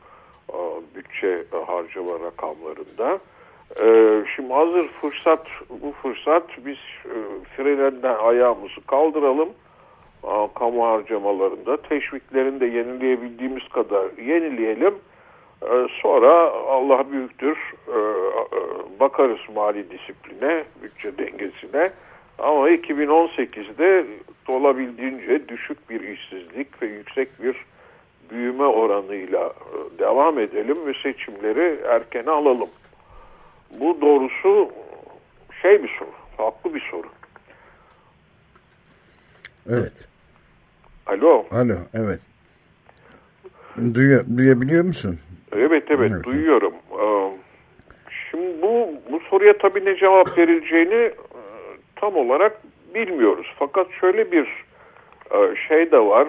Speaker 11: bütçe harcama rakamlarında. Şimdi hazır fırsat, bu fırsat, biz frenden ayağımızı kaldıralım. Kamu harcamalarında teşviklerini de yenileyebildiğimiz kadar yenileyelim. Sonra Allah büyüktür, bakarız mali disipline, bütçe dengesine. Ama iki bin on sekizde olabildiğince düşük bir işsizlik ve yüksek bir büyüme oranıyla devam edelim ve seçimleri erken alalım. Bu doğrusu şey bir soru, haklı bir soru.
Speaker 5: Evet.
Speaker 11: Alo.
Speaker 5: Alo, evet. Duyu, duyabiliyor musun?
Speaker 11: Evet, evet, evet, duyuyorum. Şimdi bu, bu soruya tabii ne cevap verileceğini tam olarak bilmiyoruz. Fakat şöyle bir şey de var,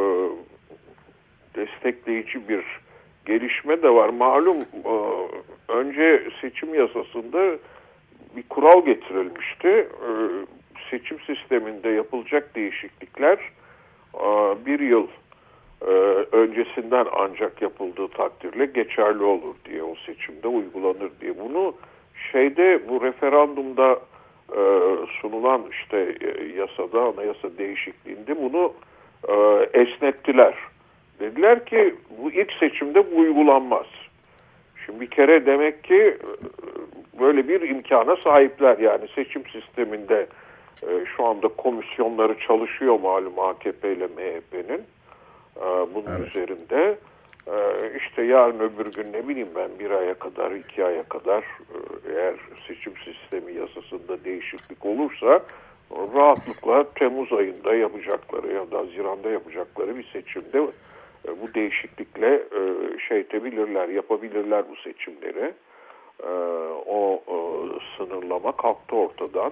Speaker 11: destekleyici bir gelişme de var. Malum önce seçim yasasında bir kural getirilmişti. Seçim sisteminde yapılacak değişiklikler bir yıl öncesinden ancak yapıldığı takdirde geçerli olur diye, o seçimde uygulanır diye. Bunu şeyde, bu referandumda sunulan işte yasada, anayasa değişikliğinde bunu esnettiler. Dediler ki bu ilk seçimde bu uygulanmaz. Şimdi bir kere demek ki böyle bir imkana sahipler. Yani seçim sisteminde şu anda komisyonları çalışıyor malum A K P ile M H P'nin bunun evet. üzerinde. İşte yarın öbür gün, ne bileyim ben, bir aya kadar, iki aya kadar eğer seçim sistemi yasasında değişiklik olursa rahatlıkla Temmuz ayında yapacakları ya da Haziran'da yapacakları bir seçimde bu değişiklikle şey edebilirler, yapabilirler bu seçimleri. O sınırlama kalktı ortadan.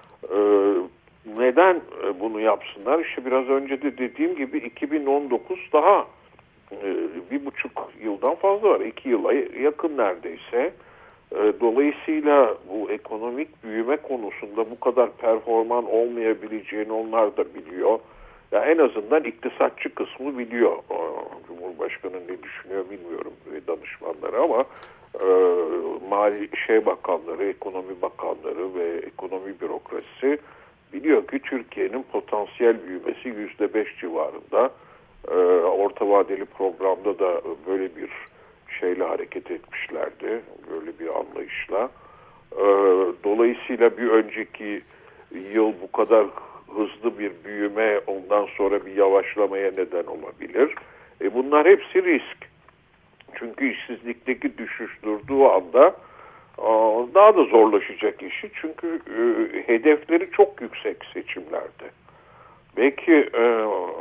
Speaker 11: Neden bunu yapsınlar? İşte biraz önce de dediğim gibi iki bin on dokuz daha bir buçuk yıldan fazla var. İki yıla yakın neredeyse. Dolayısıyla bu ekonomik büyüme konusunda bu kadar performan olmayabileceğini onlar da biliyor. Ya en azından iktisatçı kısmı biliyor. Cumhurbaşkanı ne düşünüyor bilmiyorum ve danışmanları, ama e, Mali Şey Bakanları, Ekonomi Bakanları ve ekonomi bürokrasisi biliyor ki Türkiye'nin potansiyel büyümesi yüzde beş civarında. E, orta vadeli programda da böyle bir şeyle hareket etmişlerdi. Böyle bir anlayışla. E, dolayısıyla bir önceki yıl bu kadar hızlı bir büyüme ondan sonra bir yavaşlamaya neden olabilir. E bunlar hepsi risk. Çünkü işsizlikteki düşüş durduğu anda daha da zorlaşacak işi. Çünkü hedefleri çok yüksek seçimlerde. Belki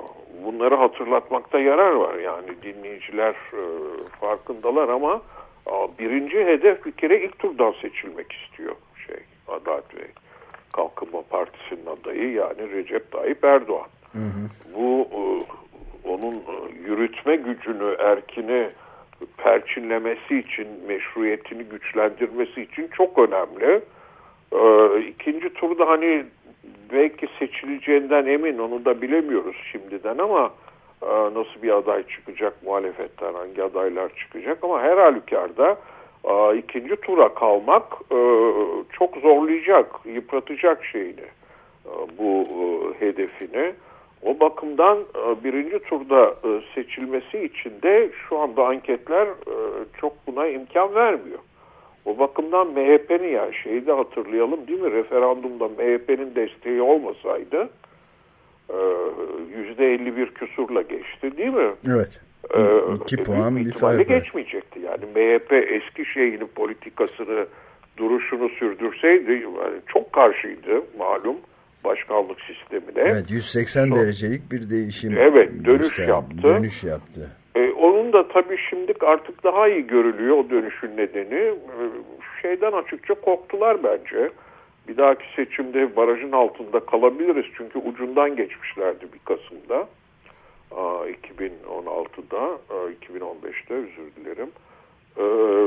Speaker 11: bunları hatırlatmakta yarar var. Yani dinleyiciler e, farkındalar ama a, birinci hedef bir kere ilk turdan seçilmek istiyor şey Adalet ve Kalkınma Partisi'nin adayı yani Recep Tayyip Erdoğan. Hı hı. Bu e, onun yürütme gücünü, erkini perçinlemesi için, meşruiyetini güçlendirmesi için çok önemli. Ee, ikinci turda hani belki seçileceğinden emin, onu da bilemiyoruz şimdiden ama e, nasıl bir aday çıkacak, muhalefetten hangi adaylar çıkacak ama her halükarda e, ikinci tura kalmak e, çok zorlayacak, yıpratacak şeyini, e, bu e, hedefini. O bakımdan e, birinci turda e, seçilmesi için de şu anda anketler e, çok buna imkan vermiyor. O bakımdan M H P'nin yani şeyi de hatırlayalım değil mi? Referandumda M H P'nin desteği olmasaydı yüzde elli bir küsurla geçti değil mi?
Speaker 5: Evet. iki
Speaker 11: Ee,
Speaker 5: puan bir
Speaker 11: fark geçmeyecekti. Yani M H P eski şeyini, politikasını, duruşunu sürdürseydi yani çok karşıydı malum başkanlık sistemine.
Speaker 5: Evet, yüz seksen Son, derecelik bir değişim.
Speaker 11: Evet, dönüş
Speaker 5: gösterdi,
Speaker 11: yaptı.
Speaker 5: Dönüş yaptı.
Speaker 11: Ee, onun da tabii şimdi artık daha iyi görülüyor o dönüşün nedeni. Ee, şeyden açıkça korktular bence. Bir dahaki seçimde barajın altında kalabiliriz. Çünkü ucundan geçmişlerdi bir Kasım'da. Aa, iki bin on altıda, aa, iki bin on beşte özür dilerim. Ee,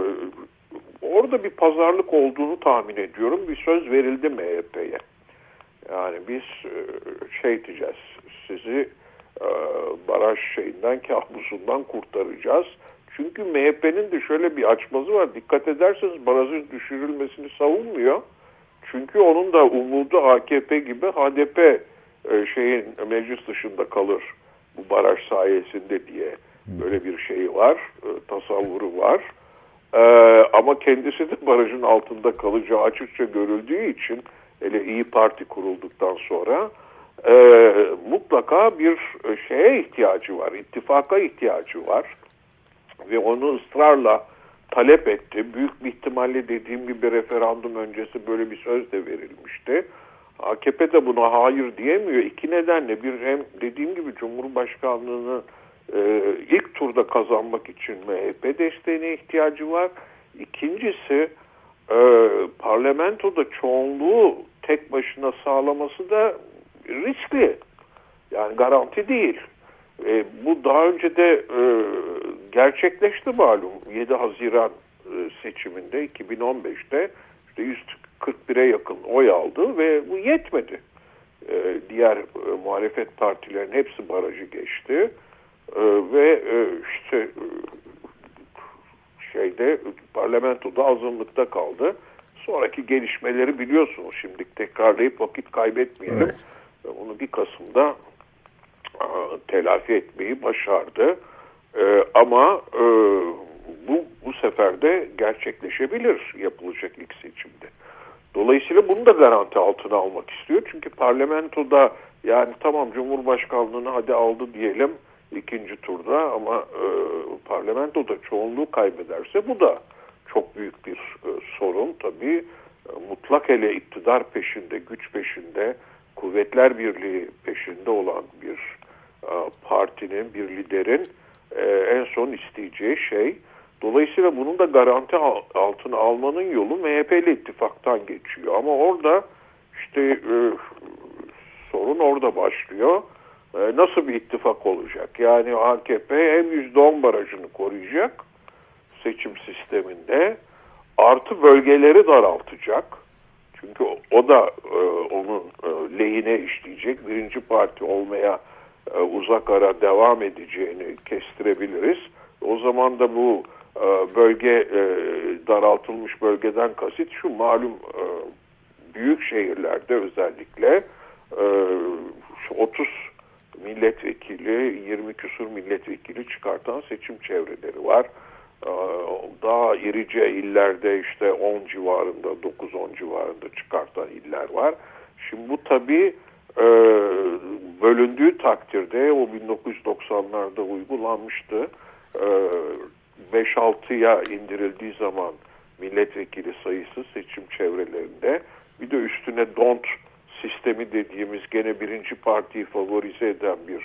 Speaker 11: orada bir pazarlık olduğunu tahmin ediyorum. Bir söz verildi M H P'ye. Yani biz şey diyeceğiz, sizi e, baraj şeyinden, kabusundan kurtaracağız. Çünkü M H P'nin de şöyle bir açmazı var. Dikkat ederseniz barajın düşürülmesini savunmuyor. Çünkü onun da umudu A K P gibi H D P e, şeyin meclis dışında kalır bu baraj sayesinde diye böyle bir şey var, e, tasavvuru var. E, ama kendisi de barajın altında kalacağı açıkça görüldüğü için hele İyi Parti kurulduktan sonra e, mutlaka bir şeye ihtiyacı var, ittifaka ihtiyacı var ve onu ısrarla talep etti. Büyük bir ihtimalle dediğim gibi referandum öncesi böyle bir söz de verilmişti. A K P de buna hayır diyemiyor. İki nedenle bir hem dediğim gibi Cumhurbaşkanlığını e, ilk turda kazanmak için M H P desteğine ihtiyacı var. İkincisi e, parlamentoda çoğunluğu tek başına sağlaması da riskli. Yani garanti değil. E, bu daha önce de e, gerçekleşti malum. yedi Haziran e, seçiminde iki bin on beşte işte yüz kırk bire yakın oy aldı ve bu yetmedi. E, diğer e, muhalefet partilerin hepsi barajı geçti. E, ve e, işte e, şeyde parlamentoda azınlıkta kaldı. Sonraki gelişmeleri biliyorsunuz. Şimdi tekrarlayıp vakit kaybetmeyelim. Evet. Onu bir Kasım'da a, telafi etmeyi başardı. E, ama e, bu bu sefer de gerçekleşebilir yapılacak ilk seçimde. Dolayısıyla bunu da garanti altına almak istiyor. Çünkü parlamentoda yani tamam Cumhurbaşkanlığını hadi aldı diyelim ikinci turda ama e, parlamentoda çoğunluğu kaybederse bu da çok büyük bir e, sorun. Tabii e, mutlak hele iktidar peşinde, güç peşinde, kuvvetler birliği peşinde olan bir e, partinin, bir liderin e, en son isteyeceği şey. Dolayısıyla bunun da garanti altına almanın yolu M H P ile ittifaktan geçiyor. Ama orada işte e, sorun orada başlıyor. E, nasıl bir ittifak olacak? Yani A K P hem yüzde on barajını koruyacak seçim sisteminde, artı bölgeleri daraltacak. Çünkü o, o da e, onun e, lehine işleyecek. Birinci parti olmaya e, uzak ara devam edeceğini kestirebiliriz. O zaman da bu e, bölge e, daraltılmış bölgeden kasıt şu malum e, büyük şehirlerde özellikle e, otuz milletvekili, yirmi küsur milletvekili çıkartan seçim çevreleri var. Daha irice illerde işte on civarında, dokuz on civarında çıkartan iller var. Şimdi bu tabii e, bölündüğü takdirde o bin dokuz yüz doksanlarda uygulanmıştı. E, beş altıya indirildiği zaman milletvekili sayısı seçim çevrelerinde, bir de üstüne D O N T sistemi dediğimiz gene birinci partiyi favorize eden bir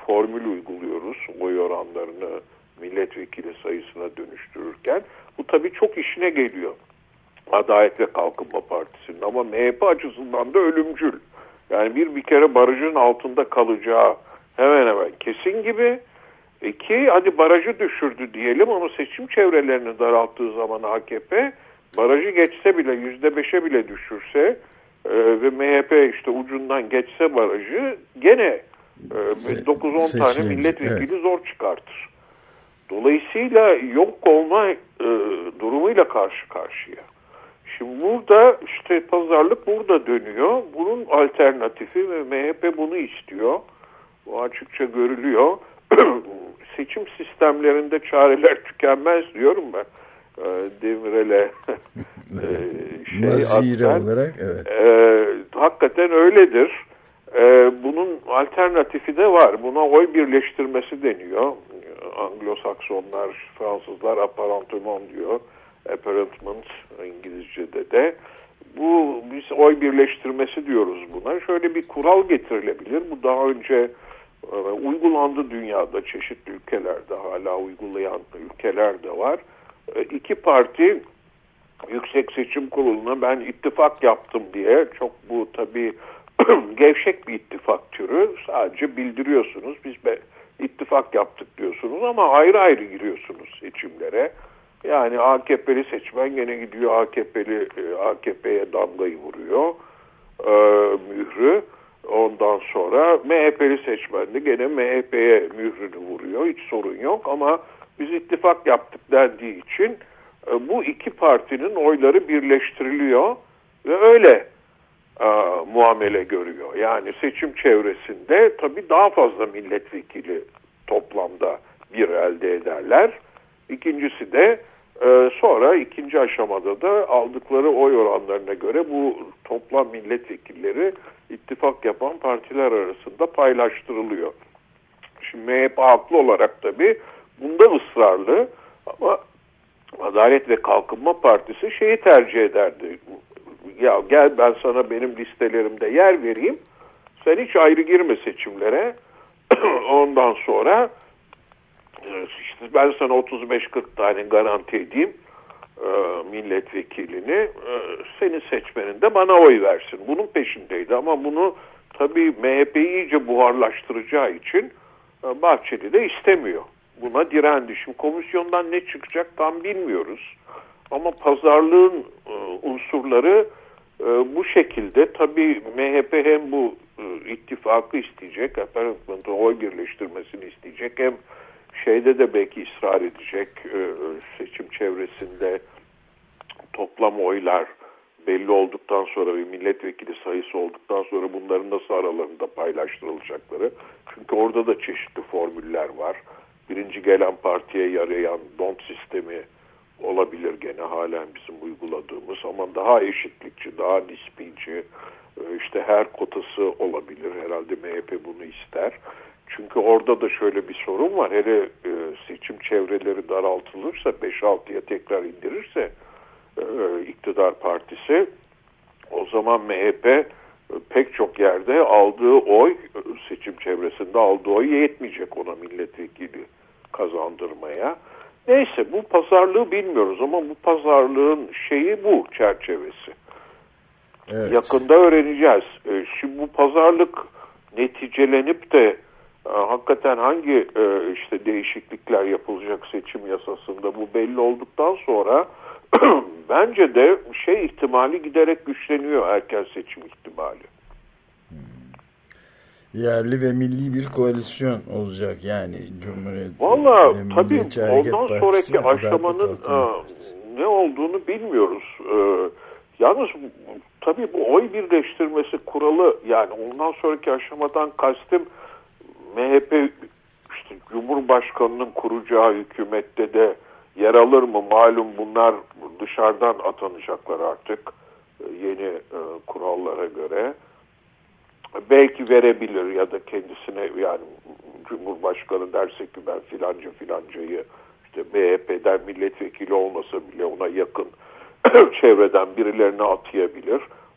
Speaker 11: formül uyguluyoruz oy oranlarını milletvekili sayısına dönüştürürken. Bu tabii çok işine geliyor Adalet ve Kalkınma Partisi'nin, ama M H P açısından da ölümcül. Yani bir bir kere barajın altında kalacağı hemen hemen kesin gibi. İki, hadi barajı düşürdü diyelim ama seçim çevrelerini daralttığı zaman A K P barajı geçse bile, yüzde beşe bile düşürse e, ve M H P işte ucundan geçse barajı, gene e, dokuz on tane milletvekili evet. zor çıkartır. Dolayısıyla yok olma e, durumuyla karşı karşıya. Şimdi burada işte pazarlık burada dönüyor. Bunun alternatifi ve M H P bunu istiyor. Bu açıkça görülüyor. Seçim sistemlerinde çareler tükenmez diyorum ben. Demirel'e şey
Speaker 5: Nazire
Speaker 11: atlar.
Speaker 5: olarak evet.
Speaker 11: E, hakikaten öyledir. E, bunun alternatifi de var. Buna oy birleştirmesi deniyor. Anglo-Saksonlar, Fransızlar apparentement diyor. Apparentment İngilizce'de de. Bu biz oy birleştirmesi diyoruz buna. Şöyle bir kural getirilebilir. Bu daha önce e, uygulandı dünyada, çeşitli ülkelerde, hala uygulayan ülkeler de var. E, iki parti Yüksek Seçim Kurulu'na ben ittifak yaptım diye, çok bu tabii gevşek bir ittifak türü, sadece bildiriyorsunuz, biz be, ittifak yaptık diyorsunuz ama ayrı ayrı giriyorsunuz seçimlere. Yani A K P'li seçmen gene gidiyor A K P'li A K P'ye damgayı vuruyor, e, mührü. Ondan sonra M H P'li seçmen de gene M H P'ye mührünü vuruyor. Hiç sorun yok ama biz ittifak yaptık dendiği için e, bu iki partinin oyları birleştiriliyor ve öyle e, muamele görüyor. Yani seçim çevresinde tabii daha fazla milletvekili toplamda bir elde ederler. İkincisi de e, sonra ikinci aşamada da aldıkları oy oranlarına göre bu toplam milletvekilleri ittifak yapan partiler arasında paylaştırılıyor. Şimdi M H P haklı olarak tabii bunda ısrarlı ama Adalet ve Kalkınma Partisi şeyi tercih ederdi. Ya gel ben sana benim listelerimde yer vereyim. Sen hiç ayrı girme seçimlere. Ondan sonra işte ben sana otuz beş kırk tane garanti edeyim e, milletvekilini. E, senin seçmenin de bana oy versin. Bunun peşindeydi ama bunu tabii M H P'yi iyice buharlaştıracağı için e, Bahçeli de istemiyor. Buna direndi. Şimdi komisyondan ne çıkacak tam bilmiyoruz. Ama pazarlığın e, unsurları e, bu şekilde. Tabii M H P hem bu e, ittifakı isteyecek, apparentment'ın oy birleştirmesini isteyecek, hem şeyde de belki ısrar edecek, e, seçim çevresinde toplam oylar belli olduktan sonra ve milletvekili sayısı olduktan sonra bunların nasıl aralarında paylaştırılacakları. Çünkü orada da çeşitli formüller var. Birinci gelen partiye yarayan don't sistemi olabilir gene halen bizim uyguladığımız, ama daha eşitlikçi, daha nispici, işte her kotası olabilir. Herhalde M H P bunu ister. Çünkü orada da şöyle bir sorun var. Hele e, seçim çevreleri daraltılırsa, beş altıya tekrar indirirse e, iktidar partisi, o zaman M H P e, pek çok yerde aldığı oy, seçim çevresinde aldığı oy yetmeyecek ona milletvekili kazandırmaya. Neyse, bu pazarlığı bilmiyoruz ama bu pazarlığın şeyi bu, çerçevesi. Evet. Yakında öğreneceğiz. E, şimdi bu pazarlık neticelenip de e, hakikaten hangi e, işte değişiklikler yapılacak seçim yasasında, bu belli olduktan sonra bence de şey ihtimali giderek güçleniyor, erken seçim ihtimali.
Speaker 5: Yerli ve milli bir koalisyon olacak yani Cumhuriyet.
Speaker 11: Valla tabii ondan sonraki aşamanın a, ne olduğunu bilmiyoruz. Ee, yalnız tabii bu oy birleştirmesi kuralı, yani ondan sonraki aşamadan kastım M H P işte Cumhurbaşkanı'nın kuracağı hükümette de yer alır mı? Malum bunlar dışarıdan atanacaklar artık yeni e, kurallara göre. Belki verebilir ya da kendisine, yani Cumhurbaşkanı derse ki ben filanca filancayı işte M H P'den milletvekili olmasa bile ona yakın çevreden birilerine atayabilir.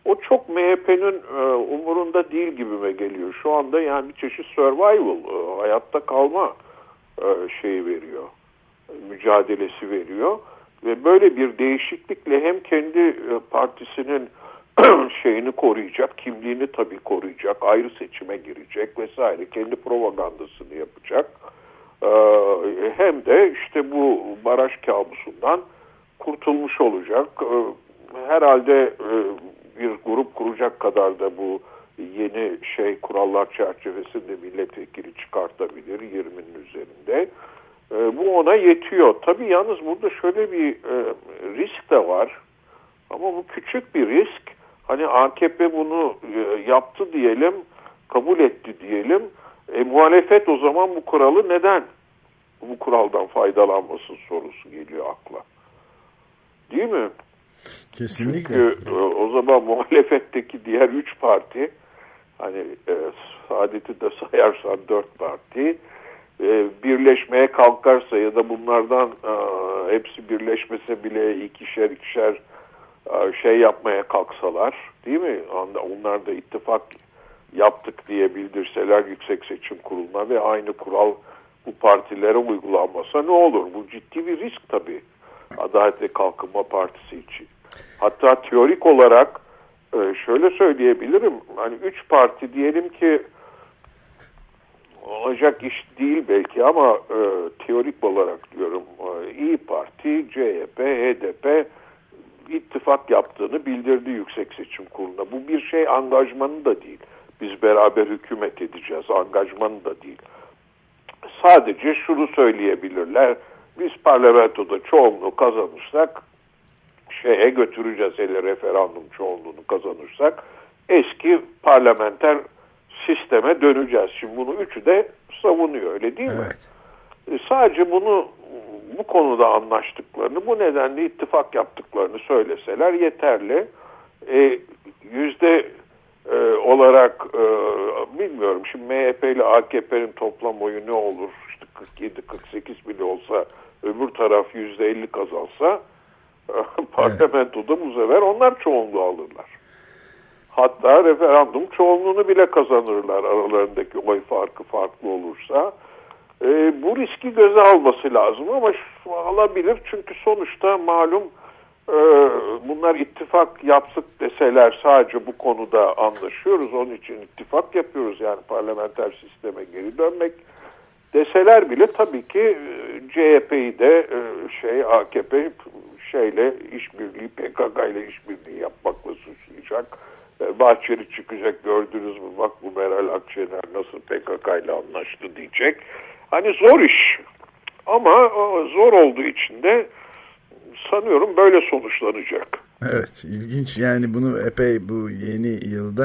Speaker 11: o çok M H P'nin e, umurunda değil gibime geliyor. Şu anda yani bir çeşit survival, e, hayatta kalma e, şeyi veriyor, mücadelesi veriyor. Ve böyle bir değişiklikle hem kendi e, partisinin şeyini koruyacak, kimliğini tabii koruyacak, ayrı seçime girecek vesaire, kendi propagandasını yapacak. E, hem de işte bu baraj kabusundan kurtulmuş olacak. E, herhalde e, bir grup kuracak kadar da bu yeni şey kurallar çerçevesinde milletvekili çıkartabilir yirminin üzerinde. E, bu ona yetiyor. Tabii yalnız burada şöyle bir e, risk de var. Ama bu küçük bir risk. Hani A K P bunu e, yaptı diyelim, kabul etti diyelim. E, muhalefet o zaman bu kuralı neden bu kuraldan faydalanmasın sorusu geliyor akla. Değil mi?
Speaker 5: Kesinlikle.
Speaker 11: Çünkü o zaman muhalefetteki diğer üç parti, hani e, Saadet'i de sayarsan dört parti, e, birleşmeye kalkarsa ya da bunlardan e, hepsi birleşmese bile ikişer ikişer e, şey yapmaya kalksalar, değil mi? Onlar da ittifak yaptık diye bildirseler Yüksek Seçim Kurulu'na ve aynı kural bu partilere uygulanmasa ne olur? Bu ciddi bir risk tabii Adalet ve Kalkınma Partisi için. Hatta teorik olarak şöyle söyleyebilirim. Hani üç parti diyelim ki olacak iş değil belki ama e, teorik olarak diyorum e, İYİ Parti, C H P, H D P ittifak yaptığını bildirdi Yüksek Seçim Kurulu'na. Bu bir şey angajmanı da değil. Biz beraber hükümet edeceğiz angajmanı da değil. Sadece şunu söyleyebilirler. Biz parlamentoda çoğunluğu kazanırsak şeye götüreceğiz, hele referandum çoğunluğunu kazanırsak eski parlamenter sisteme döneceğiz. Şimdi bunu üçü de savunuyor, öyle değil mi? Evet. Sadece bunu bu konuda anlaştıklarını, bu nedenle ittifak yaptıklarını söyleseler yeterli. E, yüzde e, olarak e, bilmiyorum şimdi M H P ile A K P'nin toplam oyu ne olur? İşte kırk yedi kırk sekiz bile olsa, öbür taraf yüzde elli kazansa parlamentoda bu sefer onlar çoğunluğu alırlar. Hatta referandum çoğunluğunu bile kazanırlar aralarındaki oy farkı farklı olursa. E, bu riski göze alması lazım ama şu, alabilir çünkü sonuçta malum e, bunlar ittifak yaptık deseler sadece bu konuda anlaşıyoruz, onun için ittifak yapıyoruz yani parlamenter sisteme geri dönmek deseler bile tabii ki C H P'yi de şey A K P şeyle işbirliği, P K K ile işbirliği yapmakla suçlayacak. Bahçeli çıkacak, gördünüz mü bak bu Meral Akşener nasıl P K K ile anlaştı diyecek. Hani zor iş ama zor olduğu için de sanıyorum böyle sonuçlanacak.
Speaker 5: Evet, ilginç yani bunu epey bu yeni yılda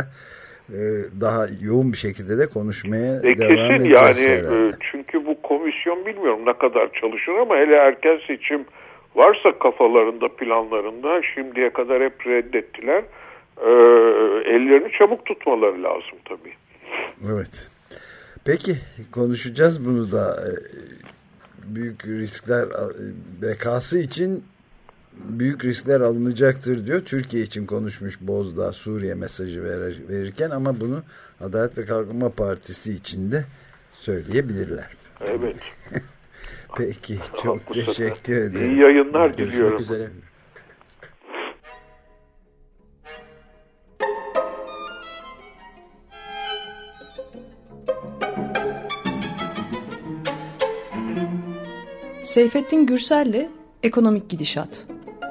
Speaker 5: daha yoğun bir şekilde de konuşmaya e, devam
Speaker 11: edeceğiz yani herhalde. Çünkü bu komisyon bilmiyorum ne kadar çalışır ama hele erken seçim varsa kafalarında, planlarında şimdiye kadar hep reddettiler. Ee, ellerini çabuk tutmaları lazım tabii.
Speaker 5: Evet. Peki konuşacağız bunu da. Büyük riskler bekası için büyük riskler alınacaktır diyor. Türkiye için konuşmuş Bozdağ Suriye mesajı verir, verirken ama bunu Adalet ve Kalkınma Partisi için de söyleyebilirler.
Speaker 11: Evet.
Speaker 5: Peki çok Haklısın. Teşekkür ederim.
Speaker 11: İyi yayınlar
Speaker 5: Görüşmek
Speaker 11: diliyorum.
Speaker 5: Üzere.
Speaker 10: Seyfettin Gürsel'le Ekonomik Gidişat.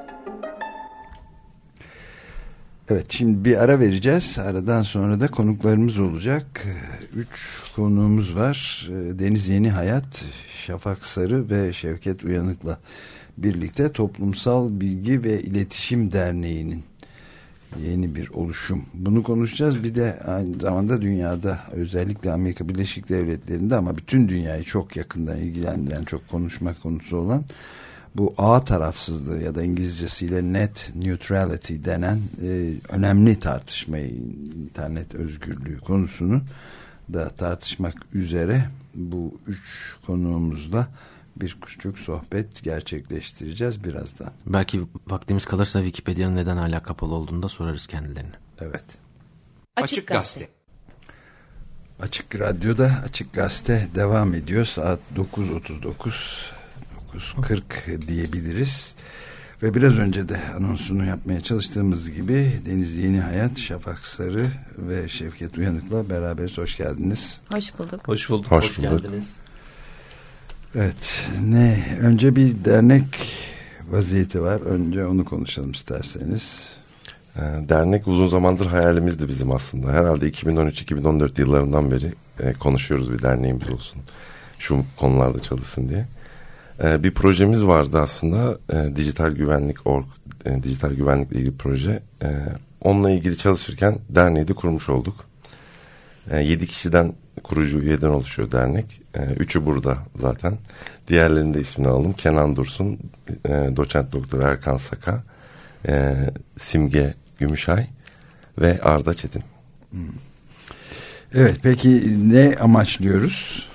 Speaker 5: Evet, şimdi bir ara vereceğiz. Aradan sonra da konuklarımız olacak. Üç konuğumuz var. Deniz Yeni Hayat, Şafak Sarı ve Şevket Uyanık'la birlikte Toplumsal Bilgi ve İletişim Derneği'nin yeni bir oluşum. Bunu konuşacağız. Bir de aynı zamanda dünyada, özellikle Amerika Birleşik Devletleri'nde ama bütün dünyayı çok yakından ilgilendiren, çok konuşma konusu olan bu ağ tarafsızlığı ya da İngilizcesiyle net neutrality denen e, önemli tartışmayı, internet özgürlüğü konusunu da tartışmak üzere bu üç konuğumuzla bir küçük sohbet gerçekleştireceğiz birazdan.
Speaker 6: Belki vaktimiz kalırsa Wikipedia'nın neden hala kapalı olduğunu da sorarız kendilerine.
Speaker 5: Evet.
Speaker 4: Açık Gazete.
Speaker 5: Açık Radyo'da Açık Gazete devam ediyor. Saat dokuz otuz dokuz, dokuz kırk diyebiliriz. Ve biraz önce de anonsunu yapmaya çalıştığımız gibi Deniz Yeni Hayat, Şafak Sarı ve Şevket Uyanık'la beraberiz. Hoş geldiniz.
Speaker 3: Hoş bulduk.
Speaker 6: Hoş bulduk.
Speaker 5: Hoş,
Speaker 6: Hoş
Speaker 5: bulduk.
Speaker 6: geldiniz.
Speaker 5: Evet. Ne? Önce bir dernek vaziyeti var. Önce onu konuşalım isterseniz.
Speaker 12: Dernek uzun zamandır hayalimizdi bizim aslında. Herhalde iki bin on üç iki bin on dört yıllarından beri e, konuşuyoruz bir derneğimiz olsun. Şu konularda çalışsın diye. E, bir projemiz vardı aslında. E, Dijital Güvenlik nokta org, e, dijital güvenlikle ilgili proje. E, onunla ilgili çalışırken derneği de kurmuş olduk. E, yedi kişiden, kurucu üyeden oluşuyor dernek. E, üçü burada zaten. Diğerlerinin de ismini alalım. Kenan Dursun, e, doçent doktor Erkan Saka, e, Simge Gümüşay ve Arda Çetin.
Speaker 5: Hmm. Evet, peki ne amaçlıyoruz?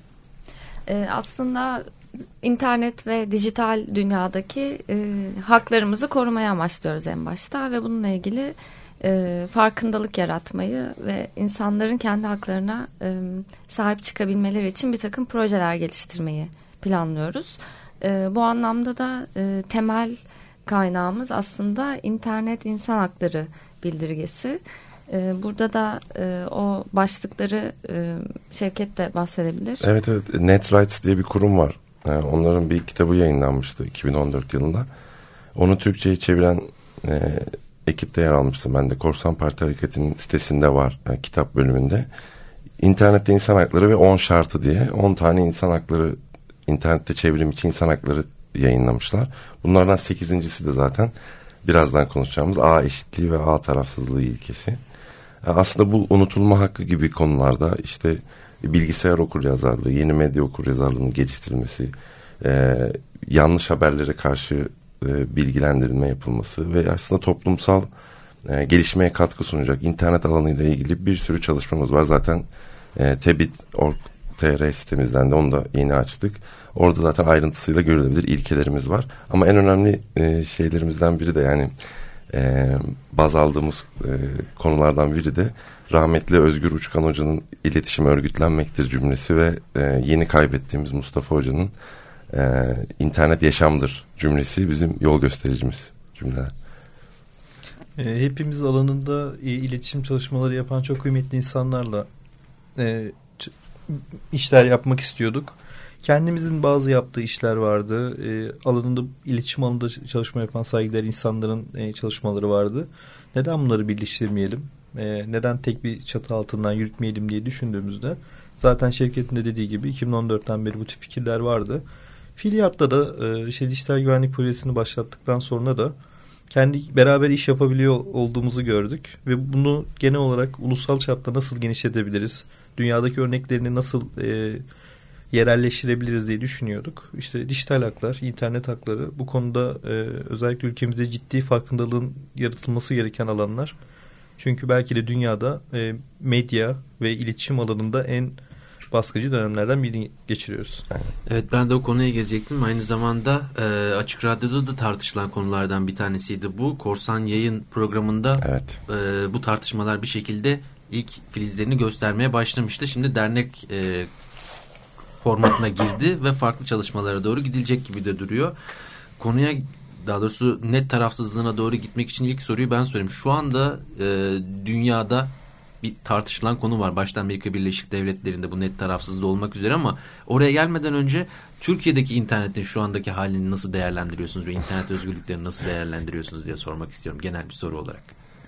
Speaker 13: Ee, aslında internet ve dijital dünyadaki e, haklarımızı korumaya amaçlıyoruz en başta ve bununla ilgili e, farkındalık yaratmayı ve insanların kendi haklarına e, sahip çıkabilmeleri için bir takım projeler geliştirmeyi planlıyoruz. E, bu anlamda da e, temel kaynağımız aslında internet insan hakları bildirgesi. Ee, burada da e, o başlıkları e, Şevket de bahsedebilir.
Speaker 12: Evet evet. Net Rights diye bir kurum var. Yani onların bir kitabı yayınlanmıştı iki bin on dört yılında. Onu Türkçe'ye çeviren e, ekipte yer almıştım. Ben de Korsan Parti Hareketi'nin sitesinde var yani kitap bölümünde. İnternette insan hakları ve on şartı diye on tane insan hakları, internette çevrim içi insan hakları yayınlamışlar. Bunlardan sekizincisi de zaten birazdan konuşacağımız A eşitliği ve A tarafsızlığı ilkesi. Aslında bu unutulma hakkı gibi konularda işte bilgisayar okuryazarlığı, yeni medya okuryazarlığının geliştirilmesi, e, yanlış haberlere karşı e, bilgilendirilme yapılması ve aslında toplumsal e, gelişmeye katkı sunacak internet alanıyla ilgili bir sürü çalışmamız var. Zaten e, tebit nokta org nokta tr sitemizden de onu da yeni açtık. Orada zaten ayrıntısıyla görülebilir ilkelerimiz var. Ama en önemli e, şeylerimizden biri de yani e, baz aldığımız e, konulardan biri de rahmetli Özgür Uçkan Hoca'nın iletişim örgütlenmektir cümlesi ve e, yeni kaybettiğimiz Mustafa Hoca'nın e, internet yaşamdır cümlesi bizim yol göstericimiz cümleler.
Speaker 14: E, hepimiz alanında e, iletişim çalışmaları yapan çok kıymetli insanlarla e, işler yapmak istiyorduk. Kendimizin bazı yaptığı işler vardı. E, alanında, iletişim alanında çalışma yapan saygıdeğer insanların e, çalışmaları vardı. Neden bunları birleştirmeyelim? E, neden tek bir çatı altından yürütmeyelim diye düşündüğümüzde zaten Şevket'in de dediği gibi iki bin on dörtten beri bu tip fikirler vardı. Fiiliyat'ta da e, işte dijital güvenlik projesini başlattıktan sonra da kendi beraber iş yapabiliyor olduğumuzu gördük ve bunu genel olarak ulusal çapta nasıl genişletebiliriz? Dünyadaki örneklerini nasıl e, yerelleştirebiliriz diye düşünüyorduk. İşte dijital haklar, internet hakları bu konuda e, özellikle ülkemizde ciddi farkındalığın yaratılması gereken alanlar. Çünkü belki de dünyada e, medya ve iletişim alanında en baskıcı dönemlerden birini geçiriyoruz.
Speaker 6: Evet, ben de o konuya gelecektim. Aynı zamanda e, Açık Radyo'da da tartışılan konulardan bir tanesiydi bu. Korsan Yayın programında
Speaker 12: evet.
Speaker 6: e, bu tartışmalar bir şekilde ilk filizlerini göstermeye başlamıştı. Şimdi dernek e, formatına girdi ve farklı çalışmalara doğru gidilecek gibi de duruyor. Konuya, daha doğrusu net tarafsızlığına doğru gitmek için ilk soruyu ben sorayım. Şu anda e, dünyada bir tartışılan konu var. Başta Amerika Birleşik Devletleri'nde bu net tarafsızlığı olmak üzere ama oraya gelmeden önce Türkiye'deki internetin şu andaki halini nasıl değerlendiriyorsunuz ve internet özgürlüklerini nasıl değerlendiriyorsunuz diye sormak istiyorum genel bir soru olarak.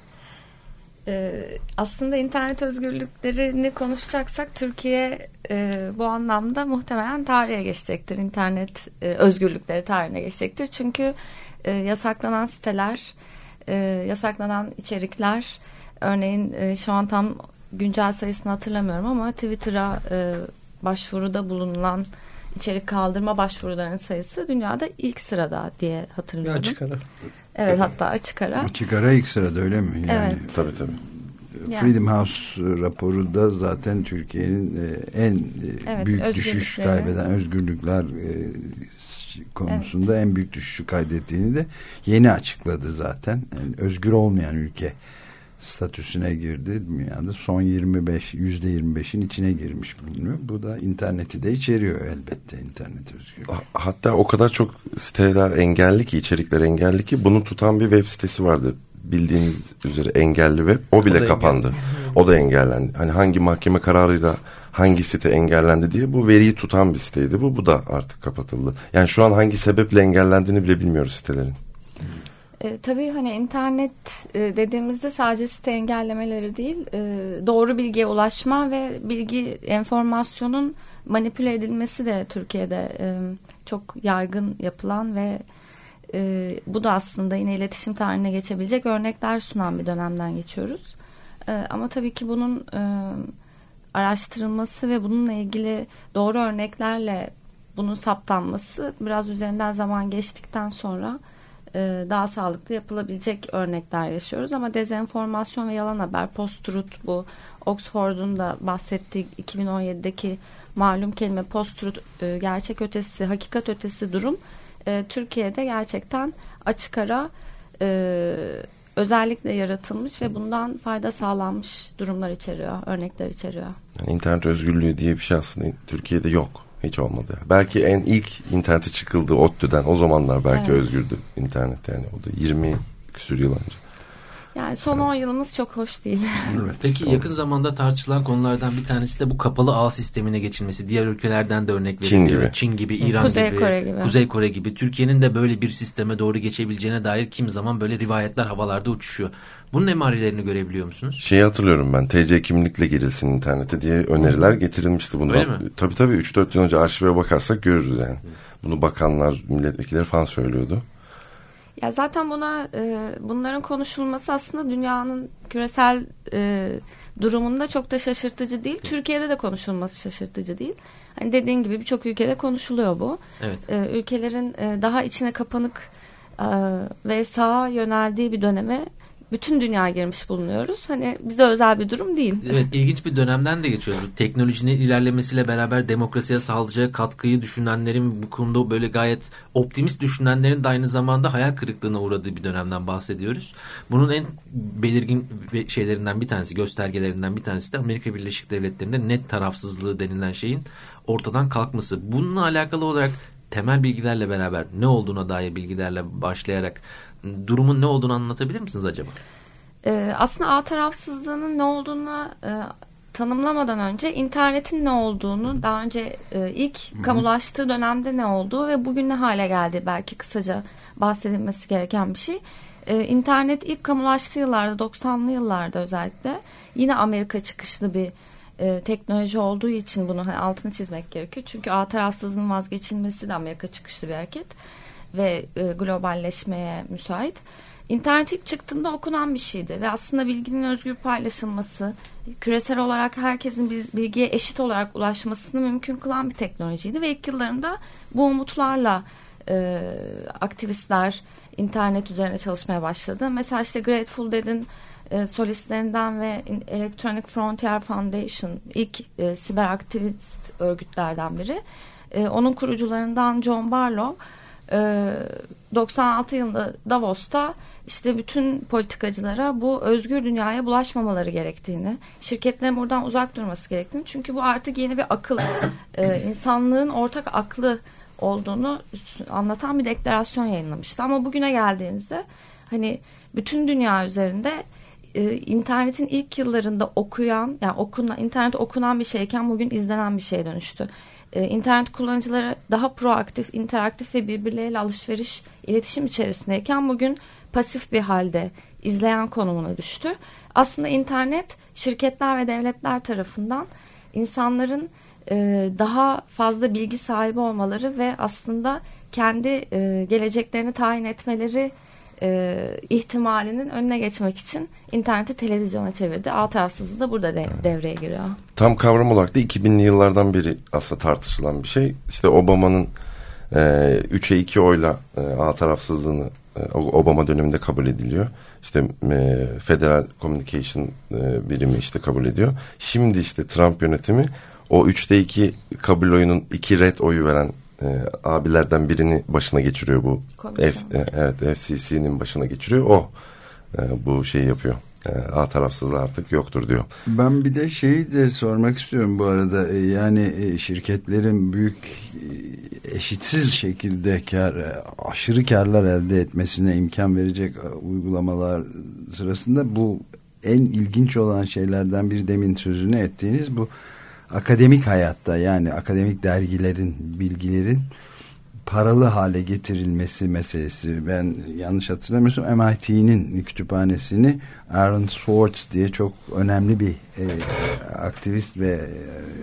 Speaker 13: Ee, aslında internet özgürlüklerini konuşacaksak Türkiye e, bu anlamda muhtemelen tarihe geçecektir. İnternet e, özgürlükleri tarihine geçecektir. Çünkü e, yasaklanan siteler, e, yasaklanan içerikler, örneğin e, şu an tam güncel sayısını hatırlamıyorum ama Twitter'a e, başvuruda bulunan içerik kaldırma başvurularının sayısı dünyada ilk sırada diye hatırlıyorum.
Speaker 14: Açık ara.
Speaker 13: Evet, hatta açık ara.
Speaker 5: Açık ara ilk sırada, öyle mi? Yani,
Speaker 13: evet.
Speaker 12: Tabii tabii.
Speaker 5: Freedom House raporu da zaten Türkiye'nin en evet, büyük düşüş kaybeden özgürlükler konusunda evet. en büyük düşüşü kaydettiğini de yeni açıkladı zaten. Yani özgür olmayan ülke statüsüne girdi. Dünyada son yirmi beş yüzde yirmi beşin içine girmiş bulunuyor. Bu da interneti de içeriyor elbette, internet özgürlüğü.
Speaker 12: Hatta o kadar çok siteler engelli ki, içerikler engelli ki bunu tutan bir web sitesi vardı. Bildiğiniz üzere engelli web. O bile o kapandı. Engelli. O da engellendi. Hani hangi mahkeme kararıyla hangi site engellendi diye bu veriyi tutan bir siteydi. Bu, bu da artık kapatıldı. Yani şu an hangi sebeple engellendiğini bile bilmiyoruz sitelerin.
Speaker 13: E, tabii hani internet e, dediğimizde sadece site engellemeleri değil, e, doğru bilgiye ulaşma ve bilgi, enformasyonun manipüle edilmesi de Türkiye'de e, çok yaygın yapılan ve e, bu da aslında yine iletişim tarihine geçebilecek örnekler sunan bir dönemden geçiyoruz. E, ama tabii ki bunun e, araştırılması ve bununla ilgili doğru örneklerle bunun saptanması biraz üzerinden zaman geçtikten sonra daha sağlıklı yapılabilecek örnekler yaşıyoruz. Ama dezenformasyon ve yalan haber, post-truth, bu Oxford'un da bahsettiği iki bin on yedideki malum kelime post-truth, gerçek ötesi, hakikat ötesi durum Türkiye'de gerçekten açık ara özellikle yaratılmış ve bundan fayda sağlanmış durumlar içeriyor, örnekler içeriyor.
Speaker 12: Yani internet özgürlüğü diye bir şey aslında Türkiye'de yok. Hiç olmadı. Belki en ilk internete çıkıldı ODTÜ'den. O zamanlar belki evet. özgürdü internet yani. O da yirmi küsur yıl önce.
Speaker 13: Yani son on yılımız çok hoş değil.
Speaker 6: Evet, peki yakın zamanda tartışılan konulardan bir tanesi de bu kapalı ağ sistemine geçilmesi. Diğer ülkelerden de örnek veriliyor.
Speaker 12: Çin gibi.
Speaker 6: Çin gibi, İran
Speaker 13: Kuzey
Speaker 6: gibi,
Speaker 13: Kore gibi.
Speaker 6: Kuzey Kore gibi. Türkiye'nin de böyle bir sisteme doğru geçebileceğine dair kimi zaman böyle rivayetler havalarda uçuşuyor. Bunun emarelerini görebiliyor musunuz?
Speaker 12: Şeyi hatırlıyorum ben. T C kimlikle girilsin internete diye öneriler getirilmişti bundan.
Speaker 6: Öyle mi?
Speaker 12: Tabii tabii üç dört yıl önce arşive bakarsak görürüz yani. Bunu bakanlar, milletvekilleri falan söylüyordu.
Speaker 13: Ya zaten buna e, bunların konuşulması aslında dünyanın küresel e, durumunda çok da şaşırtıcı değil. Türkiye'de de konuşulması şaşırtıcı değil. Hani dediğin gibi birçok ülkede konuşuluyor bu.
Speaker 6: Evet.
Speaker 13: E, ülkelerin e, daha içine kapanık e, ve sağa yöneldiği bir döneme bütün dünya girmiş bulunuyoruz. Hani bize özel bir durum değil.
Speaker 6: Evet, ilginç bir dönemden de geçiyoruz. Teknolojinin ilerlemesiyle beraber demokrasiye sağlayacağı katkıyı düşünenlerin, bu konuda böyle gayet optimist düşünenlerin de aynı zamanda hayal kırıklığına uğradığı bir dönemden bahsediyoruz. Bunun en belirgin şeylerinden bir tanesi, göstergelerinden bir tanesi de Amerika Birleşik Devletleri'nde net tarafsızlığı denilen şeyin ortadan kalkması. Bununla alakalı olarak temel bilgilerle beraber, ne olduğuna dair bilgilerle başlayarak durumun ne olduğunu anlatabilir misiniz acaba?
Speaker 13: Ee, aslında ağ tarafsızlığının ne olduğunu e, tanımlamadan önce internetin ne olduğunu, daha önce e, ilk Hı-hı. kamulaştığı dönemde ne olduğu ve bugün ne hale geldi belki kısaca bahsedilmesi gereken bir şey. Ee, internet ilk kamulaştığı yıllarda, doksanlı yıllarda özellikle yine Amerika çıkışlı bir e, teknoloji olduğu için bunu hani altını çizmek gerekiyor. Çünkü ağ tarafsızlığının vazgeçilmesi de Amerika çıkışlı bir hareket ve e, globalleşmeye müsait. İnternet ilk çıktığında okunan bir şeydi ve aslında bilginin özgür paylaşılması, küresel olarak herkesin bilgiye eşit olarak ulaşmasını mümkün kılan bir teknolojiydi ve ilk yıllarında bu umutlarla e, aktivistler internet üzerine çalışmaya başladı. Mesela işte Grateful Dead'in e, solistlerinden ve Electronic Frontier Foundation ilk e, siber aktivist örgütlerden biri. E, onun kurucularından John Barlow doksan altı yılında Davos'ta işte bütün politikacılara bu özgür dünyaya bulaşmamaları gerektiğini, şirketlerin buradan uzak durması gerektiğini, çünkü bu artık yeni bir akıl, e, insanlığın ortak aklı olduğunu anlatan bir deklarasyon yayınlamıştı. Ama bugüne geldiğimizde hani bütün dünya üzerinde e, internetin ilk yıllarında okuyan, yani okunan, internet okunan bir şeyken bugün izlenen bir şeye dönüştü. İnternet kullanıcıları daha proaktif, interaktif ve birbirleriyle alışveriş, iletişim içerisindeyken bugün pasif bir halde izleyen konumuna düştü. Aslında internet şirketler ve devletler tarafından insanların e, daha fazla bilgi sahibi olmaları ve aslında kendi e, geleceklerini tayin etmeleri e, ihtimalinin önüne geçmek için interneti televizyona çevirdi. Ağ tarafsızlığı da burada de, devreye giriyor.
Speaker 12: Tam kavram olarak da iki binli yıllardan beri aslında tartışılan bir şey. İşte Obama'nın e, üçe iki oyla e, ağ tarafsızlığını e, Obama döneminde kabul ediliyor. İşte e, Federal Communication e, birimi işte kabul ediyor. Şimdi işte Trump yönetimi o üçte iki kabul oyunun iki red oyu veren e, abilerden birini başına geçiriyor bu. F, e, evet F C C'nin başına geçiriyor. O e, bu şeyi yapıyor. e, ağ tarafsızlığı artık yoktur diyor.
Speaker 5: Ben bir de şeyi de sormak istiyorum bu arada. E, yani e, şirketlerin büyük e, eşitsiz şekilde kar, e, aşırı karlar elde etmesine imkan verecek e, uygulamalar sırasında bu en ilginç olan şeylerden biri, demin sözünü ettiğiniz bu akademik hayatta, yani akademik dergilerin, bilgilerin paralı hale getirilmesi meselesi. Ben yanlış hatırlamıyorsam M I T'nin kütüphanesini Aaron Swartz diye çok önemli bir e, aktivist ve e,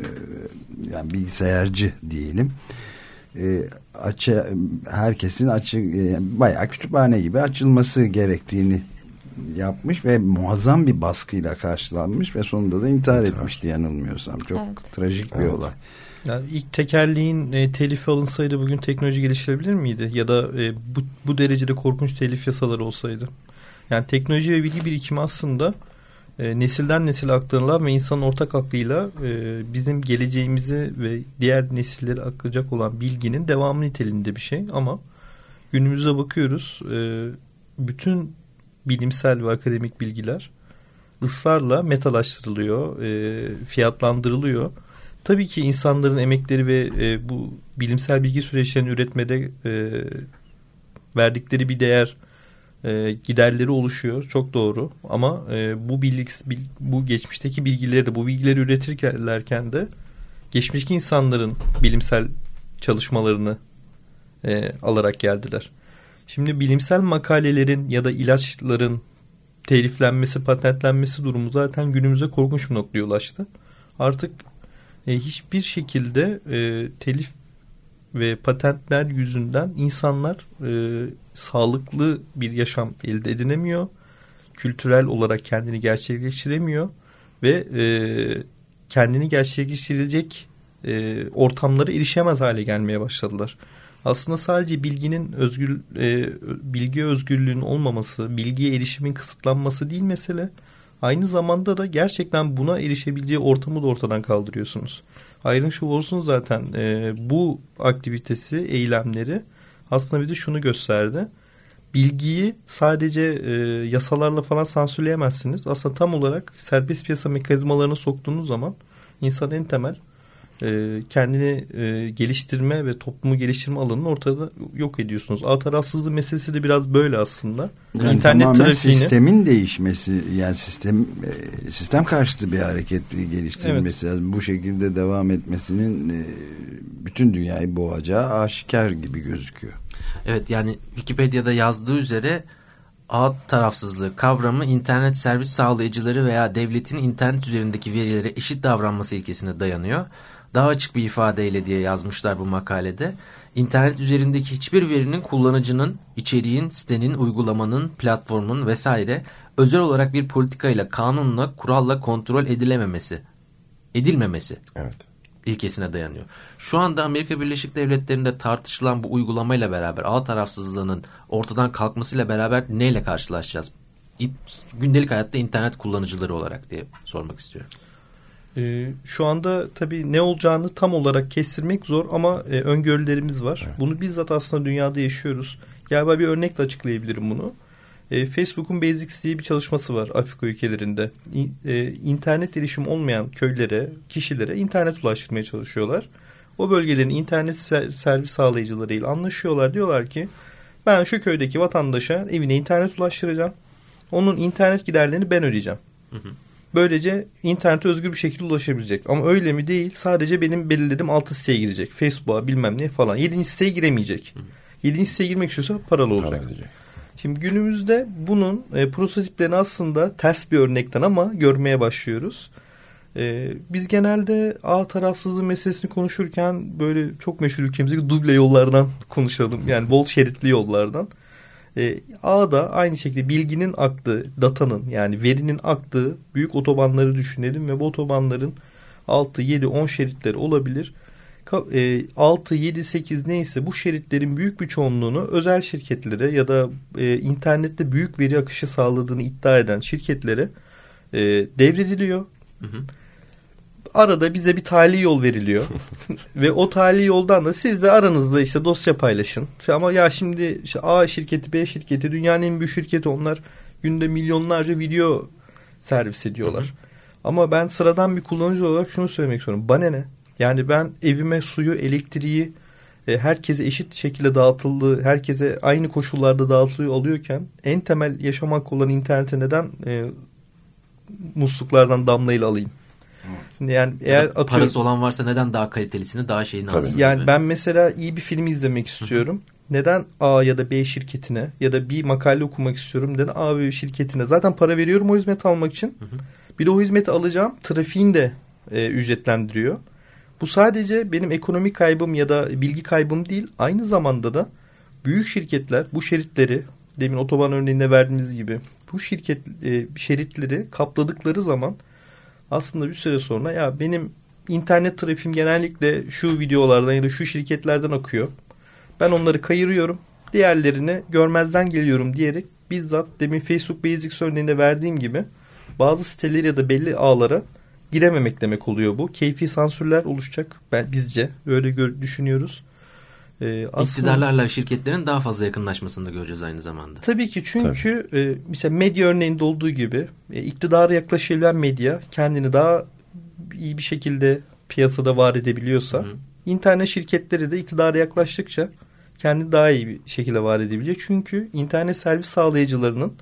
Speaker 5: yani bilgisayarcı diyelim. E, açı, herkesin açık, e, bayağı kütüphane gibi açılması gerektiğini yapmış ve muazzam bir baskıyla karşılanmış ve sonunda da intihar etmişti yanılmıyorsam. Çok evet. trajik bir evet. olay.
Speaker 14: Yani ilk tekerleğin e, telifi alınsaydı bugün teknoloji geliştirebilir miydi? Ya da e, bu, bu derecede korkunç telif yasaları olsaydı. Yani teknoloji ve bilgi birikimi aslında e, nesilden nesile aktarılan ve insanın ortak aklıyla e, bizim geleceğimizi ve diğer nesillere aktaracak olan bilginin devamı niteliğinde bir şey. Ama günümüze bakıyoruz, e, bütün bilimsel ve akademik bilgiler ısrarla metalaştırılıyor, e, fiyatlandırılıyor. Tabii ki insanların emekleri ve e, bu bilimsel bilgi süreçlerini üretmede e, verdikleri bir değer, e, giderleri oluşuyor. Çok doğru. Ama e, bu bilgi, bu geçmişteki bilgileri de, bu bilgileri üretirken de geçmişteki insanların bilimsel çalışmalarını e, alarak geldiler. Şimdi bilimsel makalelerin ya da ilaçların teliflenmesi, patentlenmesi durumu zaten günümüze korkunç bir noktaya ulaştı. Artık E, hiçbir şekilde e, telif ve patentler yüzünden insanlar e, sağlıklı bir yaşam elde edinemiyor. Kültürel olarak kendini gerçekleştiremiyor ve e, kendini gerçekleştirecek e, ortamlara erişemez hale gelmeye başladılar. Aslında sadece bilginin özgür, e, bilgi özgürlüğünün olmaması, bilgiye erişimin kısıtlanması değil mesele. Aynı zamanda da gerçekten buna erişebileceği ortamı da ortadan kaldırıyorsunuz. Iron Schwartz'un zaten e, bu aktivitesi, eylemleri aslında bir de şunu gösterdi. Bilgiyi sadece e, yasalarla falan sansürleyemezsiniz. Aslında tam olarak serbest piyasa mekanizmalarına soktuğunuz zaman insan en temel e, kendini e, geliştirme ve toplumu geliştirme alanını ortada yok ediyorsunuz. Ağ tarafsızlığı meselesi de biraz böyle aslında.
Speaker 5: Yani
Speaker 14: İnternet
Speaker 5: tamamen
Speaker 14: trafiğini,
Speaker 5: sistemin değişmesi, yani sistem sistem karşıtı bir hareket geliştirilmesi evet. lazım. Bu şekilde devam etmesinin bütün dünyayı boğacağı aşikar gibi gözüküyor.
Speaker 6: Evet, yani Wikipedia'da yazdığı üzere ağ tarafsızlığı kavramı internet servis sağlayıcıları veya devletin internet üzerindeki verilere eşit davranması ilkesine dayanıyor. Daha açık bir ifadeyle diye yazmışlar bu makalede. İnternet üzerindeki hiçbir verinin kullanıcının, içeriğin, sitenin, uygulamanın, platformun vesaire özel olarak bir politikayla, kanunla, kuralla kontrol edilememesi, edilmemesi
Speaker 12: evet.
Speaker 6: ilkesine dayanıyor. Şu anda Amerika Birleşik Devletleri'nde tartışılan bu uygulamayla beraber ağ tarafsızlığının ortadan kalkmasıyla beraber neyle karşılaşacağız? Gündelik hayatta internet kullanıcıları olarak diye sormak istiyorum.
Speaker 14: Ee, şu anda tabii ne olacağını tam olarak kestirmek zor ama e, öngörülerimiz var. Evet. Bunu bizzat aslında dünyada yaşıyoruz. Galiba bir örnekle açıklayabilirim bunu. E, Facebook'un Basics diye bir çalışması var Afrika ülkelerinde. İ, e, internet erişim olmayan köylere, kişilere internet ulaştırmaya çalışıyorlar. O bölgelerin internet ser, servis sağlayıcılarıyla anlaşıyorlar. Diyorlar ki ben şu köydeki vatandaşa evine internet ulaştıracağım. Onun internet giderlerini ben ödeyeceğim. Hı hı. Böylece internete özgür bir şekilde ulaşabilecek. Ama öyle mi değil. Sadece benim belirlediğim altı siteye girecek. Facebook'a bilmem ne falan. yedinci siteye giremeyecek. yedinci siteye girmek istiyorsa paralı olacak. Para Şimdi günümüzde bunun e, prototiplerini aslında ters bir örnekten ama görmeye başlıyoruz. E, biz genelde ağ tarafsızlığı meselesini konuşurken böyle çok meşhur ülkemizdeki duble yollardan konuşalım. Yani bol şeritli yollardan. E, ağda aynı şekilde bilginin aktığı, datanın yani verinin aktığı büyük otobanları düşünelim ve bu otobanların altı, yedi, on şeritleri olabilir. E, altı, yedi, sekiz neyse bu şeritlerin büyük bir çoğunluğunu özel şirketlere ya da e, internette büyük veri akışı sağladığını iddia eden şirketlere e, devrediliyor. Hı hı. Arada bize bir tali yol veriliyor ve o tali yoldan da siz de aranızda işte dosya paylaşın. Ama ya şimdi işte A şirketi, B şirketi, dünyanın en büyük şirketi, onlar günde milyonlarca video servis ediyorlar. Hı hı. Ama ben sıradan bir kullanıcı olarak şunu söylemek istiyorum. Bana ne? Yani ben evime suyu, elektriği e, herkese eşit şekilde dağıtıldığı, herkese aynı koşullarda dağıtılıyor alıyorken en temel yaşam hakkı olan internete neden e, musluklardan damlayla alayım? Şimdi yani eğer atıyorum,
Speaker 6: parası olan varsa neden daha kalitelisini, daha şeyini alsın?
Speaker 14: Yani gibi. Ben mesela iyi bir film izlemek istiyorum. Hı-hı. Neden A ya da B şirketine ya da bir makale okumak istiyorum. Neden A ve B şirketine? Zaten para veriyorum o hizmeti almak için. Hı-hı. Bir de o hizmeti alacağım trafiğini de e, ücretlendiriyor. Bu sadece benim ekonomik kaybım ya da bilgi kaybım değil. Aynı zamanda da büyük şirketler bu şeritleri, demin otoban örneğinde verdiğimiz gibi bu şirket e, şeritleri kapladıkları zaman aslında bir süre sonra ya benim internet trafiğim genellikle şu videolardan ya da şu şirketlerden akıyor. Ben onları kayırıyorum. Diğerlerini görmezden geliyorum diyerek bizzat demin Facebook Basics örneğinde verdiğim gibi bazı siteleri ya da belli ağlara girememek demek oluyor bu. Keyfi sansürler oluşacak. Ben bizce öyle gör, düşünüyoruz.
Speaker 6: Ee, aslında, İktidarlarla şirketlerin daha fazla yakınlaşmasını da göreceğiz aynı zamanda.
Speaker 14: Tabii ki çünkü tabii. E, mesela medya örneğinde olduğu gibi e, iktidara yaklaşabilen medya kendini daha iyi bir şekilde piyasada var edebiliyorsa, hı hı. internet şirketleri de iktidara yaklaştıkça kendini daha iyi bir şekilde var edebilecek. Çünkü internet servis sağlayıcılarının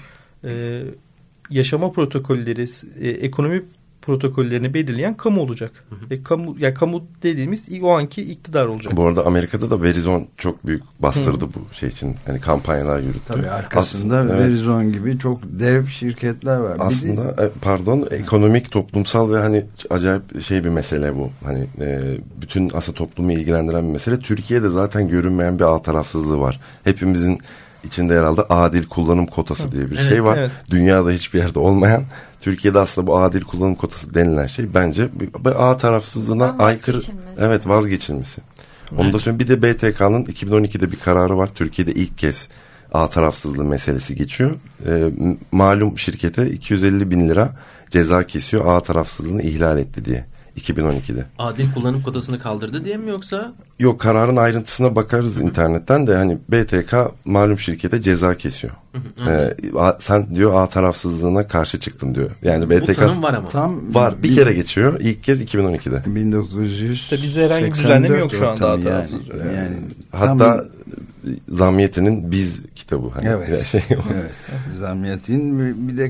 Speaker 14: e, yaşama protokolleri, e, ekonomi protokollerini belirleyen kamu olacak. Hı hı. E, kamu, yani kamu dediğimiz o anki iktidar olacak.
Speaker 12: Bu arada Amerika'da da Verizon çok büyük bastırdı hı. bu şey için. Hani kampanyalar yürüttü.
Speaker 5: Tabii arkasında aslında, Verizon evet. gibi çok dev şirketler var.
Speaker 12: Aslında de... pardon ekonomik, toplumsal ve hani acayip şey bir mesele bu. Hani e, bütün aslında toplumu ilgilendiren bir mesele. Türkiye'de zaten görünmeyen bir ağ tarafsızlığı var. Hepimizin içinde herhalde adil kullanım kotası diye bir evet, şey var. Evet. Dünyada hiçbir yerde olmayan. Türkiye'de aslında bu adil kullanım kotası denilen şey bence bir ağ tarafsızlığına Ondan aykırı. Evet, vazgeçilmesi. Evet. Onu da söyleyeyim. Bir de B T K'nın iki bin on ikide bir kararı var. Türkiye'de ilk kez ağ tarafsızlığı meselesi geçiyor. E, malum şirkete iki yüz elli bin lira ceza kesiyor ağ tarafsızlığını ihlal etti diye. iki bin on ikide.
Speaker 6: Adil kullanım kotasını kaldırdı diye mi yoksa?
Speaker 12: Yok, kararın ayrıntısına bakarız internetten de hani B T K malum şirkete ceza kesiyor. ee, sen diyor ağ tarafsızlığına karşı çıktın diyor. Yani B T K
Speaker 6: bu tanım var ama.
Speaker 12: Tam var. Bir, bir kere geçiyor. İlk kez iki bin on ikide.
Speaker 5: bin dokuz yüz
Speaker 14: Bize herhangi bir düzenleme yok şu anda ağ tarafsızlığı.
Speaker 12: Yani, yani, hatta tam... Zamiyeti'nin Biz kitabı. Hani
Speaker 5: evet.
Speaker 12: Şey
Speaker 5: evet. Zamiyeti'nin bir de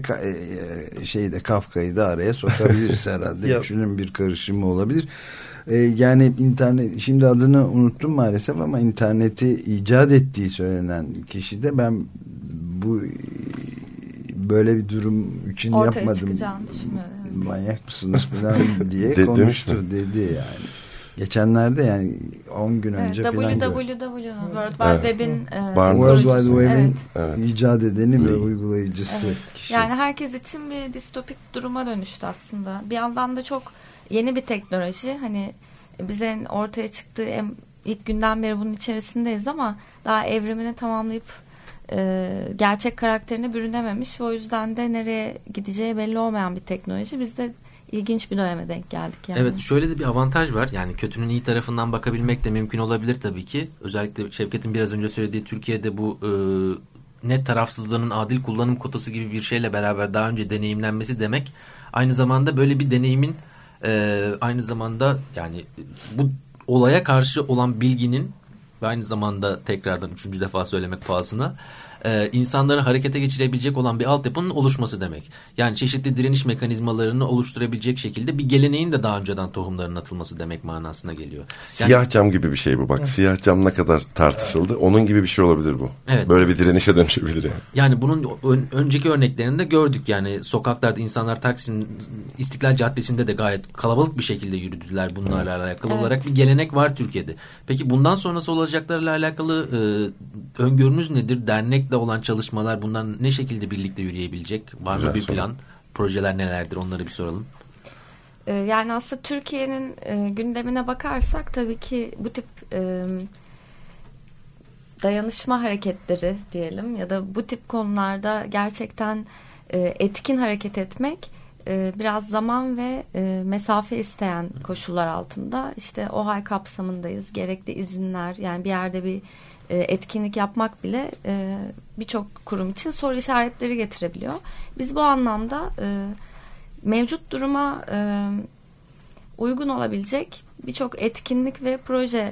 Speaker 5: şeyde Kafka'yı da araya sokabiliriz herhalde. Üçünün bir karışımı olabilir. Ee, yani internet, şimdi adını unuttum maalesef ama interneti icat ettiği söylenen kişi de ben bu böyle bir durum için
Speaker 13: ortaya
Speaker 5: yapmadım. Manyak mısınız falan diye
Speaker 12: De,
Speaker 5: konuştu dedi yani. Geçenlerde yani on gün önce
Speaker 13: evet,
Speaker 5: falan.
Speaker 13: W W W'nin World Wide Web'in
Speaker 5: World Wide Web'in evet. icat edeni evet. ve uygulayıcısı. Evet.
Speaker 13: Yani herkes için bir distopik duruma dönüştü aslında. Bir yandan da çok yeni bir teknoloji. Hani bizlerin ortaya çıktığı ilk günden beri bunun içerisindeyiz ama daha evrimini tamamlayıp e, gerçek karakterine bürünememiş ve o yüzden de nereye gideceği belli olmayan bir teknoloji. Biz de ilginç bir döneme denk geldik yani.
Speaker 6: Evet, şöyle de bir avantaj var. Yani kötünün iyi tarafından bakabilmek de mümkün olabilir tabii ki. Özellikle Şevket'in biraz önce söylediği Türkiye'de bu e, net tarafsızlığının adil kullanım kotası gibi bir şeyle beraber daha önce deneyimlenmesi demek. Aynı zamanda böyle bir deneyimin e, aynı zamanda yani bu olaya karşı olan bilginin ve aynı zamanda tekrardan üçüncü defa söylemek pahasına Ee, insanları harekete geçirebilecek olan bir altyapının oluşması demek. Yani çeşitli direniş mekanizmalarını oluşturabilecek şekilde bir geleneğin de daha önceden tohumlarının atılması demek manasına geliyor. Yani,
Speaker 12: siyah cam gibi bir şey bu. Bak, siyah cam ne kadar tartışıldı. Evet. Onun gibi bir şey olabilir bu. Evet. Böyle bir direnişe dönüşebilir yani.
Speaker 6: Yani bunun ön, önceki örneklerini de gördük. Yani sokaklarda insanlar Taksim İstiklal Caddesi'nde de gayet kalabalık bir şekilde yürüdüler bunlarla evet. alakalı evet. olarak bir gelenek var Türkiye'de. Peki bundan sonrası olacaklarla alakalı e, öngörünüz nedir? Dernekle olan çalışmalar bundan ne şekilde birlikte yürüyebilecek? Var mı bir plan? Projeler nelerdir? Onları bir soralım.
Speaker 13: Yani aslında Türkiye'nin e, gündemine bakarsak tabii ki bu tip e, dayanışma hareketleri diyelim ya da bu tip konularda gerçekten e, etkin hareket etmek e, biraz zaman ve e, mesafe isteyen koşullar altında işte O H A Y kapsamındayız. Gerekli izinler, yani bir yerde bir e, etkinlik yapmak bile e, birçok kurum için soru işaretleri getirebiliyor. Biz bu anlamda e, mevcut duruma e, uygun olabilecek birçok etkinlik ve proje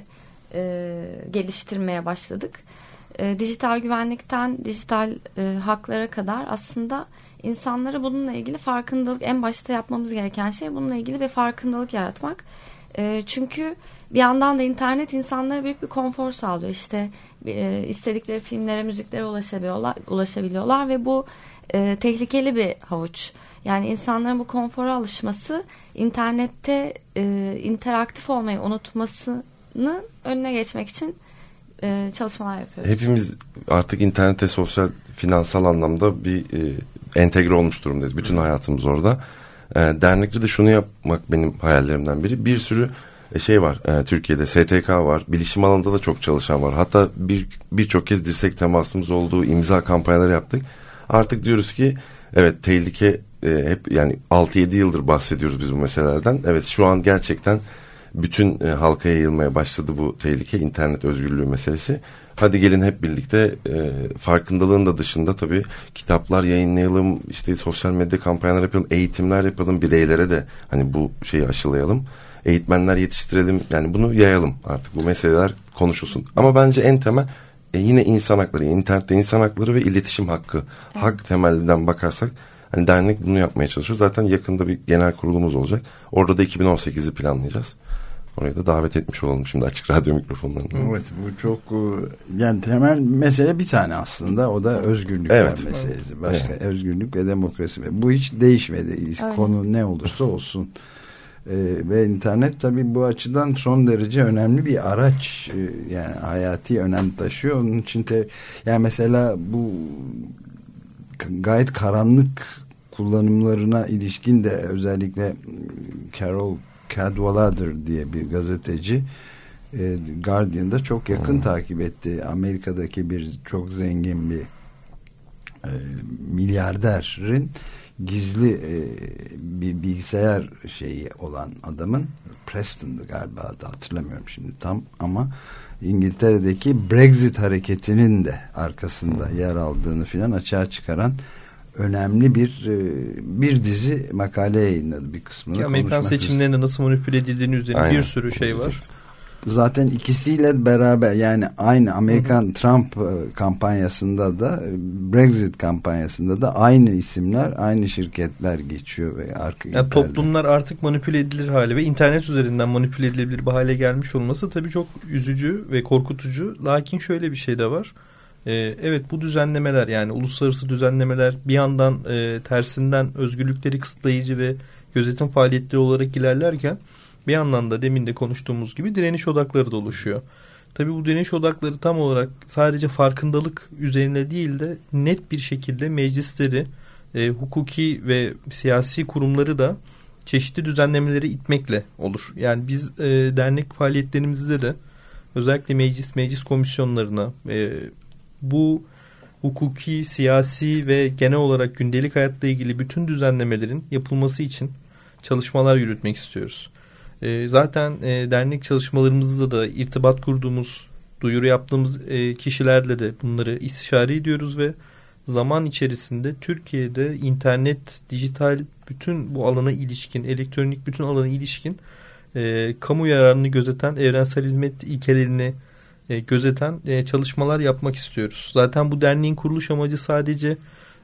Speaker 13: e, geliştirmeye başladık. E, dijital güvenlikten dijital e, haklara kadar aslında insanlara bununla ilgili farkındalık, en başta yapmamız gereken şey bununla ilgili bir farkındalık yaratmak. E, çünkü bir yandan da internet insanlara büyük bir konfor sağlıyor. İşte e, istedikleri filmlere, müziklere ulaşabiliyorlar, ulaşabiliyorlar ve bu e, tehlikeli bir havuç. Yani insanların bu konfora alışması internette e, interaktif olmayı unutmasının önüne geçmek için e, çalışmalar yapıyoruz.
Speaker 12: Hepimiz artık internete sosyal, finansal anlamda bir e, entegre olmuş durumdayız. Bütün hayatımız orada. E, dernekte de şunu yapmak benim hayallerimden biri. Bir sürü şey var e, Türkiye'de, S T K var. Bilişim alanında da çok çalışan var. Hatta bir birçok kez dirsek temasımız olduğu imza kampanyaları yaptık. Artık diyoruz ki evet, tehlike e, hep yani altı yedi yıldır bahsediyoruz biz bu meselelerden. Evet, şu an gerçekten bütün e, halka yayılmaya başladı bu tehlike, internet özgürlüğü meselesi. Hadi gelin hep birlikte e, farkındalığın da dışında tabii kitaplar yayınlayalım, işte sosyal medya kampanyalar yapalım, eğitimler yapalım, bireylere de hani bu şeyi aşılayalım. Eğitmenler yetiştirelim, yani bunu yayalım, artık bu meseleler konuşulsun. Ama bence en temel e, yine insan hakları, internette insan hakları ve iletişim hakkı. Evet. Hak temelinden bakarsak hani dernek bunu yapmaya çalışıyor. Zaten yakında bir genel kurulumuz olacak. Orada da iki bin on sekizi planlayacağız. Oraya da davet etmiş olalım şimdi Açık Radyo mikrofonlarında.
Speaker 5: Evet, bu çok yani temel mesele bir tane aslında, o da özgürlükler evet. meselesi. Başka evet. özgürlük ve demokrasi. Bu hiç değişmedi. Evet. Konu ne olursa olsun. Ee, ve internet tabii bu açıdan son derece önemli bir araç, ee, yani hayati önem taşıyor. Onun için de yani mesela bu gayet karanlık kullanımlarına ilişkin de özellikle Carol Cadwalader diye bir gazeteci e, Guardian'da çok yakın hmm. takip etti. Amerika'daki bir çok zengin bir e, milyarderin gizli e, bir bilgisayar şeyi olan adamın, Preston'dı galiba, da hatırlamıyorum şimdi tam, ama İngiltere'deki Brexit hareketinin de arkasında yer aldığını filan açığa çıkaran önemli bir bir dizi makale yayınladı, bir kısmını.
Speaker 14: Ki Amerikan seçimlerine nasıl manipüle edildiğini üzerine Aynen. bir sürü şey var.
Speaker 5: Zaten ikisiyle beraber, yani aynı Amerikan Hı-hı. Trump kampanyasında da Brexit kampanyasında da aynı isimler, aynı şirketler geçiyor ve arka
Speaker 14: yani toplumlar artık manipüle edilir hale ve internet üzerinden manipüle edilebilir bir hale gelmiş olması tabii çok üzücü ve korkutucu. Lakin şöyle bir şey de var. Ee, evet, bu düzenlemeler, yani uluslararası düzenlemeler bir yandan e, tersinden özgürlükleri kısıtlayıcı ve gözetim faaliyetleri olarak ilerlerken bir yandan da demin de konuştuğumuz gibi direniş odakları da oluşuyor. Tabii bu direniş odakları tam olarak sadece farkındalık üzerine değil de net bir şekilde meclisleri, e, hukuki ve siyasi kurumları da çeşitli düzenlemeleri itmekle olur. Yani biz e, dernek faaliyetlerimizde de özellikle meclis, meclis komisyonlarına e, bu hukuki, siyasi ve genel olarak gündelik hayatla ilgili bütün düzenlemelerin yapılması için çalışmalar yürütmek istiyoruz. E, zaten e, dernek çalışmalarımızda da irtibat kurduğumuz, duyuru yaptığımız e, kişilerle de bunları istişare ediyoruz ve zaman içerisinde Türkiye'de internet, dijital bütün bu alana ilişkin, elektronik bütün alana ilişkin e, kamu yararını gözeten evrensel hizmet ilkelerini e, gözeten e, çalışmalar yapmak istiyoruz. Zaten bu derneğin kuruluş amacı sadece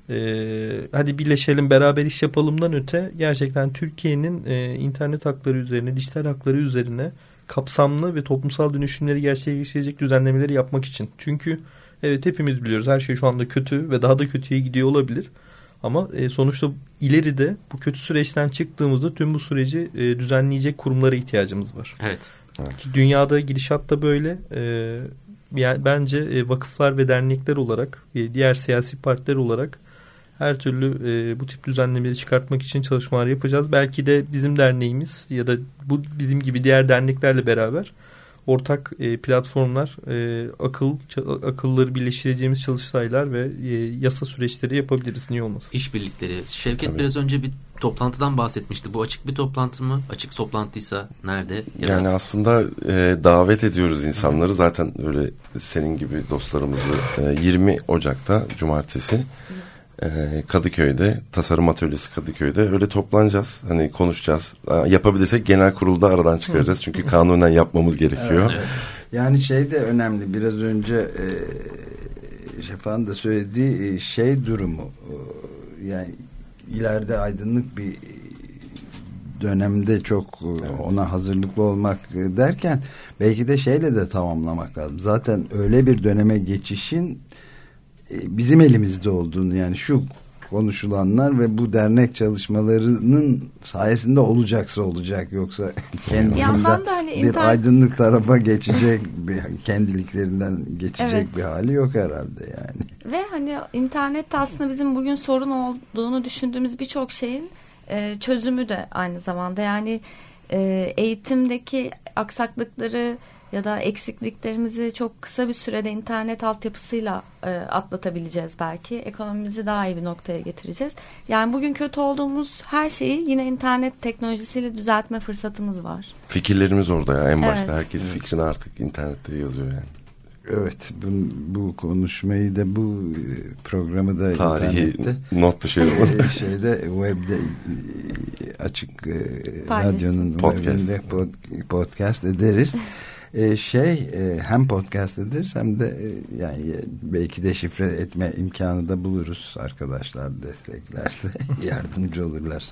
Speaker 14: e, hadi birleşelim beraber iş yapalımdan öte gerçekten Türkiye'nin e, internet hakları üzerine, dijital hakları üzerine kapsamlı ve toplumsal dönüşümleri gerçekleştirecek düzenlemeleri yapmak için. Çünkü evet, hepimiz biliyoruz her şey şu anda kötü ve daha da kötüye gidiyor olabilir. Ama e, sonuçta ileride bu kötü süreçten çıktığımızda tüm bu süreci e, düzenleyecek kurumlara ihtiyacımız var.
Speaker 6: Evet.
Speaker 14: Ki dünyada gidişat da böyle. E, yani bence e, vakıflar ve dernekler olarak, e, diğer siyasi partiler olarak her türlü e, bu tip düzenlemeleri çıkartmak için çalışmalar yapacağız. Belki de bizim derneğimiz ya da bu bizim gibi diğer derneklerle beraber ortak e, platformlar, e, akıl akılları birleştireceğimiz çalıştaylar ve e, yasa süreçleri yapabiliriz. Niye olmasın?
Speaker 6: İşbirlikleri. Şevket
Speaker 12: Tabii.
Speaker 6: biraz önce bir toplantıdan bahsetmişti. Bu açık bir toplantı mı? Açık toplantıysa nerede? Ya
Speaker 12: yani
Speaker 6: da...
Speaker 12: aslında e, davet ediyoruz insanları. Hı. Zaten öyle senin gibi dostlarımızı e, yirmi Ocak'ta Cumartesi e, Kadıköy'de, Tasarım Atölyesi Kadıköy'de öyle toplanacağız. Hani konuşacağız. Yapabilirsek genel kurulda aradan çıkaracağız. Hı. Çünkü kanunen yapmamız gerekiyor.
Speaker 5: Evet, evet. Yani şey de önemli. Biraz önce e, Şafak'ın da söylediği şey durumu. Yani ileride aydınlık bir dönemde çok ona hazırlıklı olmak derken belki de şeyle de tamamlamak lazım. Zaten öyle bir döneme geçişin bizim elimizde olduğunu, yani şu konuşulanlar ve bu dernek çalışmalarının sayesinde olacaksa olacak, yoksa kendinden
Speaker 13: hani
Speaker 5: bir
Speaker 13: internet...
Speaker 5: aydınlık tarafa geçecek, bir, kendiliklerinden geçecek
Speaker 13: evet.
Speaker 5: bir hali yok herhalde yani.
Speaker 13: Ve hani internet aslında bizim bugün sorun olduğunu düşündüğümüz birçok şeyin e, çözümü de aynı zamanda. Yani e, eğitimdeki aksaklıkları ya da eksikliklerimizi çok kısa bir sürede internet altyapısıyla e, atlatabileceğiz belki. Ekonomimizi daha iyi bir noktaya getireceğiz. Yani bugün kötü olduğumuz her şeyi yine internet teknolojisiyle düzeltme fırsatımız var.
Speaker 12: Fikirlerimiz orada ya en başta.
Speaker 13: Evet.
Speaker 12: Herkes evet. fikrini artık internette yazıyor yani.
Speaker 5: Evet, bu, bu konuşmayı da, bu programı da
Speaker 12: tarihi
Speaker 5: internette
Speaker 12: not düşelim.
Speaker 5: şeyde webde açık radyonun
Speaker 12: podcast.
Speaker 5: webinde pod, podcast ederiz. Ee, şey e, hem podcast ederiz hem de e, yani belki de şifre etme imkanı da buluruz, arkadaşlar desteklerse yardımcı olurlar.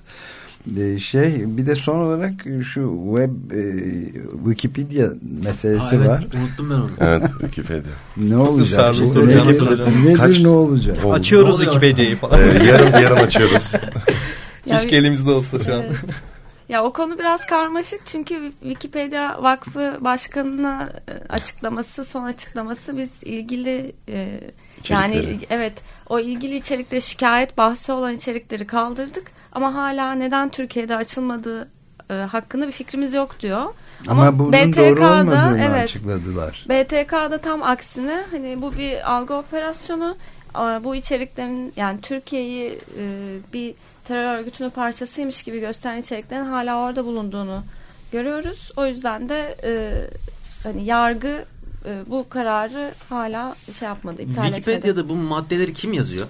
Speaker 5: Ee, şey bir de son olarak şu web e, Wikipedia meselesi
Speaker 6: Aa, evet,
Speaker 5: var.
Speaker 6: Unuttum ben onu.
Speaker 12: Evet, Wikipedia.
Speaker 5: Ne olacak?
Speaker 14: Şey,
Speaker 5: nedir nedir,
Speaker 12: Kaç,
Speaker 5: ne olacak?
Speaker 14: Oldu. Açıyoruz Wikipedia'yı falan.
Speaker 12: Ee, yarın yarın açıyoruz.
Speaker 14: Keşke elimizde olsa şu an.
Speaker 13: Evet. Ya o konu biraz karmaşık çünkü Wikipedia Vakfı Başkanı'na açıklaması, son açıklaması biz ilgili e, yani evet o ilgili içerikleri, şikayet bahsi olan içerikleri kaldırdık ama hala neden Türkiye'de açılmadığı e, hakkında bir fikrimiz yok diyor.
Speaker 5: Ama, ama bunun
Speaker 13: B T K'da,
Speaker 5: doğru olmadığını
Speaker 13: evet,
Speaker 5: açıkladılar.
Speaker 13: B T K'da tam aksine hani bu bir algı operasyonu, bu içeriklerin yani Türkiye'yi e, bir terör örgütünün parçasıymış gibi gösteren içeriklerin hala orada bulunduğunu görüyoruz. O yüzden de e, hani yargı e, bu kararı hala şey yapmadı, iptal etmedi.
Speaker 6: Wikipedia'da bu maddeleri kim yazıyor?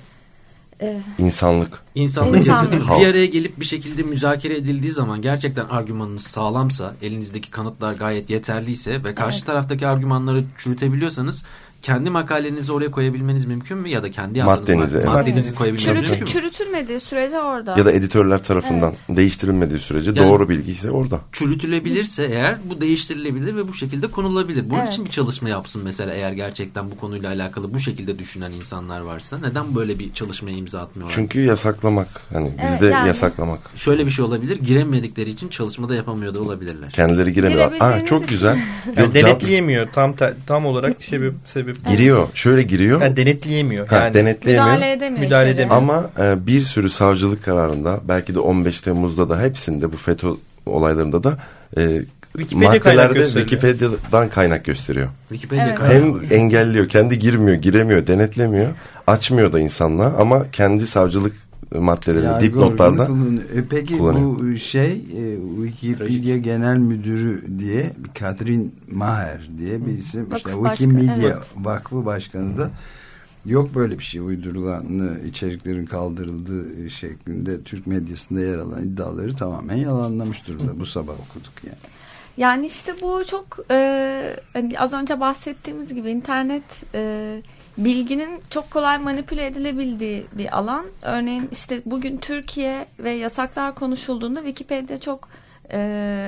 Speaker 13: Ee,
Speaker 12: İnsanlık.
Speaker 6: İnsanlık yazıyor değil mi?
Speaker 12: Halk.
Speaker 6: Bir araya gelip bir şekilde müzakere edildiği zaman gerçekten argümanınız sağlamsa, elinizdeki kanıtlar gayet yeterliyse ve karşı evet. taraftaki argümanları çürütebiliyorsanız kendi makalenizi oraya koyabilmeniz mümkün mü? Ya da kendi
Speaker 12: maddenizi,
Speaker 6: maddenizi koyabilmeniz
Speaker 13: Çürütü,
Speaker 6: mümkün mü?
Speaker 13: Çürütülmediği sürece orada.
Speaker 12: Ya da editörler tarafından evet. değiştirilmediği sürece yani, doğru bilgi ise orada.
Speaker 6: Çürütülebilirse eğer bu değiştirilebilir ve bu şekilde konulabilir. Bunun
Speaker 13: evet.
Speaker 6: için bir çalışma yapsın mesela, eğer gerçekten bu konuyla alakalı bu şekilde düşünen insanlar varsa. Neden böyle bir çalışmaya imza atmıyorlar?
Speaker 12: Çünkü yasaklamak. Hani evet, bizde yani, yasaklamak.
Speaker 6: Şöyle bir şey olabilir. Giremedikleri için çalışmada yapamıyor da olabilirler.
Speaker 12: Kendileri giremiyor. Aa, çok güzel.
Speaker 14: Yani denetleyemiyor. Tam tam olarak sebep sebep.
Speaker 12: Giriyor. Şöyle giriyor.
Speaker 14: Yani denetleyemiyor.
Speaker 12: Ha,
Speaker 14: yani
Speaker 12: denetleyemiyor.
Speaker 13: Müdahale edemiyor.
Speaker 12: Müdahale edemiyor. Ama e, bir sürü savcılık kararında, belki de on beş Temmuz'da da, hepsinde, bu FETÖ olaylarında da e,
Speaker 14: Wikipedia
Speaker 12: maddelerde Wikipedia'dan kaynak gösteriyor.
Speaker 6: Wikipedia
Speaker 13: evet.
Speaker 6: kaynak
Speaker 12: Hem
Speaker 6: oluyor.
Speaker 12: engelliyor, kendi girmiyor, giremiyor, denetlemiyor, açmıyor da insanlığa, ama kendi savcılık maddelerini dipnotlarda
Speaker 5: e, peki kullanıyor. Bu şey e, Wikipedia Genel Müdürü diye Catherine Maher diye bir isim, işte Wikimedia evet. Vakfı Başkanı da yok böyle bir şey, uydurulan içeriklerin kaldırıldığı şeklinde Türk medyasında yer alan iddiaları tamamen yalanlamış durumda. Bu sabah okuduk yani.
Speaker 13: Yani işte bu çok e, hani az önce bahsettiğimiz gibi internet e, bilginin çok kolay manipüle edilebildiği bir alan. Örneğin işte bugün Türkiye ve yasaklar konuşulduğunda Wikipedia çok e,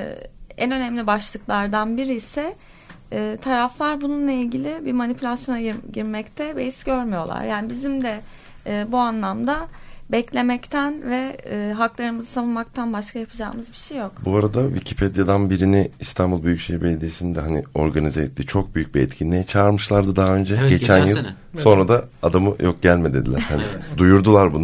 Speaker 13: en önemli başlıklardan biri ise e, taraflar bununla ilgili bir manipülasyona gir, girmekte beis görmüyorlar. Yani bizim de e, bu anlamda beklemekten ve e, haklarımızı savunmaktan başka yapacağımız bir şey yok.
Speaker 12: Bu arada Wikipedia'dan birini İstanbul Büyükşehir Belediyesi'nde hani organize ettiği çok büyük bir etkinliğe çağırmışlardı daha önce.
Speaker 6: Evet,
Speaker 12: geçen,
Speaker 6: geçen
Speaker 12: yıl.
Speaker 6: Sene.
Speaker 12: Sonra da adamı yok gelme dediler. Hani duyurdular bunu.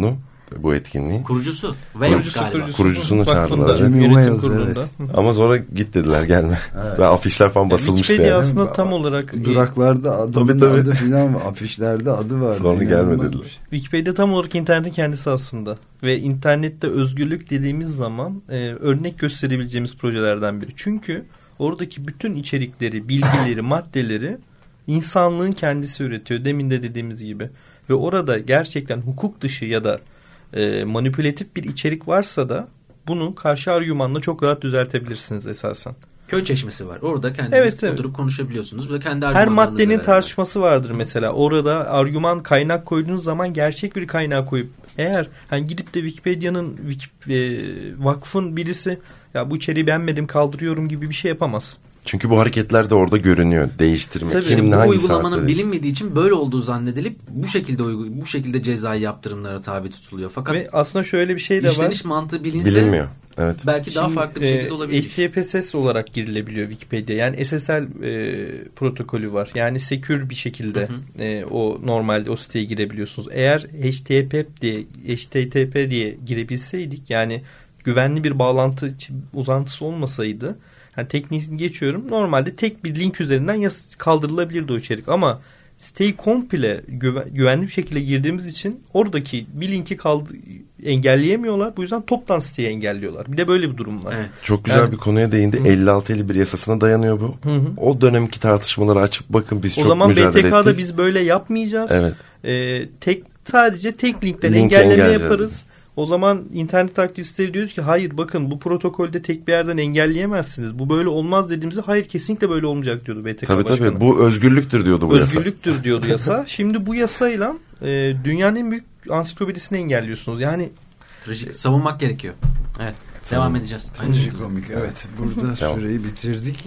Speaker 12: bu etkinliği.
Speaker 6: Kurucusu. Wales galiba.
Speaker 12: Kurucusu, kurucusunu çağırdılar.
Speaker 14: Jimmy Wales, evet.
Speaker 12: Ama sonra git dediler, gelme. Evet. Ve afişler falan basılmıştı.
Speaker 14: Wikipedia
Speaker 12: yani.
Speaker 14: aslında tam olarak
Speaker 5: duraklarda adı, tabii, tabii. adı falan, afişlerde adı var.
Speaker 12: Sonra gelme dediler.
Speaker 14: Wikipedia tam olarak internetin kendisi aslında. Ve internette özgürlük dediğimiz zaman e, örnek gösterebileceğimiz projelerden biri. Çünkü oradaki bütün içerikleri, bilgileri, maddeleri insanlığın kendisi üretiyor. Demin de dediğimiz gibi. Ve orada gerçekten hukuk dışı ya da e, manipülatif bir içerik varsa da bunu karşı argümanla çok rahat düzeltebilirsiniz esasen.
Speaker 6: Köy çeşmesi var. Orada kendiniz evet, evet. oturup konuşabiliyorsunuz ve kendi
Speaker 14: her maddenin tartışması vardır mesela. Orada argüman kaynak koyduğunuz zaman gerçek bir kaynağı koyup eğer hani gidip de Wikipedia'nın Wiki, e, vakfın birisi ya bu içeriği beğenmedim kaldırıyorum gibi bir şey yapamaz.
Speaker 12: Çünkü bu hareketler de orada görünüyor. Değiştirmek.
Speaker 6: Tabii, kim bu uygulamanın bilinmediği için böyle olduğu zannedilip bu şekilde bu şekilde cezai yaptırımlara tabi tutuluyor. Fakat
Speaker 14: ve aslında şöyle bir şey de var.
Speaker 6: İşleniş mantığı bilinse
Speaker 12: bilinmiyor. Evet.
Speaker 6: Belki
Speaker 14: Şimdi,
Speaker 6: daha farklı bir şekilde olabilir.
Speaker 14: H T T P S olarak girilebiliyor Wikipedia. Yani S S L e, protokolü var. Yani secure bir şekilde hı hı. E, o normalde o siteye girebiliyorsunuz. Eğer H T T P diye H T T P diye girebilseydik yani güvenli bir bağlantı uzantısı olmasaydı yani tekniğini geçiyorum. Normalde tek bir link üzerinden yas- kaldırılabilirdi o içerik ama siteyi komple güven- güvenli bir şekilde girdiğimiz için oradaki bir linki kaldı engelleyemiyorlar. Bu yüzden toptan siteyi engelliyorlar. Bir de böyle bir durum var. Evet.
Speaker 12: Çok güzel yani, bir konuya değindi. Hı. elli altı elli bir yasasına dayanıyor bu. Hı hı. O dönemki tartışmaları açıp bakın biz o çok mücadele ettik. O zaman B T K'da
Speaker 14: biz böyle yapmayacağız.
Speaker 12: Evet.
Speaker 14: Ee, tek sadece tek linkten Link engelleme yaparız. O zaman internet aktivistleri diyor ki hayır bakın bu protokolde tek bir yerden engelleyemezsiniz. Bu böyle olmaz dediğimizde hayır kesinlikle böyle olmayacak diyordu B T K
Speaker 12: tabii,
Speaker 14: başkanı.
Speaker 12: Tabii bu özgürlüktür diyordu bu
Speaker 14: özgürlüktür
Speaker 12: yasa.
Speaker 14: Özgürlüktür diyordu yasa. Şimdi bu yasayla e, dünyanın en büyük ansiklopedisini engelliyorsunuz. Yani
Speaker 6: trajik savunmak gerekiyor. Evet. Devam tamam. edeceğiz.
Speaker 5: Trajikomik. Evet. Burada süreyi bitirdik.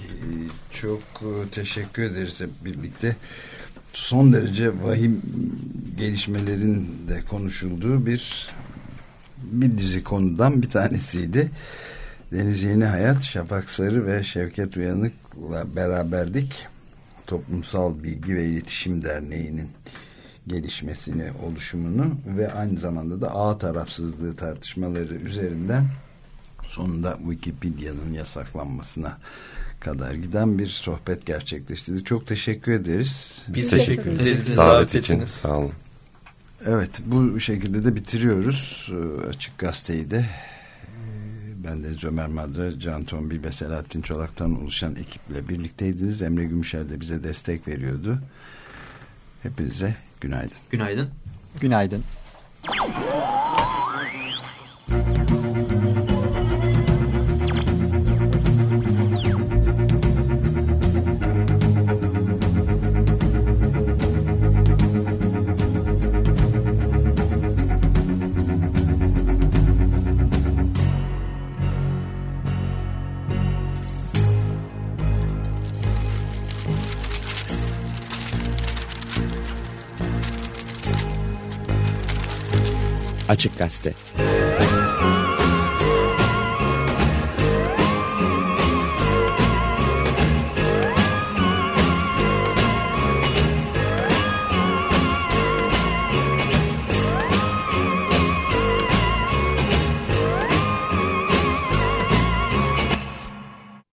Speaker 5: Çok teşekkür ederiz hep birlikte. Son derece vahim gelişmelerin de konuşulduğu bir bir dizi konudan bir tanesiydi. Deniz Yeni Hayat, Şafak Sarı ve Şevket Uyanık'la beraberdik. Toplumsal Bilgi ve İletişim Derneği'nin gelişmesini, oluşumunu ve aynı zamanda da ağ tarafsızlığı tartışmaları üzerinden sonunda Wikipedia'nın yasaklanmasına kadar giden bir sohbet gerçekleştirdik. Çok teşekkür ederiz.
Speaker 12: Biz teşekkür ederiz. Davet için sağ olun.
Speaker 5: Evet, bu şekilde de bitiriyoruz Açık Gazete'yi de. Ben de Ömer Madra, Can Tombil ve Selahattin Çolak'tan oluşan ekiple birlikteydiniz. Emre Gümüşer de bize destek veriyordu. Hepinize günaydın.
Speaker 6: Günaydın.
Speaker 15: Günaydın.
Speaker 16: Açık Gazete.